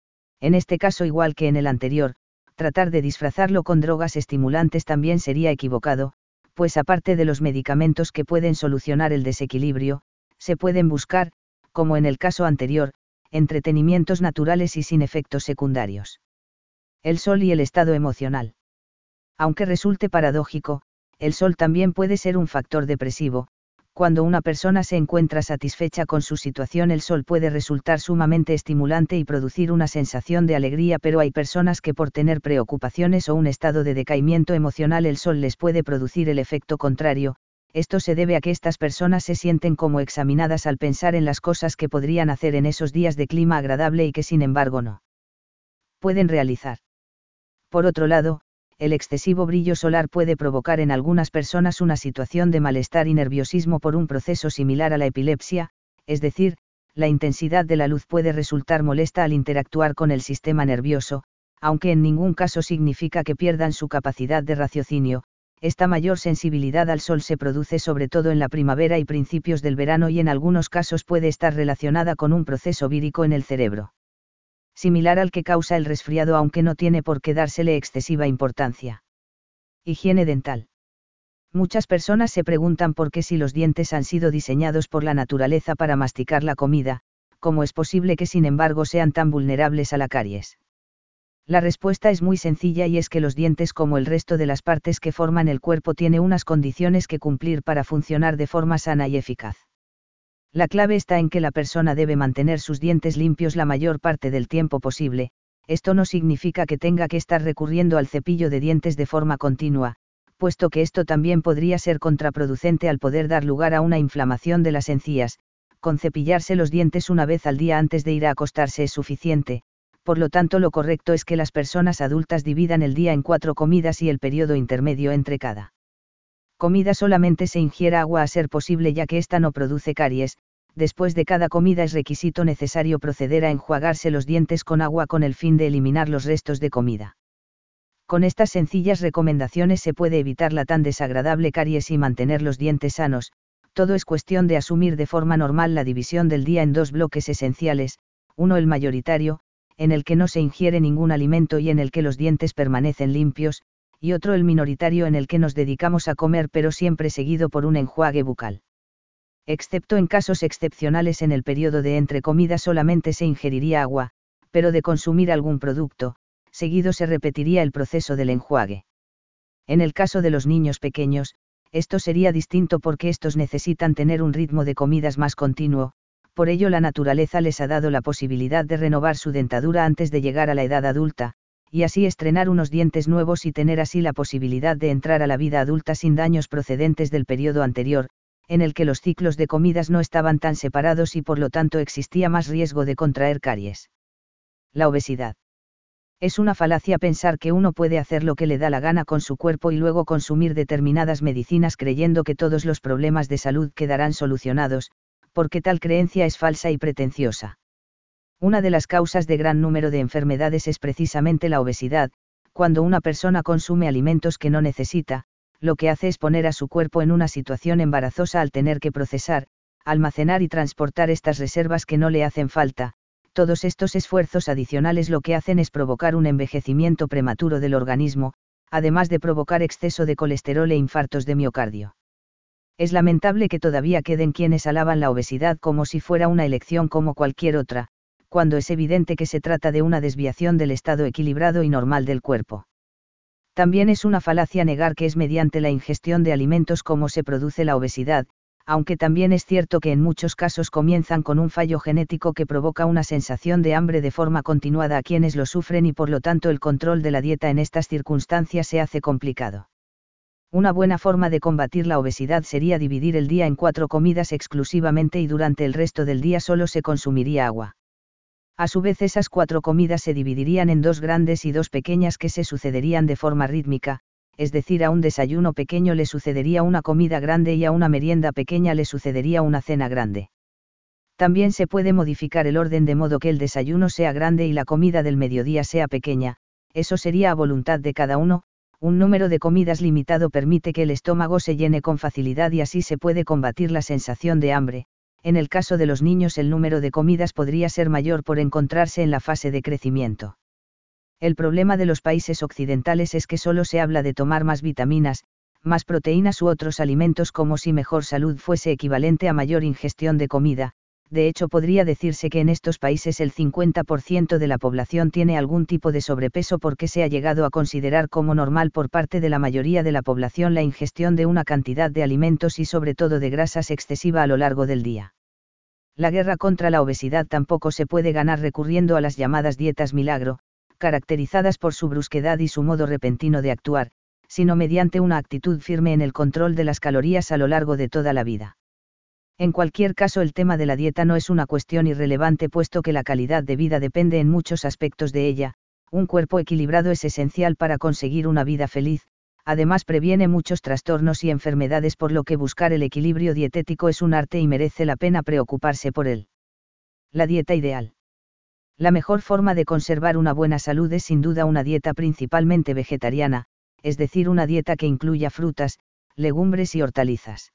En este caso, igual que en el anterior, tratar de disfrazarlo con drogas estimulantes también sería equivocado, pues aparte de los medicamentos que pueden solucionar el desequilibrio, se pueden buscar, como en el caso anterior, entretenimientos naturales y sin efectos secundarios. El sol y el estado emocional. Aunque resulte paradójico, el sol también puede ser un factor depresivo. Cuando una persona se encuentra satisfecha con su situación, el sol puede resultar sumamente estimulante y producir una sensación de alegría, pero hay personas que por tener preocupaciones o un estado de decaimiento emocional el sol les puede producir el efecto contrario. Esto se debe a que estas personas se sienten como examinadas al pensar en las cosas que podrían hacer en esos días de clima agradable y que sin embargo no pueden realizar. Por otro lado, el excesivo brillo solar puede provocar en algunas personas una situación de malestar y nerviosismo por un proceso similar a la epilepsia, es decir, la intensidad de la luz puede resultar molesta al interactuar con el sistema nervioso, aunque en ningún caso significa que pierdan su capacidad de raciocinio. Esta mayor sensibilidad al sol se produce sobre todo en la primavera y principios del verano y en algunos casos puede estar relacionada con un proceso vírico en el cerebro, similar al que causa el resfriado, aunque no tiene por qué dársele excesiva importancia. Higiene dental. Muchas personas se preguntan por qué, si los dientes han sido diseñados por la naturaleza para masticar la comida, ¿cómo es posible que sin embargo sean tan vulnerables a la caries? La respuesta es muy sencilla y es que los dientes, como el resto de las partes que forman el cuerpo, tiene unas condiciones que cumplir para funcionar de forma sana y eficaz. La clave está en que la persona debe mantener sus dientes limpios la mayor parte del tiempo posible. Esto no significa que tenga que estar recurriendo al cepillo de dientes de forma continua, puesto que esto también podría ser contraproducente al poder dar lugar a una inflamación de las encías. Con cepillarse los dientes una vez al día antes de ir a acostarse es suficiente, Por lo tanto, lo correcto es que las personas adultas dividan el día en 4 comidas y el periodo intermedio entre cada comida solamente se ingiera agua a ser posible, ya que ésta no produce caries. Después de cada comida es requisito necesario proceder a enjuagarse los dientes con agua con el fin de eliminar los restos de comida. Con estas sencillas recomendaciones se puede evitar la tan desagradable caries y mantener los dientes sanos. Todo es cuestión de asumir de forma normal la división del día en dos bloques esenciales: uno el mayoritario, en el que no se ingiere ningún alimento y en el que los dientes permanecen limpios, y otro el minoritario, en el que nos dedicamos a comer pero siempre seguido por un enjuague bucal. Excepto en casos excepcionales, en el periodo de entre comidas solamente se ingeriría agua, pero de consumir algún producto, seguido se repetiría el proceso del enjuague. En el caso de los niños pequeños, esto sería distinto porque estos necesitan tener un ritmo de comidas más continuo, por ello la naturaleza les ha dado la posibilidad de renovar su dentadura antes de llegar a la edad adulta, y así estrenar unos dientes nuevos y tener así la posibilidad de entrar a la vida adulta sin daños procedentes del periodo anterior, en el que los ciclos de comidas no estaban tan separados y por lo tanto existía más riesgo de contraer caries. La obesidad. Es una falacia pensar que uno puede hacer lo que le da la gana con su cuerpo y luego consumir determinadas medicinas creyendo que todos los problemas de salud quedarán solucionados, porque tal creencia es falsa y pretenciosa. Una de las causas de gran número de enfermedades es precisamente la obesidad. Cuando una persona consume alimentos que no necesita, lo que hace es poner a su cuerpo en una situación embarazosa al tener que procesar, almacenar y transportar estas reservas que no le hacen falta. Todos estos esfuerzos adicionales lo que hacen es provocar un envejecimiento prematuro del organismo, además de provocar exceso de colesterol e infartos de miocardio. Es lamentable que todavía queden quienes alaban la obesidad como si fuera una elección como cualquier otra, cuando es evidente que se trata de una desviación del estado equilibrado y normal del cuerpo. También es una falacia negar que es mediante la ingestión de alimentos como se produce la obesidad, aunque también es cierto que en muchos casos comienzan con un fallo genético que provoca una sensación de hambre de forma continuada a quienes lo sufren y por lo tanto el control de la dieta en estas circunstancias se hace complicado. Una buena forma de combatir la obesidad sería dividir el día en 4 comidas exclusivamente y durante el resto del día solo se consumiría agua. A su vez, esas 4 comidas se dividirían en 2 grandes y 2 pequeñas que se sucederían de forma rítmica, es decir, a un desayuno pequeño le sucedería una comida grande y a una merienda pequeña le sucedería una cena grande. También se puede modificar el orden de modo que el desayuno sea grande y la comida del mediodía sea pequeña. Eso sería a voluntad de cada uno. Un número de comidas limitado permite que el estómago se llene con facilidad y así se puede combatir la sensación de hambre. En el caso de los niños el número de comidas podría ser mayor por encontrarse en la fase de crecimiento. El problema de los países occidentales es que solo se habla de tomar más vitaminas, más proteínas u otros alimentos como si mejor salud fuese equivalente a mayor ingestión de comida. De hecho, podría decirse que en estos países el 50% de la población tiene algún tipo de sobrepeso porque se ha llegado a considerar como normal por parte de la mayoría de la población la ingestión de una cantidad de alimentos y sobre todo de grasas excesiva a lo largo del día. La guerra contra la obesidad tampoco se puede ganar recurriendo a las llamadas dietas milagro, caracterizadas por su brusquedad y su modo repentino de actuar, sino mediante una actitud firme en el control de las calorías a lo largo de toda la vida. En cualquier caso, el tema de la dieta no es una cuestión irrelevante puesto que la calidad de vida depende en muchos aspectos de ella. Un cuerpo equilibrado es esencial para conseguir una vida feliz, además previene muchos trastornos y enfermedades, por lo que buscar el equilibrio dietético es un arte y merece la pena preocuparse por él. La dieta ideal. La mejor forma de conservar una buena salud es sin duda una dieta principalmente vegetariana, es decir, una dieta que incluya frutas, legumbres y hortalizas.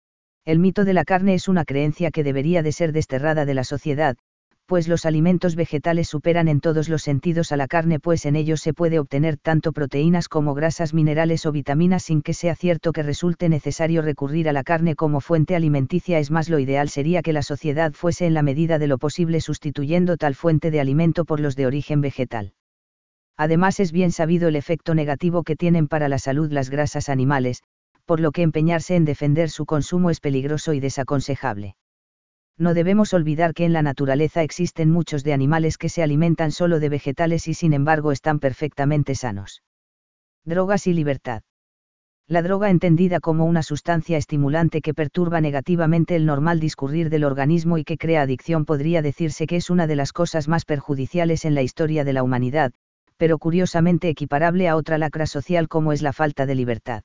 El mito de la carne es una creencia que debería de ser desterrada de la sociedad, pues los alimentos vegetales superan en todos los sentidos a la carne, pues en ellos se puede obtener tanto proteínas como grasas, minerales o vitaminas sin que sea cierto que resulte necesario recurrir a la carne como fuente alimenticia. Es más, lo ideal sería que la sociedad fuese en la medida de lo posible sustituyendo tal fuente de alimento por los de origen vegetal. Además, es bien sabido el efecto negativo que tienen para la salud las grasas animales, por lo que empeñarse en defender su consumo es peligroso y desaconsejable. No debemos olvidar que en la naturaleza existen muchos de animales que se alimentan solo de vegetales y sin embargo están perfectamente sanos. Drogas y libertad. La droga entendida como una sustancia estimulante que perturba negativamente el normal discurrir del organismo y que crea adicción podría decirse que es una de las cosas más perjudiciales en la historia de la humanidad, pero curiosamente equiparable a otra lacra social como es la falta de libertad.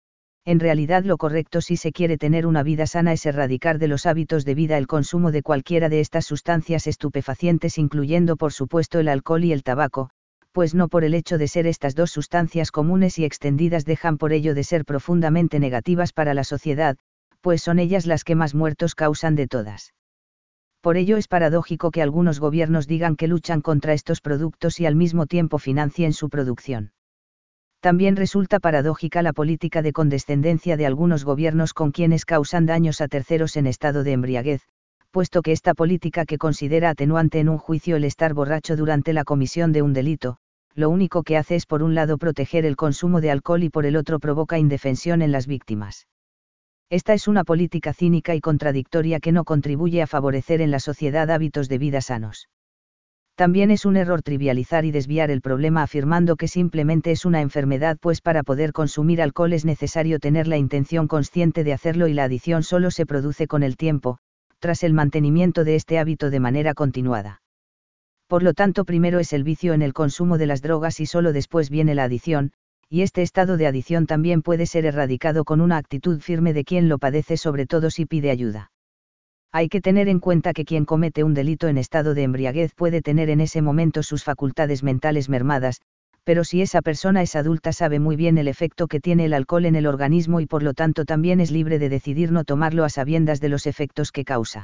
En realidad lo correcto si se quiere tener una vida sana es erradicar de los hábitos de vida el consumo de cualquiera de estas sustancias estupefacientes incluyendo por supuesto el alcohol y el tabaco, pues no por el hecho de ser estas dos sustancias comunes y extendidas dejan por ello de ser profundamente negativas para la sociedad, pues son ellas las que más muertos causan de todas. Por ello es paradójico que algunos gobiernos digan que luchan contra estos productos y al mismo tiempo financien su producción. También resulta paradójica la política de condescendencia de algunos gobiernos con quienes causan daños a terceros en estado de embriaguez, puesto que esta política que considera atenuante en un juicio el estar borracho durante la comisión de un delito, lo único que hace es por un lado proteger el consumo de alcohol y por el otro provoca indefensión en las víctimas. Esta es una política cínica y contradictoria que no contribuye a favorecer en la sociedad hábitos de vida sanos. También es un error trivializar y desviar el problema afirmando que simplemente es una enfermedad, pues para poder consumir alcohol es necesario tener la intención consciente de hacerlo y la adicción solo se produce con el tiempo, tras el mantenimiento de este hábito de manera continuada. Por lo tanto, primero es el vicio en el consumo de las drogas y solo después viene la adicción, y este estado de adicción también puede ser erradicado con una actitud firme de quien lo padece, sobre todo si pide ayuda. Hay que tener en cuenta que quien comete un delito en estado de embriaguez puede tener en ese momento sus facultades mentales mermadas, pero si esa persona es adulta sabe muy bien el efecto que tiene el alcohol en el organismo y por lo tanto también es libre de decidir no tomarlo a sabiendas de los efectos que causa.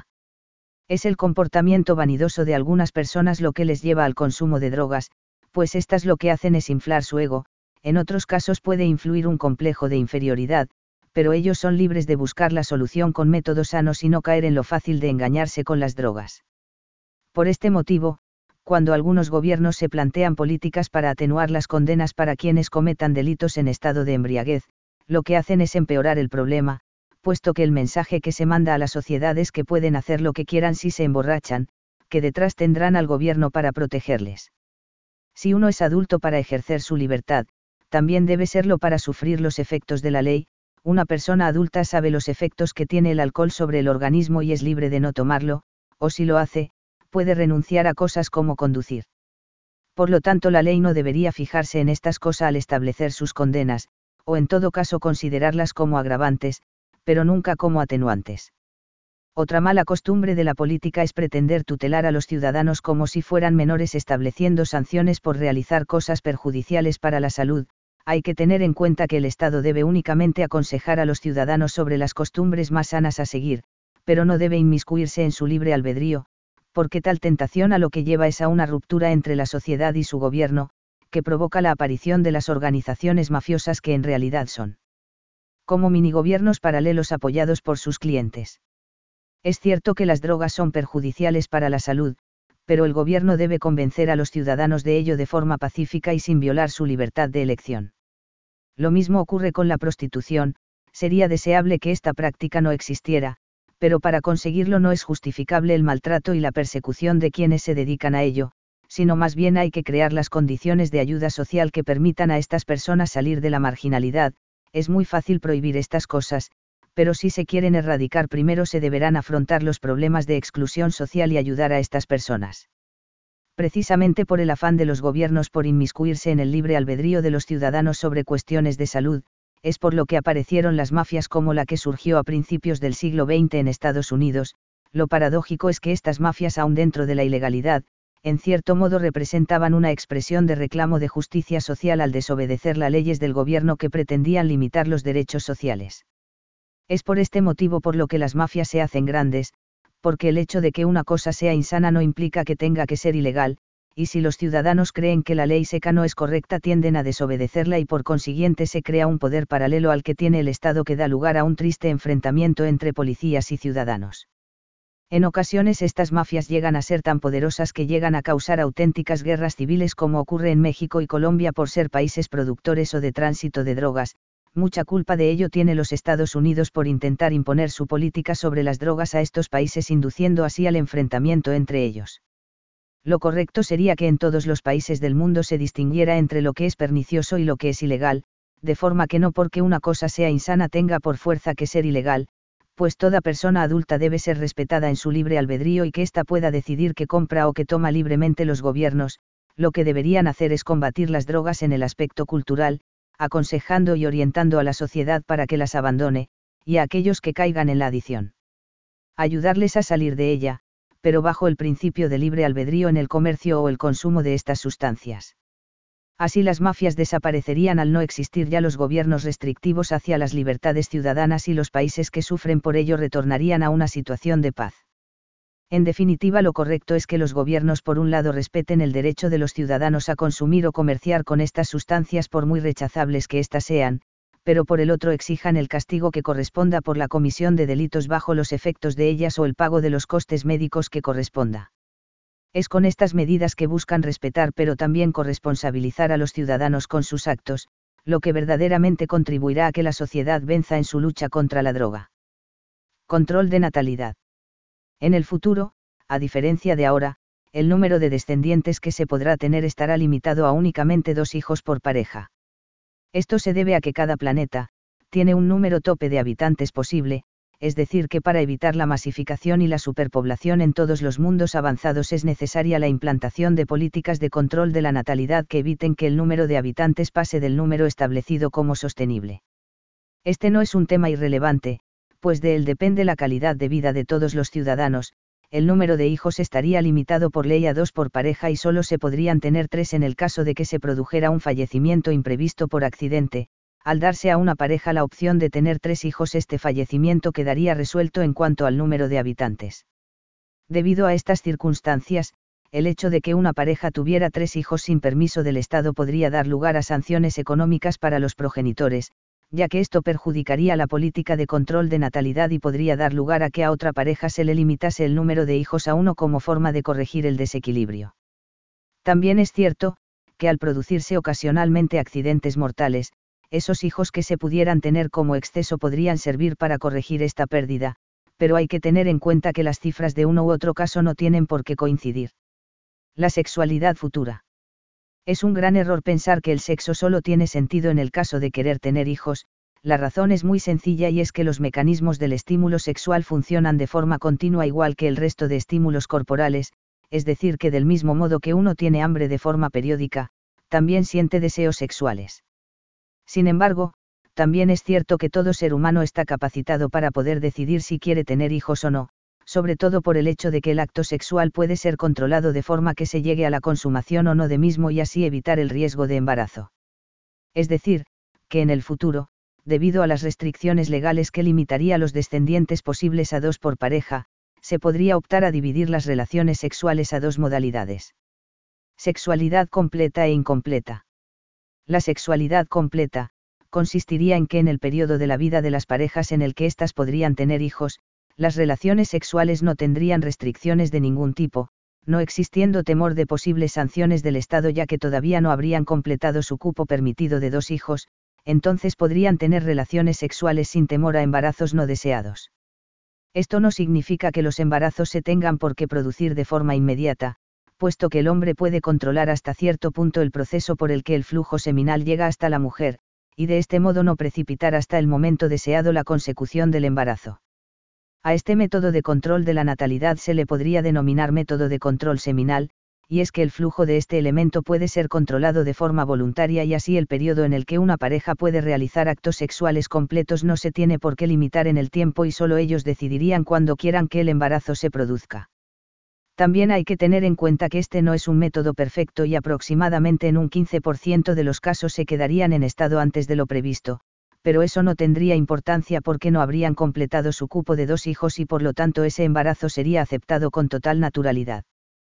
Es el comportamiento vanidoso de algunas personas lo que les lleva al consumo de drogas, pues estas lo que hacen es inflar su ego, en otros casos puede influir un complejo de inferioridad, pero ellos son libres de buscar la solución con métodos sanos y no caer en lo fácil de engañarse con las drogas. Por este motivo, cuando algunos gobiernos se plantean políticas para atenuar las condenas para quienes cometan delitos en estado de embriaguez, lo que hacen es empeorar el problema, puesto que el mensaje que se manda a la sociedad es que pueden hacer lo que quieran si se emborrachan, que detrás tendrán al gobierno para protegerles. Si uno es adulto para ejercer su libertad, también debe serlo para sufrir los efectos de la ley. Una persona adulta sabe los efectos que tiene el alcohol sobre el organismo y es libre de no tomarlo, o si lo hace, puede renunciar a cosas como conducir. Por lo tanto, la ley no debería fijarse en estas cosas al establecer sus condenas, o en todo caso considerarlas como agravantes, pero nunca como atenuantes. Otra mala costumbre de la política es pretender tutelar a los ciudadanos como si fueran menores estableciendo sanciones por realizar cosas perjudiciales para la salud. Hay que tener en cuenta que el Estado debe únicamente aconsejar a los ciudadanos sobre las costumbres más sanas a seguir, pero no debe inmiscuirse en su libre albedrío, porque tal tentación a lo que lleva es a una ruptura entre la sociedad y su gobierno, que provoca la aparición de las organizaciones mafiosas que en realidad son como minigobiernos paralelos apoyados por sus clientes. Es cierto que las drogas son perjudiciales para la salud, pero el gobierno debe convencer a los ciudadanos de ello de forma pacífica y sin violar su libertad de elección. Lo mismo ocurre con la prostitución, sería deseable que esta práctica no existiera, pero para conseguirlo no es justificable el maltrato y la persecución de quienes se dedican a ello, sino más bien hay que crear las condiciones de ayuda social que permitan a estas personas salir de la marginalidad. Es muy fácil prohibir estas cosas, pero si se quieren erradicar primero se deberán afrontar los problemas de exclusión social y ayudar a estas personas. Precisamente por el afán de los gobiernos por inmiscuirse en el libre albedrío de los ciudadanos sobre cuestiones de salud, es por lo que aparecieron las mafias como la que surgió a principios del siglo XX en Estados Unidos. Lo paradójico es que estas mafias, aún dentro de la ilegalidad, en cierto modo representaban una expresión de reclamo de justicia social al desobedecer las leyes del gobierno que pretendían limitar los derechos sociales. Es por este motivo por lo que las mafias se hacen grandes, porque el hecho de que una cosa sea insana no implica que tenga que ser ilegal, y si los ciudadanos creen que la ley seca no es correcta tienden a desobedecerla y por consiguiente se crea un poder paralelo al que tiene el Estado que da lugar a un triste enfrentamiento entre policías y ciudadanos. En ocasiones estas mafias llegan a ser tan poderosas que llegan a causar auténticas guerras civiles como ocurre en México y Colombia por ser países productores o de tránsito de drogas. Mucha culpa de ello tiene los Estados Unidos por intentar imponer su política sobre las drogas a estos países induciendo así al enfrentamiento entre ellos. Lo correcto sería que en todos los países del mundo se distinguiera entre lo que es pernicioso y lo que es ilegal, de forma que no porque una cosa sea insana tenga por fuerza que ser ilegal, pues toda persona adulta debe ser respetada en su libre albedrío y que ésta pueda decidir qué compra o qué toma libremente. Los gobiernos, lo que deberían hacer es combatir las drogas en el aspecto cultural, aconsejando y orientando a la sociedad para que las abandone, y a aquellos que caigan en la adicción, ayudarles a salir de ella, pero bajo el principio de libre albedrío en el comercio o el consumo de estas sustancias. Así las mafias desaparecerían al no existir ya los gobiernos restrictivos hacia las libertades ciudadanas y los países que sufren por ello retornarían a una situación de paz. En definitiva, lo correcto es que los gobiernos por un lado respeten el derecho de los ciudadanos a consumir o comerciar con estas sustancias por muy rechazables que éstas sean, pero por el otro exijan el castigo que corresponda por la comisión de delitos bajo los efectos de ellas o el pago de los costes médicos que corresponda. Es con estas medidas que buscan respetar pero también corresponsabilizar a los ciudadanos con sus actos, lo que verdaderamente contribuirá a que la sociedad venza en su lucha contra la droga. Control de natalidad. En el futuro, a diferencia de ahora, el número de descendientes que se podrá tener estará limitado a únicamente 2 hijos por pareja. Esto se debe a que cada planeta tiene un número tope de habitantes posible, es decir que para evitar la masificación y la superpoblación en todos los mundos avanzados es necesaria la implantación de políticas de control de la natalidad que eviten que el número de habitantes pase del número establecido como sostenible. Este no es un tema irrelevante, pues de él depende la calidad de vida de todos los ciudadanos. El número de hijos estaría limitado por ley a 2 por pareja y solo se podrían tener 3 en el caso de que se produjera un fallecimiento imprevisto por accidente. Al darse a una pareja la opción de tener 3 hijos, este fallecimiento quedaría resuelto en cuanto al número de habitantes. Debido a estas circunstancias, el hecho de que una pareja tuviera 3 hijos sin permiso del Estado podría dar lugar a sanciones económicas para los progenitores, ya que esto perjudicaría la política de control de natalidad y podría dar lugar a que a otra pareja se le limitase el número de hijos a uno como forma de corregir el desequilibrio. También es cierto, que al producirse ocasionalmente accidentes mortales, esos hijos que se pudieran tener como exceso podrían servir para corregir esta pérdida, pero hay que tener en cuenta que las cifras de uno u otro caso no tienen por qué coincidir. La sexualidad futura. Es un gran error pensar que el sexo solo tiene sentido en el caso de querer tener hijos. La razón es muy sencilla y es que los mecanismos del estímulo sexual funcionan de forma continua igual que el resto de estímulos corporales, es decir que del mismo modo que uno tiene hambre de forma periódica, también siente deseos sexuales. Sin embargo, también es cierto que todo ser humano está capacitado para poder decidir si quiere tener hijos o no, sobre todo por el hecho de que el acto sexual puede ser controlado de forma que se llegue a la consumación o no de mismo y así evitar el riesgo de embarazo. Es decir, que en el futuro, debido a las restricciones legales que limitaría los descendientes posibles a 2 por pareja, se podría optar a dividir las relaciones sexuales a 2 modalidades. Sexualidad completa e incompleta. La sexualidad completa consistiría en que en el periodo de la vida de las parejas en el que éstas podrían tener hijos, las relaciones sexuales no tendrían restricciones de ningún tipo, no existiendo temor de posibles sanciones del Estado ya que todavía no habrían completado su cupo permitido de 2 hijos, entonces podrían tener relaciones sexuales sin temor a embarazos no deseados. Esto no significa que los embarazos se tengan por qué producir de forma inmediata, puesto que el hombre puede controlar hasta cierto punto el proceso por el que el flujo seminal llega hasta la mujer, y de este modo no precipitar hasta el momento deseado la consecución del embarazo. A este método de control de la natalidad se le podría denominar método de control seminal, y es que el flujo de este elemento puede ser controlado de forma voluntaria y así el periodo en el que una pareja puede realizar actos sexuales completos no se tiene por qué limitar en el tiempo y solo ellos decidirían cuando quieran que el embarazo se produzca. También hay que tener en cuenta que este no es un método perfecto y aproximadamente en un 15% de los casos se quedarían en estado antes de lo previsto, pero eso no tendría importancia porque no habrían completado su cupo de 2 hijos y por lo tanto ese embarazo sería aceptado con total naturalidad.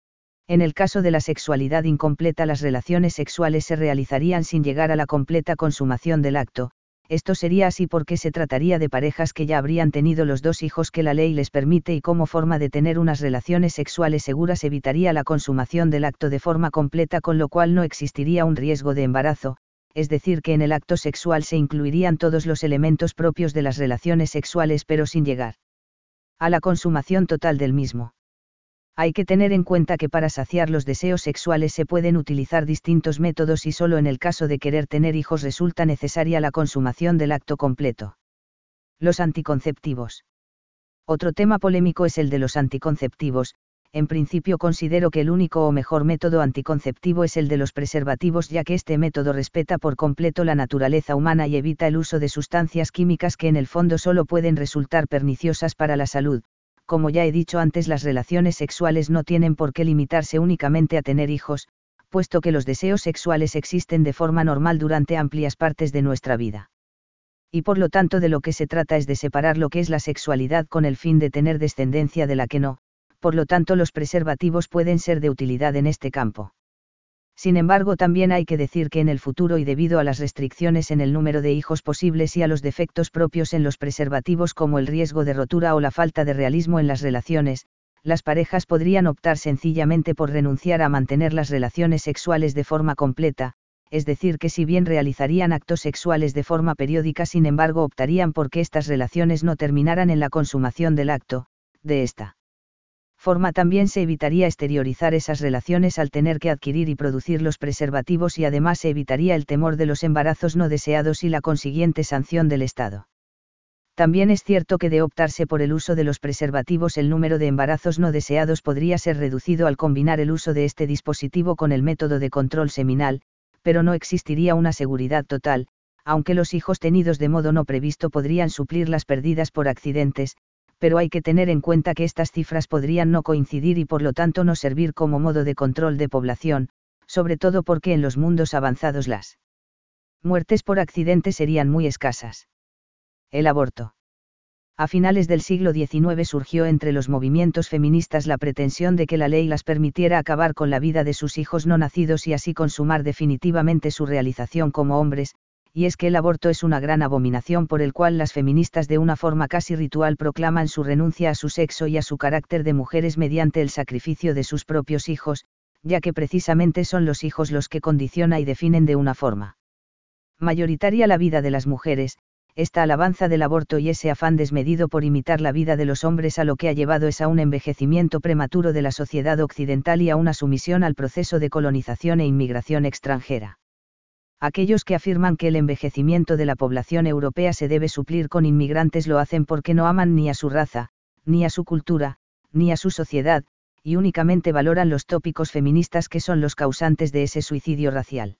En el caso de la sexualidad incompleta, las relaciones sexuales se realizarían sin llegar a la completa consumación del acto. Esto sería así porque se trataría de parejas que ya habrían tenido los 2 hijos que la ley les permite y como forma de tener unas relaciones sexuales seguras evitaría la consumación del acto de forma completa, con lo cual no existiría un riesgo de embarazo, es decir que en el acto sexual se incluirían todos los elementos propios de las relaciones sexuales pero sin llegar a la consumación total del mismo. Hay que tener en cuenta que para saciar los deseos sexuales se pueden utilizar distintos métodos y solo en el caso de querer tener hijos resulta necesaria la consumación del acto completo. Los anticonceptivos. Otro tema polémico es el de los anticonceptivos. En principio considero que el único o mejor método anticonceptivo es el de los preservativos, ya que este método respeta por completo la naturaleza humana y evita el uso de sustancias químicas que en el fondo solo pueden resultar perniciosas para la salud. Como ya he dicho antes, las relaciones sexuales no tienen por qué limitarse únicamente a tener hijos, puesto que los deseos sexuales existen de forma normal durante amplias partes de nuestra vida. Y por lo tanto de lo que se trata es de separar lo que es la sexualidad con el fin de tener descendencia de la que no, por lo tanto los preservativos pueden ser de utilidad en este campo. Sin embargo, también hay que decir que en el futuro y debido a las restricciones en el número de hijos posibles y a los defectos propios en los preservativos como el riesgo de rotura o la falta de realismo en las relaciones, las parejas podrían optar sencillamente por renunciar a mantener las relaciones sexuales de forma completa, es decir, que si bien realizarían actos sexuales de forma periódica, sin embargo optarían por que estas relaciones no terminaran en la consumación del acto. De esta forma también se evitaría exteriorizar esas relaciones al tener que adquirir y producir los preservativos y además se evitaría el temor de los embarazos no deseados y la consiguiente sanción del Estado. También es cierto que de optarse por el uso de los preservativos el número de embarazos no deseados podría ser reducido al combinar el uso de este dispositivo con el método de control seminal, pero no existiría una seguridad total, aunque los hijos tenidos de modo no previsto podrían suplir las pérdidas por accidentes, pero hay que tener en cuenta que estas cifras podrían no coincidir y por lo tanto no servir como modo de control de población, sobre todo porque en los mundos avanzados las muertes por accidente serían muy escasas. El aborto. A finales del siglo XIX surgió entre los movimientos feministas la pretensión de que la ley las permitiera acabar con la vida de sus hijos no nacidos y así consumar definitivamente su realización como hombres, y es que el aborto es una gran abominación por el cual las feministas de una forma casi ritual proclaman su renuncia a su sexo y a su carácter de mujeres mediante el sacrificio de sus propios hijos, ya que precisamente son los hijos los que condiciona y definen de una forma mayoritaria la vida de las mujeres. Esta alabanza del aborto y ese afán desmedido por imitar la vida de los hombres a lo que ha llevado es a un envejecimiento prematuro de la sociedad occidental y a una sumisión al proceso de colonización e inmigración extranjera. Aquellos que afirman que el envejecimiento de la población europea se debe suplir con inmigrantes lo hacen porque no aman ni a su raza, ni a su cultura, ni a su sociedad, y únicamente valoran los tópicos feministas que son los causantes de ese suicidio racial.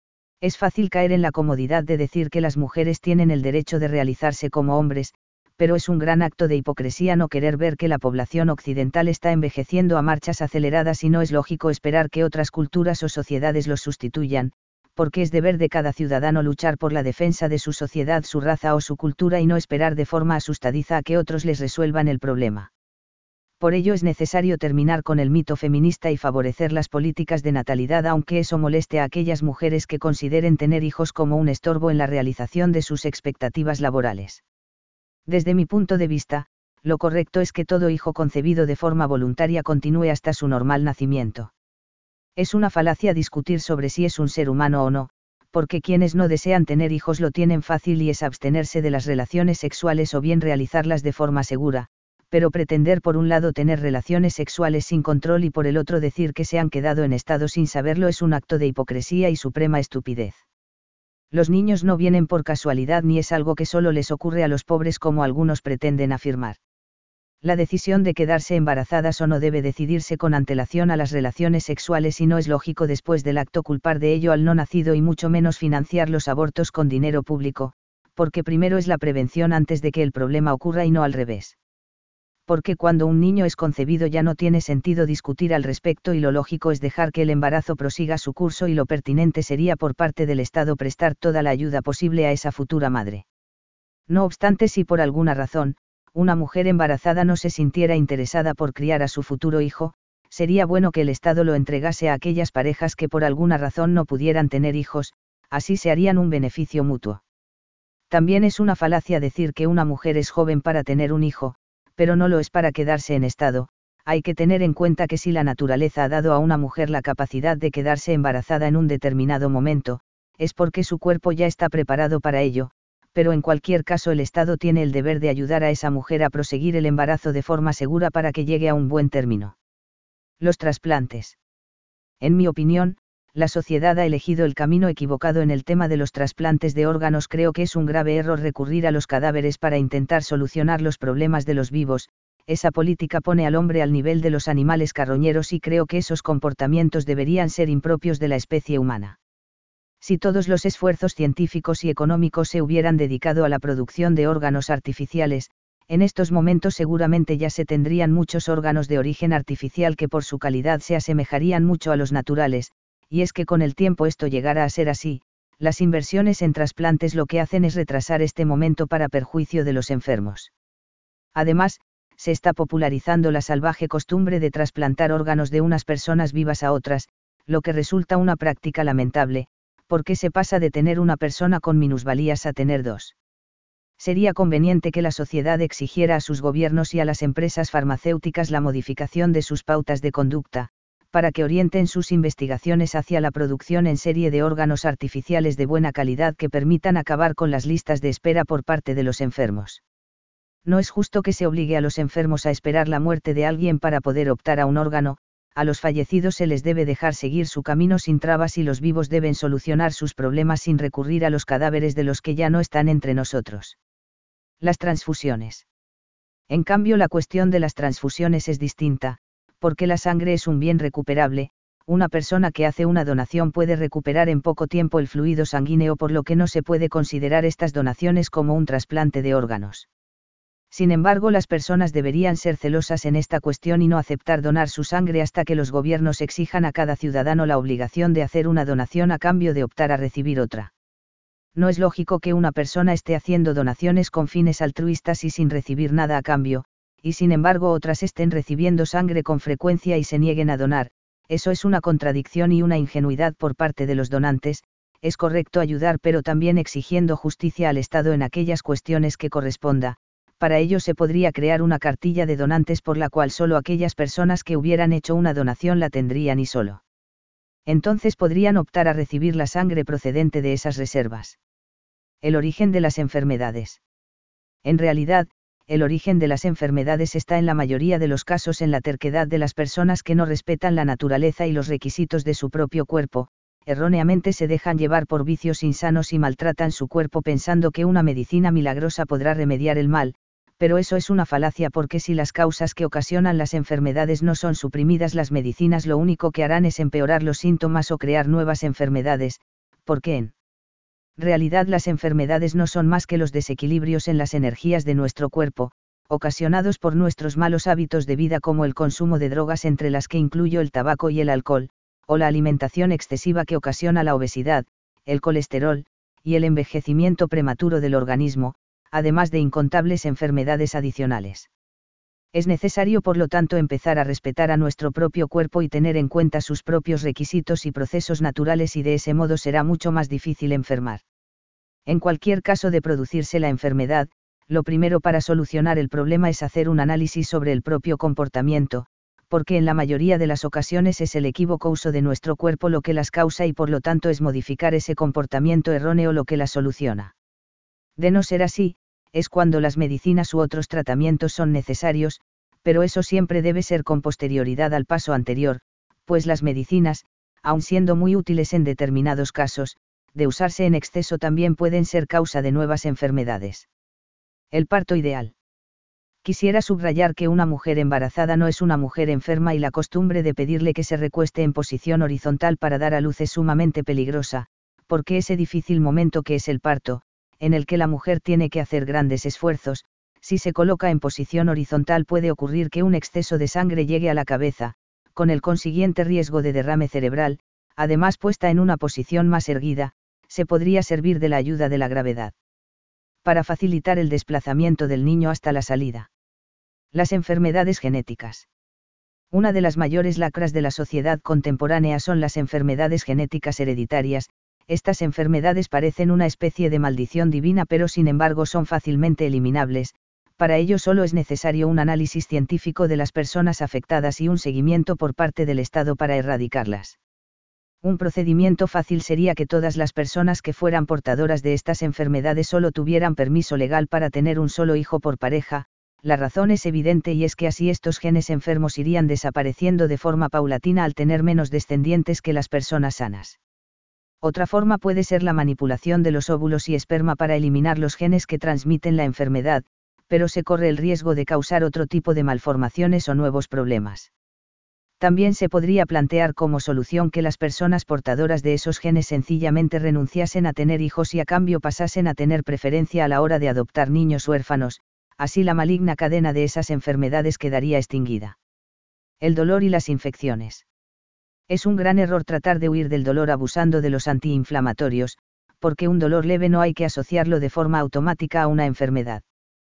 Es fácil caer en la comodidad de decir que las mujeres tienen el derecho de realizarse como hombres, pero es un gran acto de hipocresía no querer ver que la población occidental está envejeciendo a marchas aceleradas y no es lógico esperar que otras culturas o sociedades los sustituyan, porque es deber de cada ciudadano luchar por la defensa de su sociedad, su raza o su cultura y no esperar de forma asustadiza a que otros les resuelvan el problema. Por ello es necesario terminar con el mito feminista y favorecer las políticas de natalidad, aunque eso moleste a aquellas mujeres que consideren tener hijos como un estorbo en la realización de sus expectativas laborales. Desde mi punto de vista, lo correcto es que todo hijo concebido de forma voluntaria continúe hasta su normal nacimiento. Es una falacia discutir sobre si es un ser humano o no, porque quienes no desean tener hijos lo tienen fácil y es abstenerse de las relaciones sexuales o bien realizarlas de forma segura, pero pretender por un lado tener relaciones sexuales sin control y por el otro decir que se han quedado en estado sin saberlo es un acto de hipocresía y suprema estupidez. Los niños no vienen por casualidad ni es algo que solo les ocurre a los pobres como algunos pretenden afirmar. La decisión de quedarse embarazadas o no debe decidirse con antelación a las relaciones sexuales y no es lógico después del acto culpar de ello al no nacido y mucho menos financiar los abortos con dinero público, porque primero es la prevención antes de que el problema ocurra y no al revés. Porque cuando un niño es concebido ya no tiene sentido discutir al respecto y lo lógico es dejar que el embarazo prosiga su curso y lo pertinente sería por parte del Estado prestar toda la ayuda posible a esa futura madre. No obstante, si por alguna razón, una mujer embarazada no se sintiera interesada por criar a su futuro hijo, sería bueno que el Estado lo entregase a aquellas parejas que por alguna razón no pudieran tener hijos, así se harían un beneficio mutuo. También es una falacia decir que una mujer es joven para tener un hijo, pero no lo es para quedarse en estado. Hay que tener en cuenta que si la naturaleza ha dado a una mujer la capacidad de quedarse embarazada en un determinado momento, es porque su cuerpo ya está preparado para ello, pero en cualquier caso el Estado tiene el deber de ayudar a esa mujer a proseguir el embarazo de forma segura para que llegue a un buen término. Los trasplantes. En mi opinión, la sociedad ha elegido el camino equivocado en el tema de los trasplantes de órganos. Creo que es un grave error recurrir a los cadáveres para intentar solucionar los problemas de los vivos. Esa política pone al hombre al nivel de los animales carroñeros y creo que esos comportamientos deberían ser impropios de la especie humana. Si todos los esfuerzos científicos y económicos se hubieran dedicado a la producción de órganos artificiales, en estos momentos seguramente ya se tendrían muchos órganos de origen artificial que por su calidad se asemejarían mucho a los naturales, y es que con el tiempo esto llegará a ser así. Las inversiones en trasplantes lo que hacen es retrasar este momento para perjuicio de los enfermos. Además, se está popularizando la salvaje costumbre de trasplantar órganos de unas personas vivas a otras, lo que resulta una práctica lamentable, porque se pasa de tener una persona con minusvalías a tener dos. Sería conveniente que la sociedad exigiera a sus gobiernos y a las empresas farmacéuticas la modificación de sus pautas de conducta, para que orienten sus investigaciones hacia la producción en serie de órganos artificiales de buena calidad que permitan acabar con las listas de espera por parte de los enfermos. No es justo que se obligue a los enfermos a esperar la muerte de alguien para poder optar a un órgano. A los fallecidos se les debe dejar seguir su camino sin trabas y los vivos deben solucionar sus problemas sin recurrir a los cadáveres de los que ya no están entre nosotros. Las transfusiones. En cambio, la cuestión de las transfusiones es distinta, porque la sangre es un bien recuperable. Una persona que hace una donación puede recuperar en poco tiempo el fluido sanguíneo, por lo que no se puede considerar estas donaciones como un trasplante de órganos. Sin embargo, las personas deberían ser celosas en esta cuestión y no aceptar donar su sangre hasta que los gobiernos exijan a cada ciudadano la obligación de hacer una donación a cambio de optar a recibir otra. No es lógico que una persona esté haciendo donaciones con fines altruistas y sin recibir nada a cambio, y sin embargo otras estén recibiendo sangre con frecuencia y se nieguen a donar. Eso es una contradicción y una ingenuidad por parte de los donantes. Es correcto ayudar, pero también exigiendo justicia al Estado en aquellas cuestiones que corresponda. Para ello se podría crear una cartilla de donantes por la cual solo aquellas personas que hubieran hecho una donación la tendrían y solo entonces podrían optar a recibir la sangre procedente de esas reservas. El origen de las enfermedades. En realidad, el origen de las enfermedades está en la mayoría de los casos en la terquedad de las personas que no respetan la naturaleza y los requisitos de su propio cuerpo. Erróneamente se dejan llevar por vicios insanos y maltratan su cuerpo pensando que una medicina milagrosa podrá remediar el mal, pero eso es una falacia, porque si las causas que ocasionan las enfermedades no son suprimidas, las medicinas lo único que harán es empeorar los síntomas o crear nuevas enfermedades, porque en realidad las enfermedades no son más que los desequilibrios en las energías de nuestro cuerpo, ocasionados por nuestros malos hábitos de vida, como el consumo de drogas, entre las que incluyo el tabaco y el alcohol, o la alimentación excesiva que ocasiona la obesidad, el colesterol, y el envejecimiento prematuro del organismo, además de incontables enfermedades adicionales. Es necesario, por lo tanto, empezar a respetar a nuestro propio cuerpo y tener en cuenta sus propios requisitos y procesos naturales, y de ese modo será mucho más difícil enfermar. En cualquier caso de producirse la enfermedad, lo primero para solucionar el problema es hacer un análisis sobre el propio comportamiento, porque en la mayoría de las ocasiones es el equívoco uso de nuestro cuerpo lo que las causa, y por lo tanto es modificar ese comportamiento erróneo lo que las soluciona. De no ser así, es cuando las medicinas u otros tratamientos son necesarios, pero eso siempre debe ser con posterioridad al paso anterior, pues las medicinas, aun siendo muy útiles en determinados casos, de usarse en exceso también pueden ser causa de nuevas enfermedades. El parto ideal. Quisiera subrayar que una mujer embarazada no es una mujer enferma, y la costumbre de pedirle que se recueste en posición horizontal para dar a luz es sumamente peligrosa, porque ese difícil momento que es el parto, en el que la mujer tiene que hacer grandes esfuerzos, si se coloca en posición horizontal puede ocurrir que un exceso de sangre llegue a la cabeza, con el consiguiente riesgo de derrame cerebral. Además, puesta en una posición más erguida, se podría servir de la ayuda de la gravedad para facilitar el desplazamiento del niño hasta la salida. Las enfermedades genéticas. Una de las mayores lacras de la sociedad contemporánea son las enfermedades genéticas hereditarias. Estas enfermedades parecen una especie de maldición divina, pero sin embargo son fácilmente eliminables. Para ello solo es necesario un análisis científico de las personas afectadas y un seguimiento por parte del Estado para erradicarlas. Un procedimiento fácil sería que todas las personas que fueran portadoras de estas enfermedades solo tuvieran permiso legal para tener un solo hijo por pareja, La razón es evidente y es que así estos genes enfermos irían desapareciendo de forma paulatina al tener menos descendientes que las personas sanas. Otra forma puede ser la manipulación de los óvulos y esperma para eliminar los genes que transmiten la enfermedad, pero se corre el riesgo de causar otro tipo de malformaciones o nuevos problemas. También se podría plantear como solución que las personas portadoras de esos genes sencillamente renunciasen a tener hijos y a cambio pasasen a tener preferencia a la hora de adoptar niños huérfanos, así la maligna cadena de esas enfermedades quedaría extinguida. El dolor y las infecciones. Es un gran error tratar de huir del dolor abusando de los antiinflamatorios, porque un dolor leve no hay que asociarlo de forma automática a una enfermedad.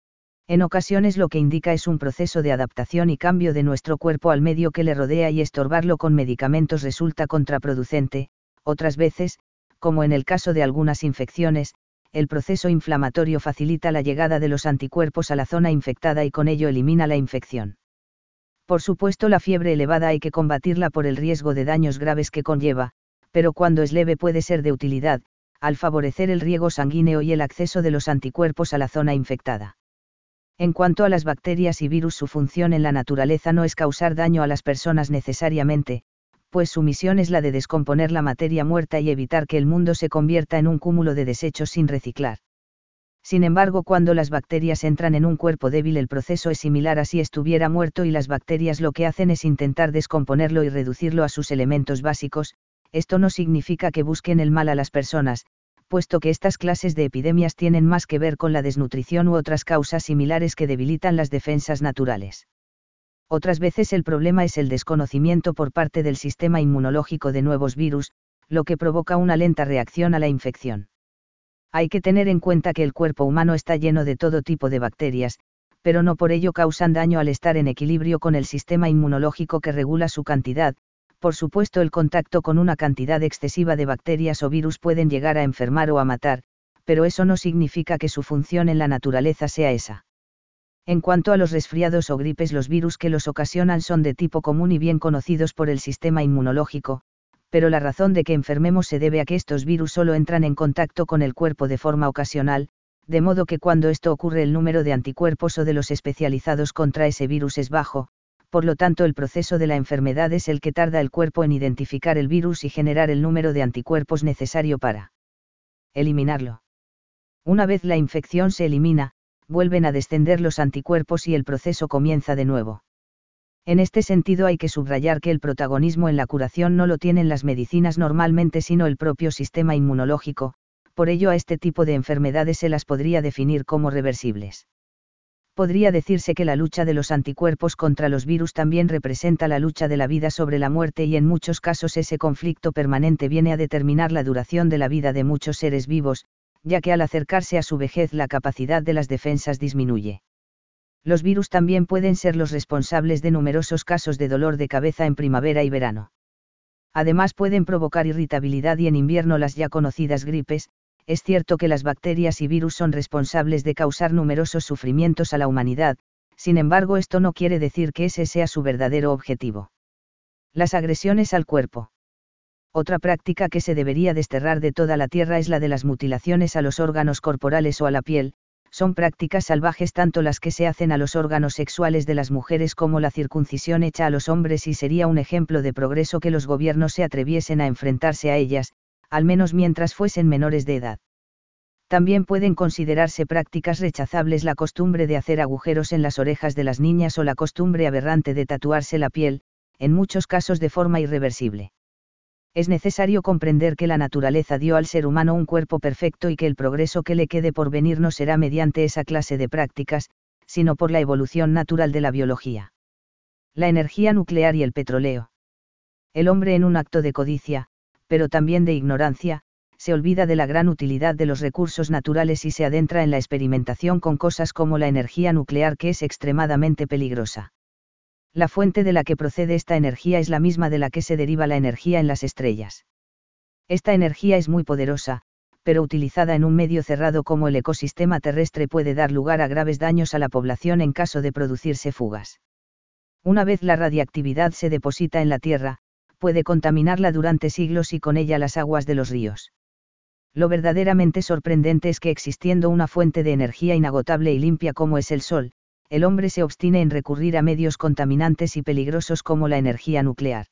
En ocasiones lo que indica es un proceso de adaptación y cambio de nuestro cuerpo al medio que le rodea y estorbarlo con medicamentos resulta contraproducente, otras veces, como en el caso de algunas infecciones, el proceso inflamatorio facilita la llegada de los anticuerpos a la zona infectada y con ello elimina la infección. Por supuesto, la fiebre elevada hay que combatirla por el riesgo de daños graves que conlleva, pero cuando es leve puede ser de utilidad, al favorecer el riego sanguíneo y el acceso de los anticuerpos a la zona infectada. En cuanto a las bacterias y virus, su función en la naturaleza no es causar daño a las personas necesariamente, pues su misión es la de descomponer la materia muerta y evitar que el mundo se convierta en un cúmulo de desechos sin reciclar. Sin embargo, cuando las bacterias entran en un cuerpo débil, el proceso es similar a si estuviera muerto y las bacterias lo que hacen es intentar descomponerlo y reducirlo a sus elementos básicos. Esto no significa que busquen el mal a las personas, puesto que estas clases de epidemias tienen más que ver con la desnutrición u otras causas similares que debilitan las defensas naturales. Otras veces el problema es el desconocimiento por parte del sistema inmunológico de nuevos virus, lo que provoca una lenta reacción a la infección. Hay que tener en cuenta que el cuerpo humano está lleno de todo tipo de bacterias, pero no por ello causan daño al estar en equilibrio con el sistema inmunológico que regula su cantidad. Por supuesto, el contacto con una cantidad excesiva de bacterias o virus pueden llegar a enfermar o a matar, pero eso no significa que su función en la naturaleza sea esa. En cuanto a los resfriados o gripes, los virus que los ocasionan son de tipo común y bien conocidos por el sistema inmunológico, pero la razón de que enfermemos se debe a que estos virus solo entran en contacto con el cuerpo de forma ocasional, de modo que cuando esto ocurre el número de anticuerpos o de los especializados contra ese virus es bajo. Por lo tanto, el proceso de la enfermedad es el que tarda el cuerpo en identificar el virus y generar el número de anticuerpos necesario para eliminarlo. Una vez la infección se elimina, vuelven a descender los anticuerpos y el proceso comienza de nuevo. En este sentido hay que subrayar que el protagonismo en la curación no lo tienen las medicinas normalmente, sino el propio sistema inmunológico, por ello a este tipo de enfermedades se las podría definir como reversibles. Podría decirse que la lucha de los anticuerpos contra los virus también representa la lucha de la vida sobre la muerte, y en muchos casos ese conflicto permanente viene a determinar la duración de la vida de muchos seres vivos, ya que al acercarse a su vejez la capacidad de las defensas disminuye. Los virus también pueden ser los responsables de numerosos casos de dolor de cabeza en primavera y verano. Además pueden provocar irritabilidad y en invierno las ya conocidas gripes. Es cierto que las bacterias y virus son responsables de causar numerosos sufrimientos a la humanidad, sin embargo esto no quiere decir que ese sea su verdadero objetivo. Las agresiones al cuerpo. Otra práctica que se debería desterrar de toda la tierra es la de las mutilaciones a los órganos corporales o a la piel. Son prácticas salvajes tanto las que se hacen a los órganos sexuales de las mujeres como la circuncisión hecha a los hombres, y sería un ejemplo de progreso que los gobiernos se atreviesen a enfrentarse a ellas, al menos mientras fuesen menores de edad. También pueden considerarse prácticas rechazables la costumbre de hacer agujeros en las orejas de las niñas o la costumbre aberrante de tatuarse la piel, en muchos casos de forma irreversible. Es necesario comprender que la naturaleza dio al ser humano un cuerpo perfecto y que el progreso que le quede por venir no será mediante esa clase de prácticas, sino por la evolución natural de la biología. La energía nuclear y el petróleo. El hombre, en un acto de codicia, pero también de ignorancia, se olvida de la gran utilidad de los recursos naturales y se adentra en la experimentación con cosas como la energía nuclear, que es extremadamente peligrosa. La fuente de la que procede esta energía es la misma de la que se deriva la energía en las estrellas. Esta energía es muy poderosa, pero utilizada en un medio cerrado como el ecosistema terrestre puede dar lugar a graves daños a la población en caso de producirse fugas. Una vez la radiactividad se deposita en la Tierra, puede contaminarla durante siglos y con ella las aguas de los ríos. Lo verdaderamente sorprendente es que, existiendo una fuente de energía inagotable y limpia como es el Sol, el hombre se obstine en recurrir a medios contaminantes y peligrosos como la energía nuclear.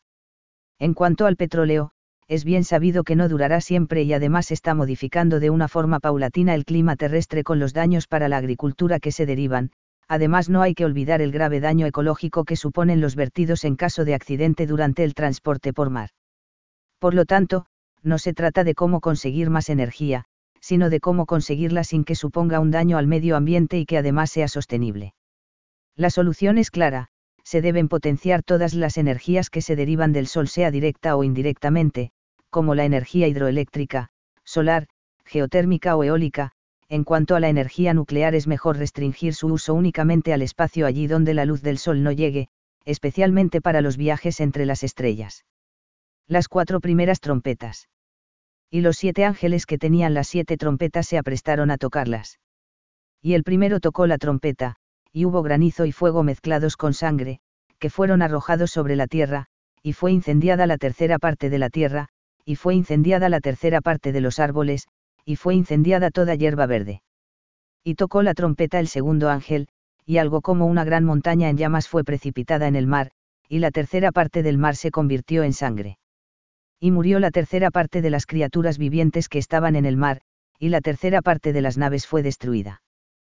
En cuanto al petróleo, es bien sabido que no durará siempre y además está modificando de una forma paulatina el clima terrestre con los daños para la agricultura que se derivan. Además, no hay que olvidar el grave daño ecológico que suponen los vertidos en caso de accidente durante el transporte por mar. Por lo tanto, no se trata de cómo conseguir más energía, sino de cómo conseguirla sin que suponga un daño al medio ambiente y que además sea sostenible. La solución es clara: se deben potenciar todas las energías que se derivan del sol, sea directa o indirectamente, como la energía hidroeléctrica, solar, geotérmica o eólica. En cuanto a la energía nuclear, es mejor restringir su uso únicamente al espacio allí donde la luz del sol no llegue, especialmente para los viajes entre las estrellas. Las 4 primeras trompetas. Y los 7 ángeles que tenían las 7 trompetas se aprestaron a tocarlas. Y el primero tocó la trompeta, y hubo granizo y fuego mezclados con sangre, que fueron arrojados sobre la tierra, y fue incendiada la tercera parte de la tierra, y fue incendiada la tercera parte de los árboles, y fue incendiada toda hierba verde. Y tocó la trompeta el segundo ángel, y algo como una gran montaña en llamas fue precipitada en el mar, y la tercera parte del mar se convirtió en sangre. Y murió la tercera parte de las criaturas vivientes que estaban en el mar, y la tercera parte de las naves fue destruida.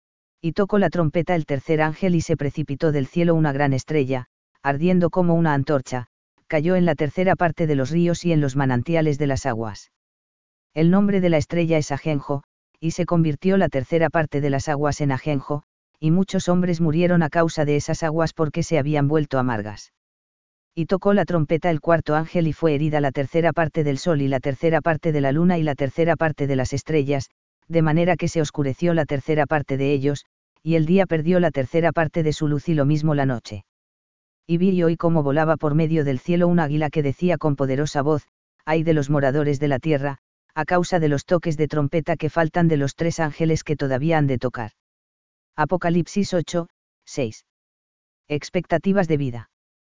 Y tocó la trompeta el tercer ángel y se precipitó del cielo una gran estrella, ardiendo como una antorcha, cayó en la tercera parte de los ríos y en los manantiales de las aguas. El nombre de la estrella es Ajenjo, y se convirtió la tercera parte de las aguas en ajenjo, y muchos hombres murieron a causa de esas aguas porque se habían vuelto amargas. Y tocó la trompeta el cuarto ángel y fue herida la tercera parte del sol y la tercera parte de la luna y la tercera parte de las estrellas, de manera que se oscureció la tercera parte de ellos, y el día perdió la tercera parte de su luz y lo mismo la noche. Y vi y oí cómo volaba por medio del cielo un águila que decía con poderosa voz: ay de los moradores de la tierra, a causa de los toques de trompeta que faltan de los 3 ángeles que todavía han de tocar. Apocalipsis 8, 6. Expectativas de vida.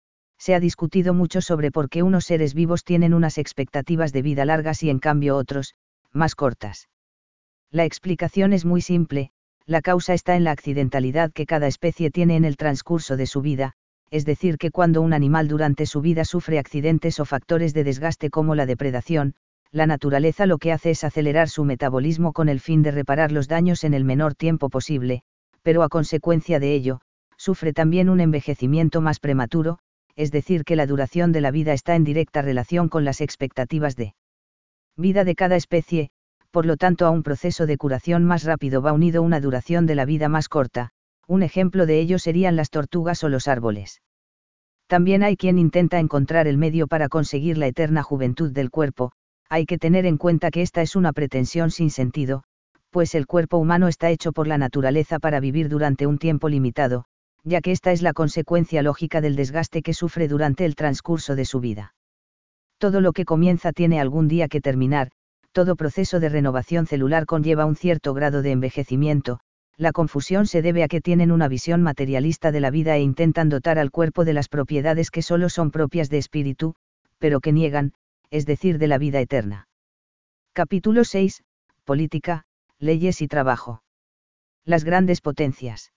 Se ha discutido mucho sobre por qué unos seres vivos tienen unas expectativas de vida largas y en cambio otros, más cortas. La explicación es muy simple: la causa está en la accidentalidad que cada especie tiene en el transcurso de su vida, es decir, que cuando un animal durante su vida sufre accidentes o factores de desgaste como la depredación, la naturaleza lo que hace es acelerar su metabolismo con el fin de reparar los daños en el menor tiempo posible, pero a consecuencia de ello, sufre también un envejecimiento más prematuro, es decir, que la duración de la vida está en directa relación con las expectativas de vida de cada especie. Por lo tanto, a un proceso de curación más rápido va unido una duración de la vida más corta. Un ejemplo de ello serían las tortugas o los árboles. También hay quien intenta encontrar el medio para conseguir la eterna juventud del cuerpo. Hay que tener en cuenta que esta es una pretensión sin sentido, pues el cuerpo humano está hecho por la naturaleza para vivir durante un tiempo limitado, ya que esta es la consecuencia lógica del desgaste que sufre durante el transcurso de su vida. Todo lo que comienza tiene algún día que terminar. Todo proceso de renovación celular conlleva un cierto grado de envejecimiento. La confusión se debe a que tienen una visión materialista de la vida e intentan dotar al cuerpo de las propiedades que solo son propias de espíritu, pero que niegan, es decir, de la vida eterna. Capítulo 6. Política, leyes y trabajo. Las grandes potencias.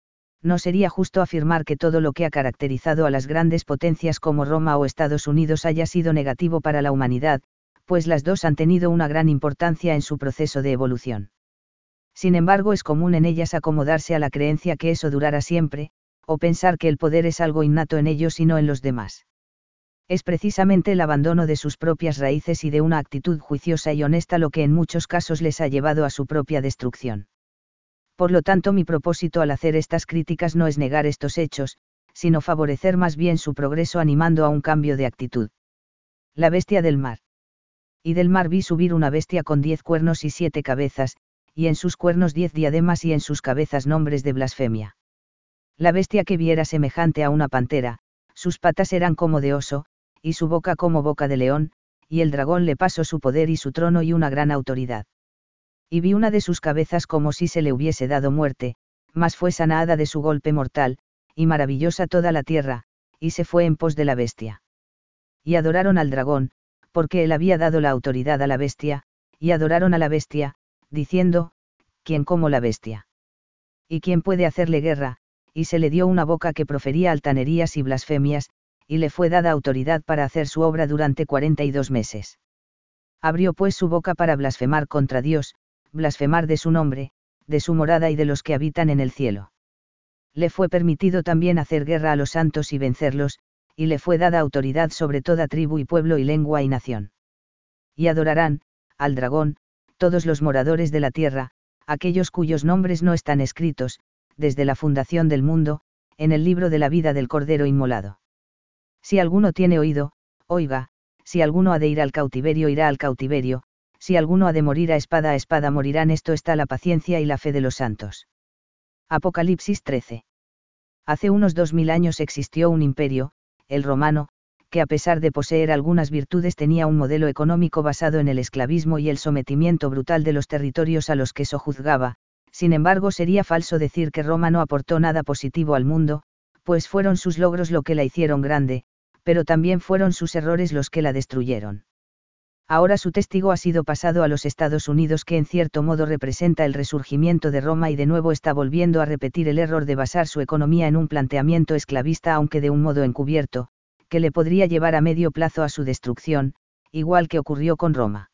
No sería justo afirmar que todo lo que ha caracterizado a las grandes potencias como Roma o Estados Unidos haya sido negativo para la humanidad, pues las dos han tenido una gran importancia en su proceso de evolución. Sin embargo, es común en ellas acomodarse a la creencia que eso durará siempre, o pensar que el poder es algo innato en ellos y no en los demás. Es precisamente el abandono de sus propias raíces y de una actitud juiciosa y honesta lo que en muchos casos les ha llevado a su propia destrucción. Por lo tanto, mi propósito al hacer estas críticas no es negar estos hechos, sino favorecer más bien su progreso animando a un cambio de actitud. La bestia del mar. Y del mar vi subir una bestia con 10 cuernos y 7 cabezas, y en sus cuernos 10 diademas y en sus cabezas nombres de blasfemia. La bestia que vi era semejante a una pantera, sus patas eran como de oso, y su boca como boca de león, y el dragón le pasó su poder y su trono y una gran autoridad. Y vi una de sus cabezas como si se le hubiese dado muerte, mas fue sanada de su golpe mortal, y maravillosa toda la tierra, y se fue en pos de la bestia. Y adoraron al dragón, porque él había dado la autoridad a la bestia, y adoraron a la bestia, diciendo: ¿quién como la bestia? ¿Y quién puede hacerle guerra? y se le dio una boca que profería altanerías y blasfemias, y le fue dada autoridad para hacer su obra durante 42 meses. Abrió pues su boca para blasfemar contra Dios, blasfemar de su nombre, de su morada y de los que habitan en el cielo. Le fue permitido también hacer guerra a los santos y vencerlos, y le fue dada autoridad sobre toda tribu y pueblo y lengua y nación. Y adorarán, al dragón, todos los moradores de la tierra, aquellos cuyos nombres no están escritos, desde la fundación del mundo, en el libro de la vida del Cordero inmolado. Si alguno tiene oído, oiga, si alguno ha de ir al cautiverio irá al cautiverio, si alguno ha de morir a espada morirán. Esto está la paciencia y la fe de los santos. Apocalipsis 13. Hace unos 2000 años existió un imperio, el romano, que a pesar de poseer algunas virtudes tenía un modelo económico basado en el esclavismo y el sometimiento brutal de los territorios a los que sojuzgaba. Sin embargo, sería falso decir que Roma no aportó nada positivo al mundo, pues fueron sus logros lo que la hicieron grande, pero también fueron sus errores los que la destruyeron. Ahora su testigo ha sido pasado a los Estados Unidos, que en cierto modo representa el resurgimiento de Roma, y de nuevo está volviendo a repetir el error de basar su economía en un planteamiento esclavista, aunque de un modo encubierto, que le podría llevar a medio plazo a su destrucción, igual que ocurrió con Roma.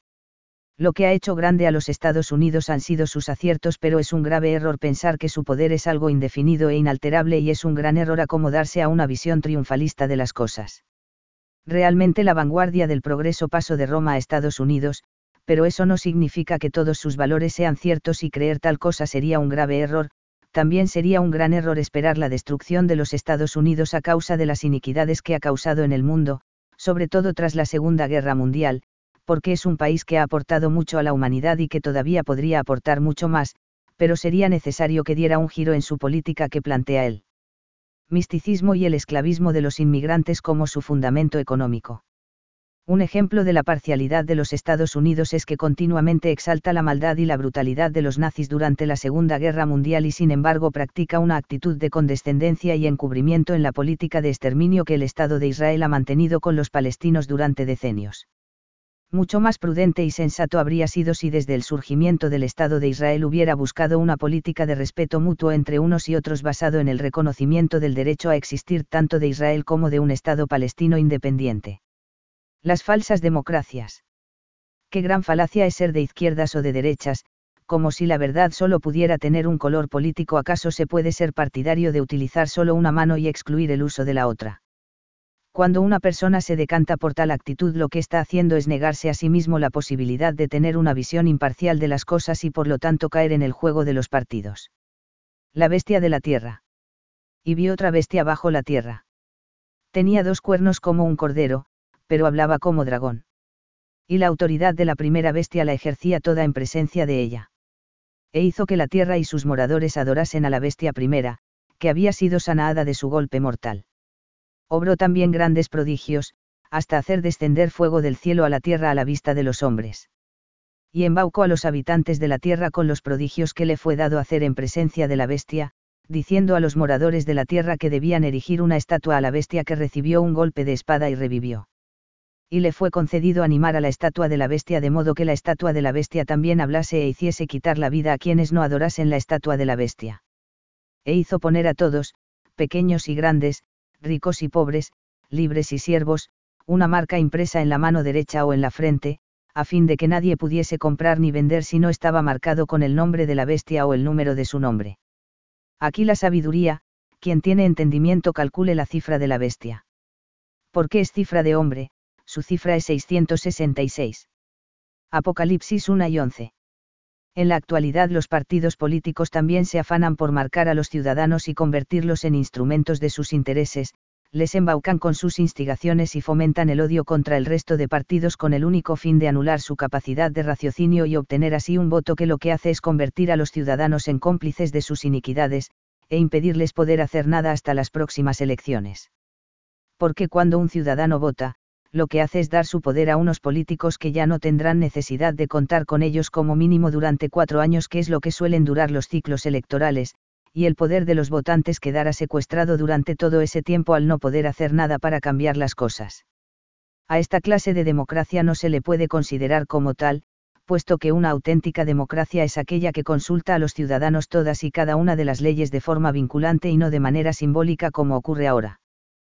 Lo que ha hecho grande a los Estados Unidos han sido sus aciertos, pero es un grave error pensar que su poder es algo indefinido e inalterable, y es un gran error acomodarse a una visión triunfalista de las cosas. Realmente la vanguardia del progreso pasó de Roma a Estados Unidos, pero eso no significa que todos sus valores sean ciertos, y creer tal cosa sería un grave error. También sería un gran error esperar la destrucción de los Estados Unidos a causa de las iniquidades que ha causado en el mundo, sobre todo tras la Segunda Guerra Mundial, porque es un país que ha aportado mucho a la humanidad y que todavía podría aportar mucho más, pero sería necesario que diera un giro en su política que plantea el misticismo y el esclavismo de los inmigrantes como su fundamento económico. Un ejemplo de la parcialidad de los Estados Unidos es que continuamente exalta la maldad y la brutalidad de los nazis durante la Segunda Guerra Mundial, y sin embargo practica una actitud de condescendencia y encubrimiento en la política de exterminio que el Estado de Israel ha mantenido con los palestinos durante decenios. Mucho más prudente y sensato habría sido si desde el surgimiento del Estado de Israel hubiera buscado una política de respeto mutuo entre unos y otros basado en el reconocimiento del derecho a existir tanto de Israel como de un Estado palestino independiente. Las falsas democracias. Qué gran falacia es ser de izquierdas o de derechas, como si la verdad solo pudiera tener un color político. ¿Acaso se puede ser partidario de utilizar solo una mano y excluir el uso de la otra? Cuando una persona se decanta por tal actitud, lo que está haciendo es negarse a sí mismo la posibilidad de tener una visión imparcial de las cosas y por lo tanto caer en el juego de los partidos. La bestia de la tierra. Y vi otra bestia bajo la tierra. Tenía 2 cuernos como un cordero, pero hablaba como dragón. Y la autoridad de la primera bestia la ejercía toda en presencia de ella. E hizo que la tierra y sus moradores adorasen a la bestia primera, que había sido sanada de su golpe mortal. Obró también grandes prodigios, hasta hacer descender fuego del cielo a la tierra a la vista de los hombres. Y embaucó a los habitantes de la tierra con los prodigios que le fue dado hacer en presencia de la bestia, diciendo a los moradores de la tierra que debían erigir una estatua a la bestia, que recibió un golpe de espada y revivió. Y le fue concedido animar a la estatua de la bestia, de modo que la estatua de la bestia también hablase e hiciese quitar la vida a quienes no adorasen la estatua de la bestia. E hizo poner a todos, pequeños y grandes, ricos y pobres, libres y siervos, una marca impresa en la mano derecha o en la frente, a fin de que nadie pudiese comprar ni vender si no estaba marcado con el nombre de la bestia o el número de su nombre. Aquí la sabiduría: quien tiene entendimiento calcule la cifra de la bestia. Porque es cifra de hombre, su cifra es 666. Apocalipsis 1 y 11. En la actualidad los partidos políticos también se afanan por marcar a los ciudadanos y convertirlos en instrumentos de sus intereses, les embaucan con sus instigaciones y fomentan el odio contra el resto de partidos con el único fin de anular su capacidad de raciocinio y obtener así un voto que lo que hace es convertir a los ciudadanos en cómplices de sus iniquidades, e impedirles poder hacer nada hasta las próximas elecciones. Porque cuando un ciudadano vota, lo que hace es dar su poder a unos políticos que ya no tendrán necesidad de contar con ellos como mínimo durante 4 años, que es lo que suelen durar los ciclos electorales, y el poder de los votantes quedará secuestrado durante todo ese tiempo al no poder hacer nada para cambiar las cosas. A esta clase de democracia no se le puede considerar como tal, puesto que una auténtica democracia es aquella que consulta a los ciudadanos todas y cada una de las leyes de forma vinculante y no de manera simbólica como ocurre ahora.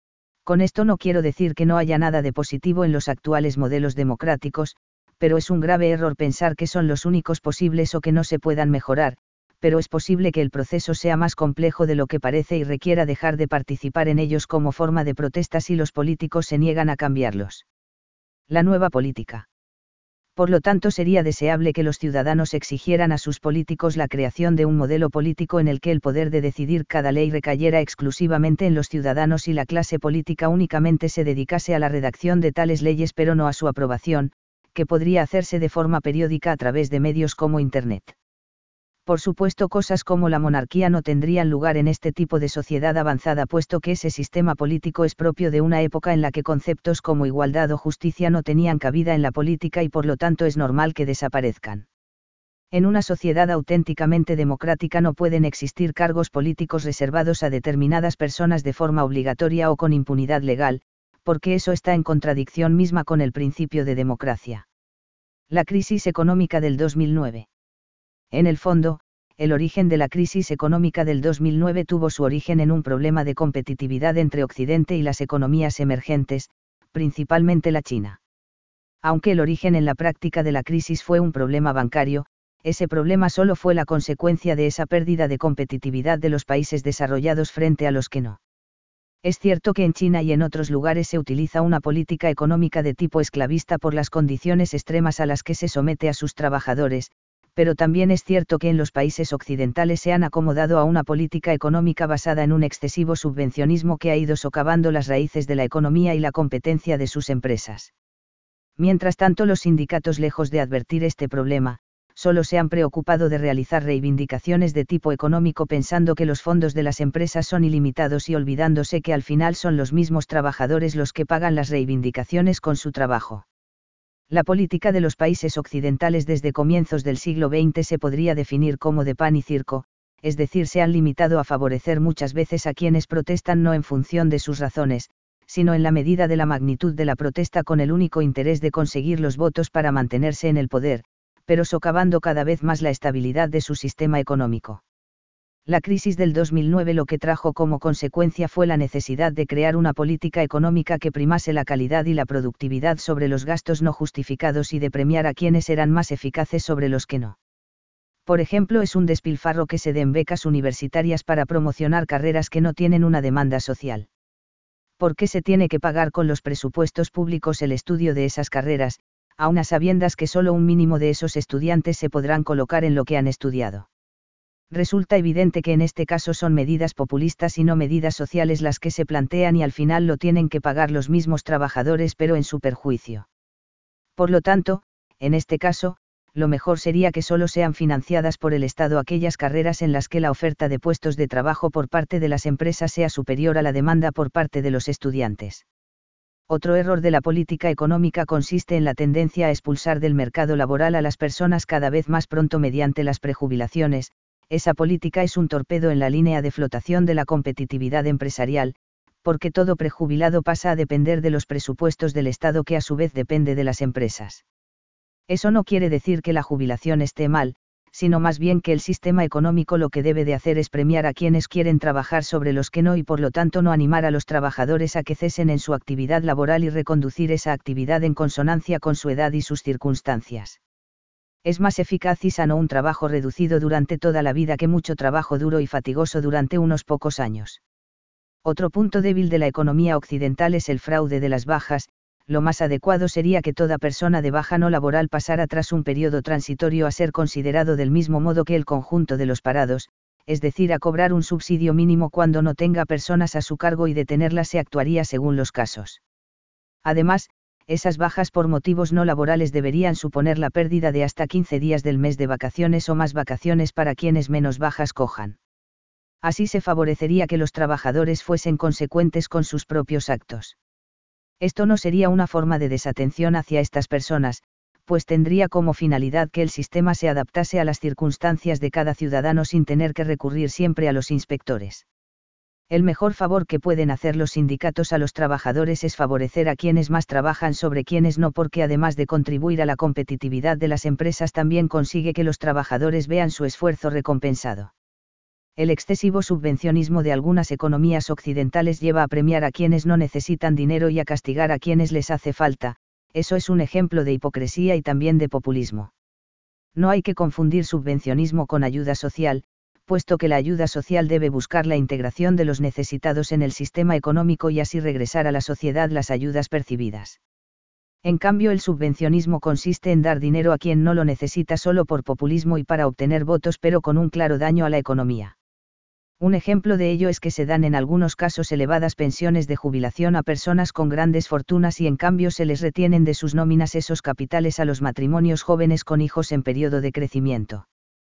Con esto no quiero decir que no haya nada de positivo en los actuales modelos democráticos, pero es un grave error pensar que son los únicos posibles o que no se puedan mejorar, pero es posible que el proceso sea más complejo de lo que parece y requiera dejar de participar en ellos como forma de protesta si los políticos se niegan a cambiarlos. La nueva política. Por lo tanto, sería deseable que los ciudadanos exigieran a sus políticos la creación de un modelo político en el que el poder de decidir cada ley recayera exclusivamente en los ciudadanos y la clase política únicamente se dedicase a la redacción de tales leyes pero no a su aprobación, que podría hacerse de forma periódica a través de medios como Internet. Por supuesto, cosas como la monarquía no tendrían lugar en este tipo de sociedad avanzada, puesto que ese sistema político es propio de una época en la que conceptos como igualdad o justicia no tenían cabida en la política y por lo tanto es normal que desaparezcan. En una sociedad auténticamente democrática no pueden existir cargos políticos reservados a determinadas personas de forma obligatoria o con impunidad legal, porque eso está en contradicción misma con el principio de democracia. La crisis económica del 2009. En el fondo, el origen de la crisis económica del 2009 tuvo su origen en un problema de competitividad entre Occidente y las economías emergentes, principalmente la China. Aunque el origen en la práctica de la crisis fue un problema bancario, ese problema solo fue la consecuencia de esa pérdida de competitividad de los países desarrollados frente a los que no. Es cierto que en China y en otros lugares se utiliza una política económica de tipo esclavista por las condiciones extremas a las que se somete a sus trabajadores, pero también es cierto que en los países occidentales se han acomodado a una política económica basada en un excesivo subvencionismo que ha ido socavando las raíces de la economía y la competencia de sus empresas. Mientras tanto, los sindicatos, lejos de advertir este problema, solo se han preocupado de realizar reivindicaciones de tipo económico pensando que los fondos de las empresas son ilimitados y olvidándose que al final son los mismos trabajadores los que pagan las reivindicaciones con su trabajo. La política de los países occidentales desde comienzos del siglo XX se podría definir como de pan y circo, es decir, se han limitado a favorecer muchas veces a quienes protestan no en función de sus razones, sino en la medida de la magnitud de la protesta con el único interés de conseguir los votos para mantenerse en el poder, pero socavando cada vez más la estabilidad de su sistema económico. La crisis del 2009 lo que trajo como consecuencia fue la necesidad de crear una política económica que primase la calidad y la productividad sobre los gastos no justificados y de premiar a quienes eran más eficaces sobre los que no. Por ejemplo, es un despilfarro que se den becas universitarias para promocionar carreras que no tienen una demanda social. ¿Por qué se tiene que pagar con los presupuestos públicos el estudio de esas carreras, aun a sabiendas que solo un mínimo de esos estudiantes se podrán colocar en lo que han estudiado? Resulta evidente que en este caso son medidas populistas y no medidas sociales las que se plantean y al final lo tienen que pagar los mismos trabajadores pero en su perjuicio. Por lo tanto, en este caso, lo mejor sería que solo sean financiadas por el Estado aquellas carreras en las que la oferta de puestos de trabajo por parte de las empresas sea superior a la demanda por parte de los estudiantes. Otro error de la política económica consiste en la tendencia a expulsar del mercado laboral a las personas cada vez más pronto mediante las prejubilaciones. Esa política es un torpedo en la línea de flotación de la competitividad empresarial, porque todo prejubilado pasa a depender de los presupuestos del Estado que a su vez depende de las empresas. Eso no quiere decir que la jubilación esté mal, sino más bien que el sistema económico lo que debe de hacer es premiar a quienes quieren trabajar sobre los que no y por lo tanto no animar a los trabajadores a que cesen en su actividad laboral y reconducir esa actividad en consonancia con su edad y sus circunstancias. Es más eficaz y sano un trabajo reducido durante toda la vida que mucho trabajo duro y fatigoso durante unos pocos años. Otro punto débil de la economía occidental es el fraude de las bajas. Lo más adecuado sería que toda persona de baja no laboral pasara tras un periodo transitorio a ser considerado del mismo modo que el conjunto de los parados, es decir, a cobrar un subsidio mínimo cuando no tenga personas a su cargo y detenerlas se actuaría según los casos. Además, esas bajas por motivos no laborales deberían suponer la pérdida de hasta 15 días del mes de vacaciones o más vacaciones para quienes menos bajas cojan. Así se favorecería que los trabajadores fuesen consecuentes con sus propios actos. Esto no sería una forma de desatención hacia estas personas, pues tendría como finalidad que el sistema se adaptase a las circunstancias de cada ciudadano sin tener que recurrir siempre a los inspectores. El mejor favor que pueden hacer los sindicatos a los trabajadores es favorecer a quienes más trabajan sobre quienes no, porque además de contribuir a la competitividad de las empresas también consigue que los trabajadores vean su esfuerzo recompensado. El excesivo subvencionismo de algunas economías occidentales lleva a premiar a quienes no necesitan dinero y a castigar a quienes les hace falta. Eso es un ejemplo de hipocresía y también de populismo. No hay que confundir subvencionismo con ayuda social, puesto que la ayuda social debe buscar la integración de los necesitados en el sistema económico y así regresar a la sociedad las ayudas percibidas. En cambio, el subvencionismo consiste en dar dinero a quien no lo necesita solo por populismo y para obtener votos, pero con un claro daño a la economía. Un ejemplo de ello es que se dan en algunos casos elevadas pensiones de jubilación a personas con grandes fortunas y en cambio se les retienen de sus nóminas esos capitales a los matrimonios jóvenes con hijos en periodo de crecimiento.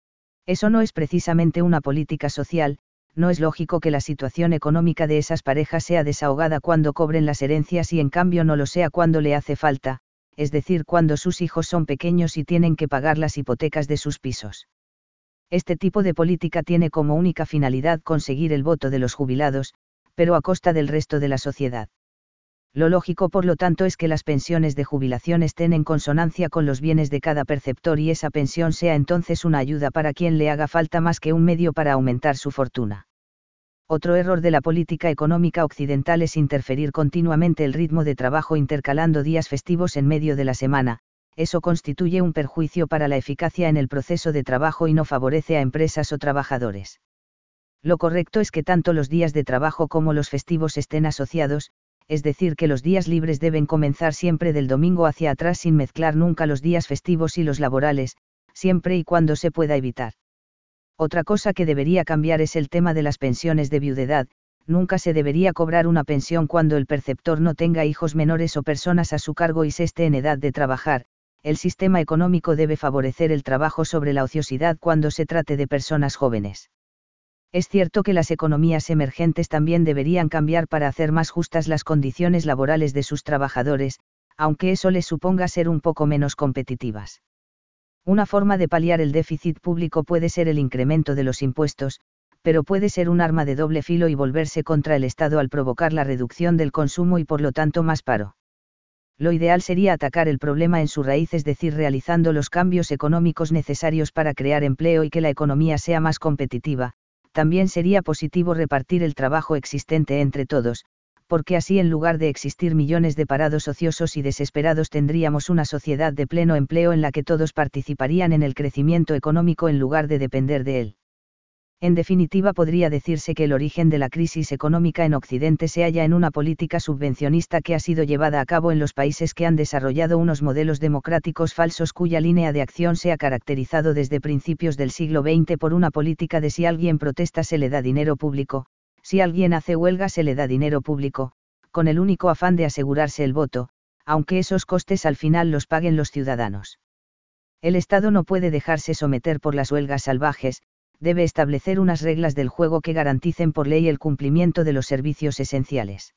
Eso no es precisamente una política social. No es lógico que la situación económica de esas parejas sea desahogada cuando cobren las herencias y en cambio no lo sea cuando le hace falta, es decir, cuando sus hijos son pequeños y tienen que pagar las hipotecas de sus pisos. Este tipo de política tiene como única finalidad conseguir el voto de los jubilados, pero a costa del resto de la sociedad. Lo lógico, por lo tanto, es que las pensiones de jubilación estén en consonancia con los bienes de cada perceptor y esa pensión sea entonces una ayuda para quien le haga falta más que un medio para aumentar su fortuna. Otro error de la política económica occidental es interferir continuamente el ritmo de trabajo intercalando días festivos en medio de la semana. Eso constituye un perjuicio para la eficacia en el proceso de trabajo y no favorece a empresas o trabajadores. Lo correcto es que tanto los días de trabajo como los festivos estén asociados, es decir, que los días libres deben comenzar siempre del domingo hacia atrás sin mezclar nunca los días festivos y los laborales, siempre y cuando se pueda evitar. Otra cosa que debería cambiar es el tema de las pensiones de viudedad. Nunca se debería cobrar una pensión cuando el perceptor no tenga hijos menores o personas a su cargo y se esté en edad de trabajar. El sistema económico debe favorecer el trabajo sobre la ociosidad cuando se trate de personas jóvenes. Es cierto que las economías emergentes también deberían cambiar para hacer más justas las condiciones laborales de sus trabajadores, aunque eso les suponga ser un poco menos competitivas. Una forma de paliar el déficit público puede ser el incremento de los impuestos, pero puede ser un arma de doble filo y volverse contra el Estado al provocar la reducción del consumo y por lo tanto más paro. Lo ideal sería atacar el problema en su raíz, es decir, realizando los cambios económicos necesarios para crear empleo y que la economía sea más competitiva. También sería positivo repartir el trabajo existente entre todos, porque así en lugar de existir millones de parados ociosos y desesperados tendríamos una sociedad de pleno empleo en la que todos participarían en el crecimiento económico en lugar de depender de él. En definitiva, podría decirse que el origen de la crisis económica en Occidente se halla en una política subvencionista que ha sido llevada a cabo en los países que han desarrollado unos modelos democráticos falsos cuya línea de acción se ha caracterizado desde principios del siglo XX por una política de si alguien protesta se le da dinero público, si alguien hace huelga se le da dinero público, con el único afán de asegurarse el voto, aunque esos costes al final los paguen los ciudadanos. El Estado no puede dejarse someter por las huelgas salvajes, debe establecer unas reglas del juego que garanticen por ley el cumplimiento de los servicios esenciales.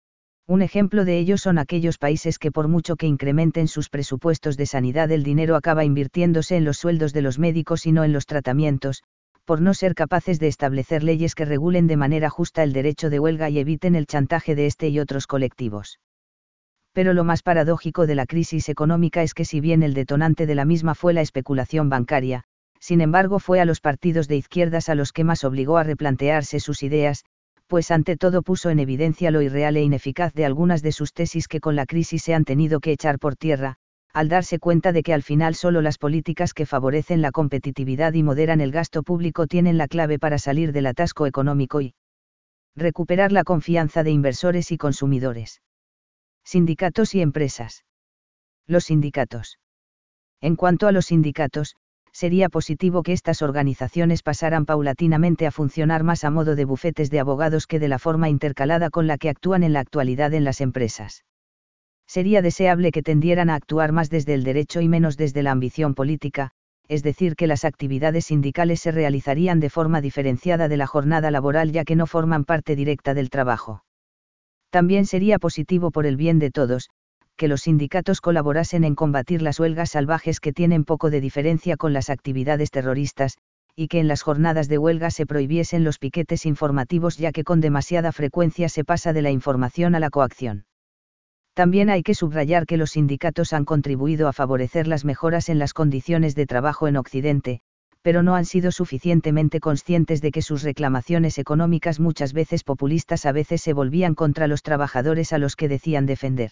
Un ejemplo de ello son aquellos países que por mucho que incrementen sus presupuestos de sanidad el dinero acaba invirtiéndose en los sueldos de los médicos y no en los tratamientos, por no ser capaces de establecer leyes que regulen de manera justa el derecho de huelga y eviten el chantaje de este y otros colectivos. Pero lo más paradójico de la crisis económica es que si bien el detonante de la misma fue la especulación bancaria, sin embargo fue a los partidos de izquierdas a los que más obligó a replantearse sus ideas, pues ante todo puso en evidencia lo irreal e ineficaz de algunas de sus tesis que con la crisis se han tenido que echar por tierra, al darse cuenta de que al final solo las políticas que favorecen la competitividad y moderan el gasto público tienen la clave para salir del atasco económico y recuperar la confianza de inversores y consumidores. Sindicatos y empresas. Los sindicatos. En cuanto a los sindicatos, sería positivo que estas organizaciones pasaran paulatinamente a funcionar más a modo de bufetes de abogados que de la forma intercalada con la que actúan en la actualidad en las empresas. Sería deseable que tendieran a actuar más desde el derecho y menos desde la ambición política, es decir, que las actividades sindicales se realizarían de forma diferenciada de la jornada laboral ya que no forman parte directa del trabajo. También sería positivo por el bien de todos, que los sindicatos colaborasen en combatir las huelgas salvajes que tienen poco de diferencia con las actividades terroristas, y que en las jornadas de huelga se prohibiesen los piquetes informativos ya que con demasiada frecuencia se pasa de la información a la coacción. También hay que subrayar que los sindicatos han contribuido a favorecer las mejoras en las condiciones de trabajo en Occidente, pero no han sido suficientemente conscientes de que sus reclamaciones económicas, muchas veces populistas, a veces se volvían contra los trabajadores a los que decían defender.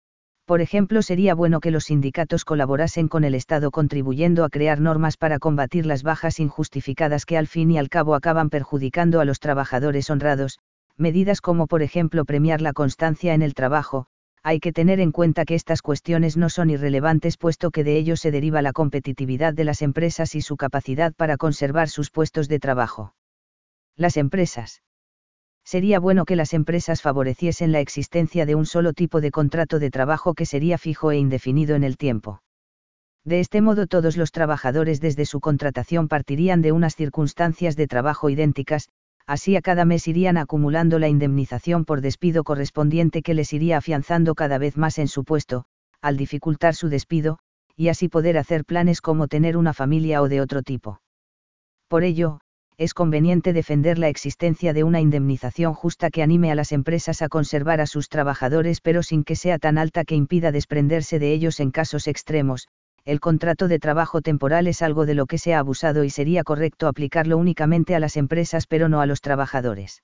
Por ejemplo, sería bueno que los sindicatos colaborasen con el Estado contribuyendo a crear normas para combatir las bajas injustificadas que al fin y al cabo acaban perjudicando a los trabajadores honrados, medidas como por ejemplo premiar la constancia en el trabajo. Hay que tener en cuenta que estas cuestiones no son irrelevantes puesto que de ello se deriva la competitividad de las empresas y su capacidad para conservar sus puestos de trabajo. Las empresas. Sería bueno que las empresas favoreciesen la existencia de un solo tipo de contrato de trabajo que sería fijo e indefinido en el tiempo. De este modo todos los trabajadores desde su contratación partirían de unas circunstancias de trabajo idénticas, así a cada mes irían acumulando la indemnización por despido correspondiente que les iría afianzando cada vez más en su puesto, al dificultar su despido, y así poder hacer planes como tener una familia o de otro tipo. Por ello, es conveniente defender la existencia de una indemnización justa que anime a las empresas a conservar a sus trabajadores pero sin que sea tan alta que impida desprenderse de ellos en casos extremos. El contrato de trabajo temporal es algo de lo que se ha abusado y sería correcto aplicarlo únicamente a las empresas pero no a los trabajadores.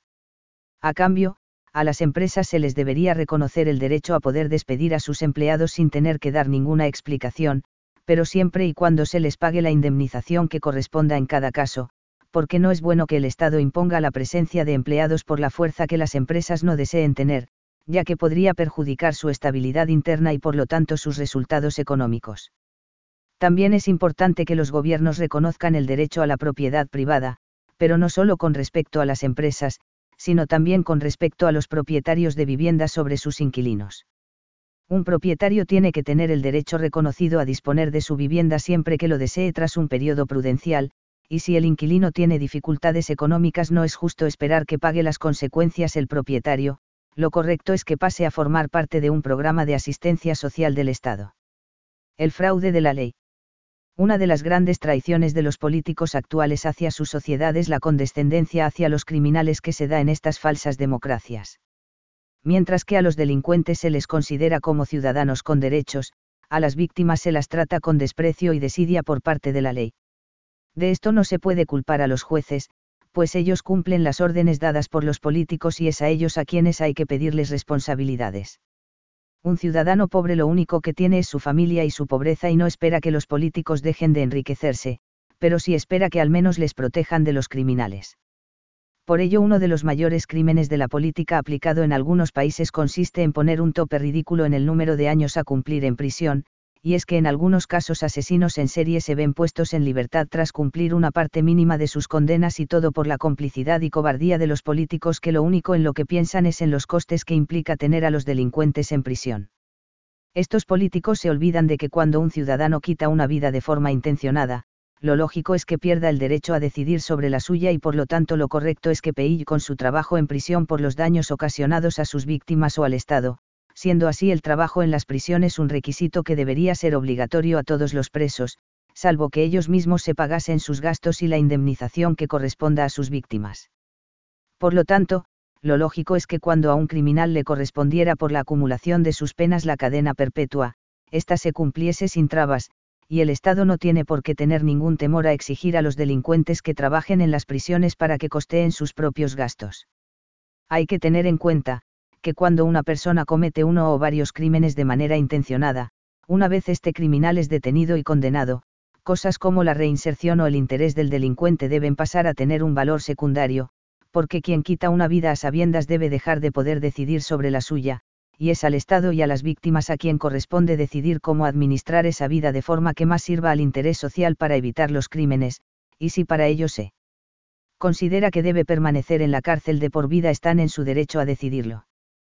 A cambio, a las empresas se les debería reconocer el derecho a poder despedir a sus empleados sin tener que dar ninguna explicación, pero siempre y cuando se les pague la indemnización que corresponda en cada caso, porque no es bueno que el Estado imponga la presencia de empleados por la fuerza que las empresas no deseen tener, ya que podría perjudicar su estabilidad interna y por lo tanto sus resultados económicos. También es importante que los gobiernos reconozcan el derecho a la propiedad privada, pero no solo con respecto a las empresas, sino también con respecto a los propietarios de viviendas sobre sus inquilinos. Un propietario tiene que tener el derecho reconocido a disponer de su vivienda siempre que lo desee tras un periodo prudencial, y si el inquilino tiene dificultades económicas no es justo esperar que pague las consecuencias el propietario, lo correcto es que pase a formar parte de un programa de asistencia social del Estado. El fraude de la ley. Una de las grandes traiciones de los políticos actuales hacia su sociedad es la condescendencia hacia los criminales que se da en estas falsas democracias. Mientras que a los delincuentes se les considera como ciudadanos con derechos, a las víctimas se las trata con desprecio y desidia por parte de la ley. De esto no se puede culpar a los jueces, pues ellos cumplen las órdenes dadas por los políticos y es a ellos a quienes hay que pedirles responsabilidades. Un ciudadano pobre lo único que tiene es su familia y su pobreza y no espera que los políticos dejen de enriquecerse, pero sí espera que al menos les protejan de los criminales. Por ello, uno de los mayores crímenes de la política aplicado en algunos países consiste en poner un tope ridículo en el número de años a cumplir en prisión, y es que en algunos casos asesinos en serie se ven puestos en libertad tras cumplir una parte mínima de sus condenas y todo por la complicidad y cobardía de los políticos que lo único en lo que piensan es en los costes que implica tener a los delincuentes en prisión. Estos políticos se olvidan de que cuando un ciudadano quita una vida de forma intencionada, lo lógico es que pierda el derecho a decidir sobre la suya y por lo tanto lo correcto es que pague con su trabajo en prisión por los daños ocasionados a sus víctimas o al Estado, siendo así el trabajo en las prisiones un requisito que debería ser obligatorio a todos los presos, salvo que ellos mismos se pagasen sus gastos y la indemnización que corresponda a sus víctimas. Por lo tanto, lo lógico es que cuando a un criminal le correspondiera por la acumulación de sus penas la cadena perpetua, ésta se cumpliese sin trabas, y el Estado no tiene por qué tener ningún temor a exigir a los delincuentes que trabajen en las prisiones para que costeen sus propios gastos. Hay que tener en cuenta, que cuando una persona comete uno o varios crímenes de manera intencionada, una vez este criminal es detenido y condenado, cosas como la reinserción o el interés del delincuente deben pasar a tener un valor secundario, porque quien quita una vida a sabiendas debe dejar de poder decidir sobre la suya, y es al Estado y a las víctimas a quien corresponde decidir cómo administrar esa vida de forma que más sirva al interés social para evitar los crímenes, y si para ello se considera que debe permanecer en la cárcel de por vida están en su derecho a decidirlo.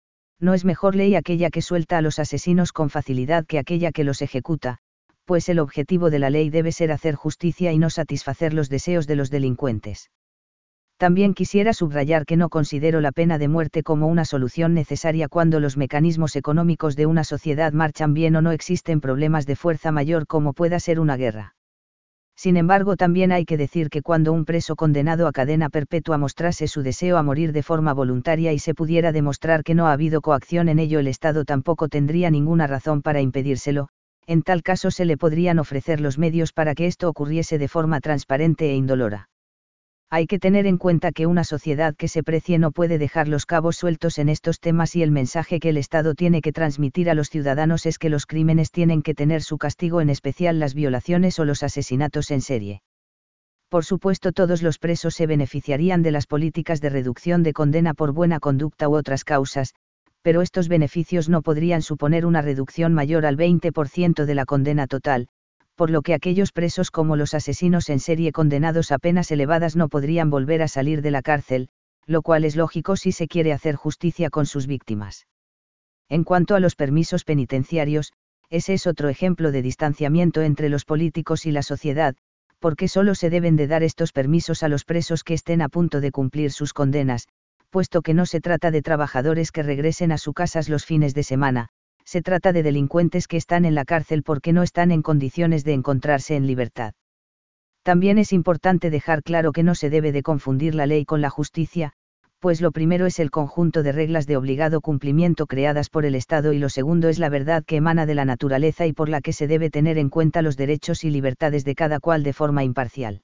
No es mejor ley aquella que suelta a los asesinos con facilidad que aquella que los ejecuta, pues el objetivo de la ley debe ser hacer justicia y no satisfacer los deseos de los delincuentes. También quisiera subrayar que no considero la pena de muerte como una solución necesaria cuando los mecanismos económicos de una sociedad marchan bien o no existen problemas de fuerza mayor como pueda ser una guerra. Sin embargo, también hay que decir que cuando un preso condenado a cadena perpetua mostrase su deseo a morir de forma voluntaria y se pudiera demostrar que no ha habido coacción en ello, el Estado tampoco tendría ninguna razón para impedírselo. En tal caso se le podrían ofrecer los medios para que esto ocurriese de forma transparente e indolora. Hay que tener en cuenta que una sociedad que se precie no puede dejar los cabos sueltos en estos temas, y el mensaje que el Estado tiene que transmitir a los ciudadanos es que los crímenes tienen que tener su castigo, en especial las violaciones o los asesinatos en serie. Por supuesto, todos los presos se beneficiarían de las políticas de reducción de condena por buena conducta u otras causas, pero estos beneficios no podrían suponer una reducción mayor al 20% de la condena total, por lo que aquellos presos como los asesinos en serie condenados a penas elevadas no podrían volver a salir de la cárcel, lo cual es lógico si se quiere hacer justicia con sus víctimas. En cuanto a los permisos penitenciarios, ese es otro ejemplo de distanciamiento entre los políticos y la sociedad, porque solo se deben de dar estos permisos a los presos que estén a punto de cumplir sus condenas, puesto que no se trata de trabajadores que regresen a sus casas los fines de semana. Se trata de delincuentes que están en la cárcel porque no están en condiciones de encontrarse en libertad. También es importante dejar claro que no se debe de confundir la ley con la justicia, pues lo primero es el conjunto de reglas de obligado cumplimiento creadas por el Estado, y lo segundo es la verdad que emana de la naturaleza y por la que se debe tener en cuenta los derechos y libertades de cada cual de forma imparcial.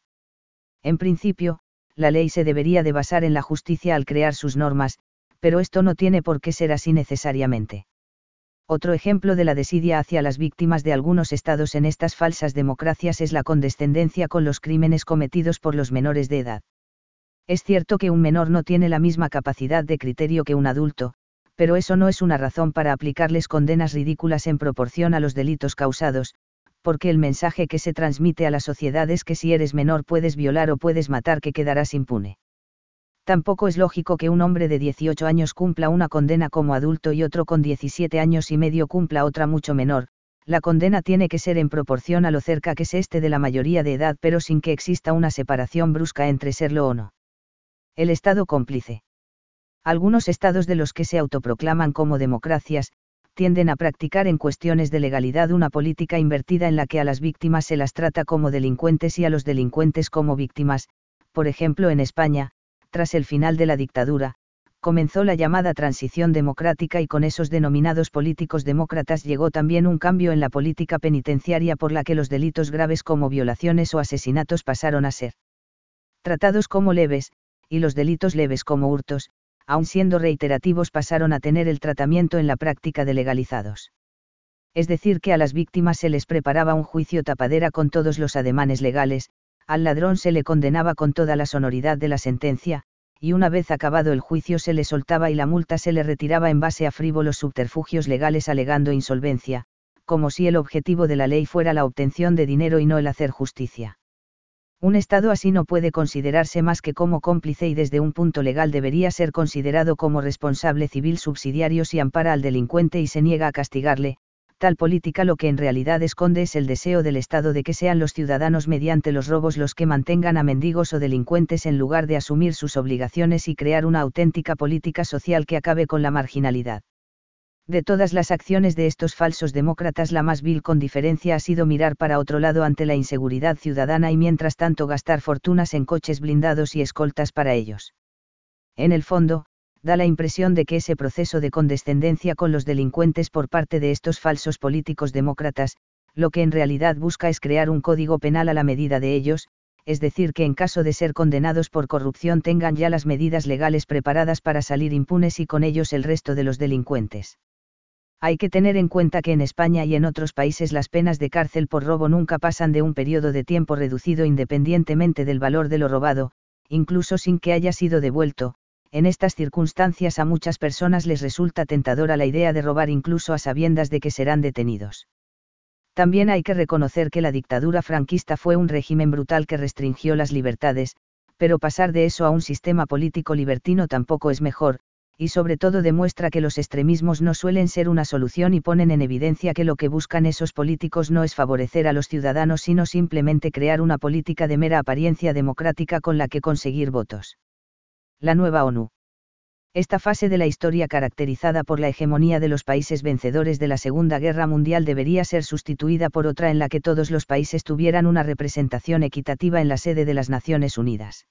En principio, la ley se debería de basar en la justicia al crear sus normas, pero esto no tiene por qué ser así necesariamente. Otro ejemplo de la desidia hacia las víctimas de algunos estados en estas falsas democracias es la condescendencia con los crímenes cometidos por los menores de edad. Es cierto que un menor no tiene la misma capacidad de criterio que un adulto, pero eso no es una razón para aplicarles condenas ridículas en proporción a los delitos causados, porque el mensaje que se transmite a la sociedad es que si eres menor puedes violar o puedes matar, que quedarás impune. Tampoco es lógico que un hombre de 18 años cumpla una condena como adulto y otro con 17 años y medio cumpla otra mucho menor. La condena tiene que ser en proporción a lo cerca que se esté de la mayoría de edad, pero sin que exista una separación brusca entre serlo o no. El Estado cómplice. Algunos estados de los que se autoproclaman como democracias, tienden a practicar en cuestiones de legalidad una política invertida en la que a las víctimas se las trata como delincuentes y a los delincuentes como víctimas. Por ejemplo, en España, tras el final de la dictadura, comenzó la llamada transición democrática y con esos denominados políticos demócratas llegó también un cambio en la política penitenciaria por la que los delitos graves como violaciones o asesinatos pasaron a ser tratados como leves, y los delitos leves como hurtos, aun siendo reiterativos, pasaron a tener el tratamiento en la práctica de legalizados. Es decir, que a las víctimas se les preparaba un juicio tapadera con todos los ademanes legales, al ladrón se le condenaba con toda la sonoridad de la sentencia, y una vez acabado el juicio se le soltaba y la multa se le retiraba en base a frívolos subterfugios legales alegando insolvencia, como si el objetivo de la ley fuera la obtención de dinero y no el hacer justicia. Un Estado así no puede considerarse más que como cómplice y desde un punto legal debería ser considerado como responsable civil subsidiario si ampara al delincuente y se niega a castigarle. Tal política lo que en realidad esconde es el deseo del Estado de que sean los ciudadanos mediante los robos los que mantengan a mendigos o delincuentes en lugar de asumir sus obligaciones y crear una auténtica política social que acabe con la marginalidad. De todas las acciones de estos falsos demócratas, la más vil con diferencia ha sido mirar para otro lado ante la inseguridad ciudadana y mientras tanto gastar fortunas en coches blindados y escoltas para ellos. En el fondo, da la impresión de que ese proceso de condescendencia con los delincuentes por parte de estos falsos políticos demócratas, lo que en realidad busca es crear un código penal a la medida de ellos, es decir, que en caso de ser condenados por corrupción tengan ya las medidas legales preparadas para salir impunes y con ellos el resto de los delincuentes. Hay que tener en cuenta que en España y en otros países las penas de cárcel por robo nunca pasan de un periodo de tiempo reducido independientemente del valor de lo robado, incluso sin que haya sido devuelto. En estas circunstancias a muchas personas les resulta tentadora la idea de robar incluso a sabiendas de que serán detenidos. También hay que reconocer que la dictadura franquista fue un régimen brutal que restringió las libertades, pero pasar de eso a un sistema político libertino tampoco es mejor, y sobre todo demuestra que los extremismos no suelen ser una solución y ponen en evidencia que lo que buscan esos políticos no es favorecer a los ciudadanos sino simplemente crear una política de mera apariencia democrática con la que conseguir votos. La nueva ONU. Esta fase de la historia caracterizada por la hegemonía de los países vencedores de la Segunda Guerra Mundial debería ser sustituida por otra en la que todos los países tuvieran una representación equitativa en la sede de las Naciones Unidas.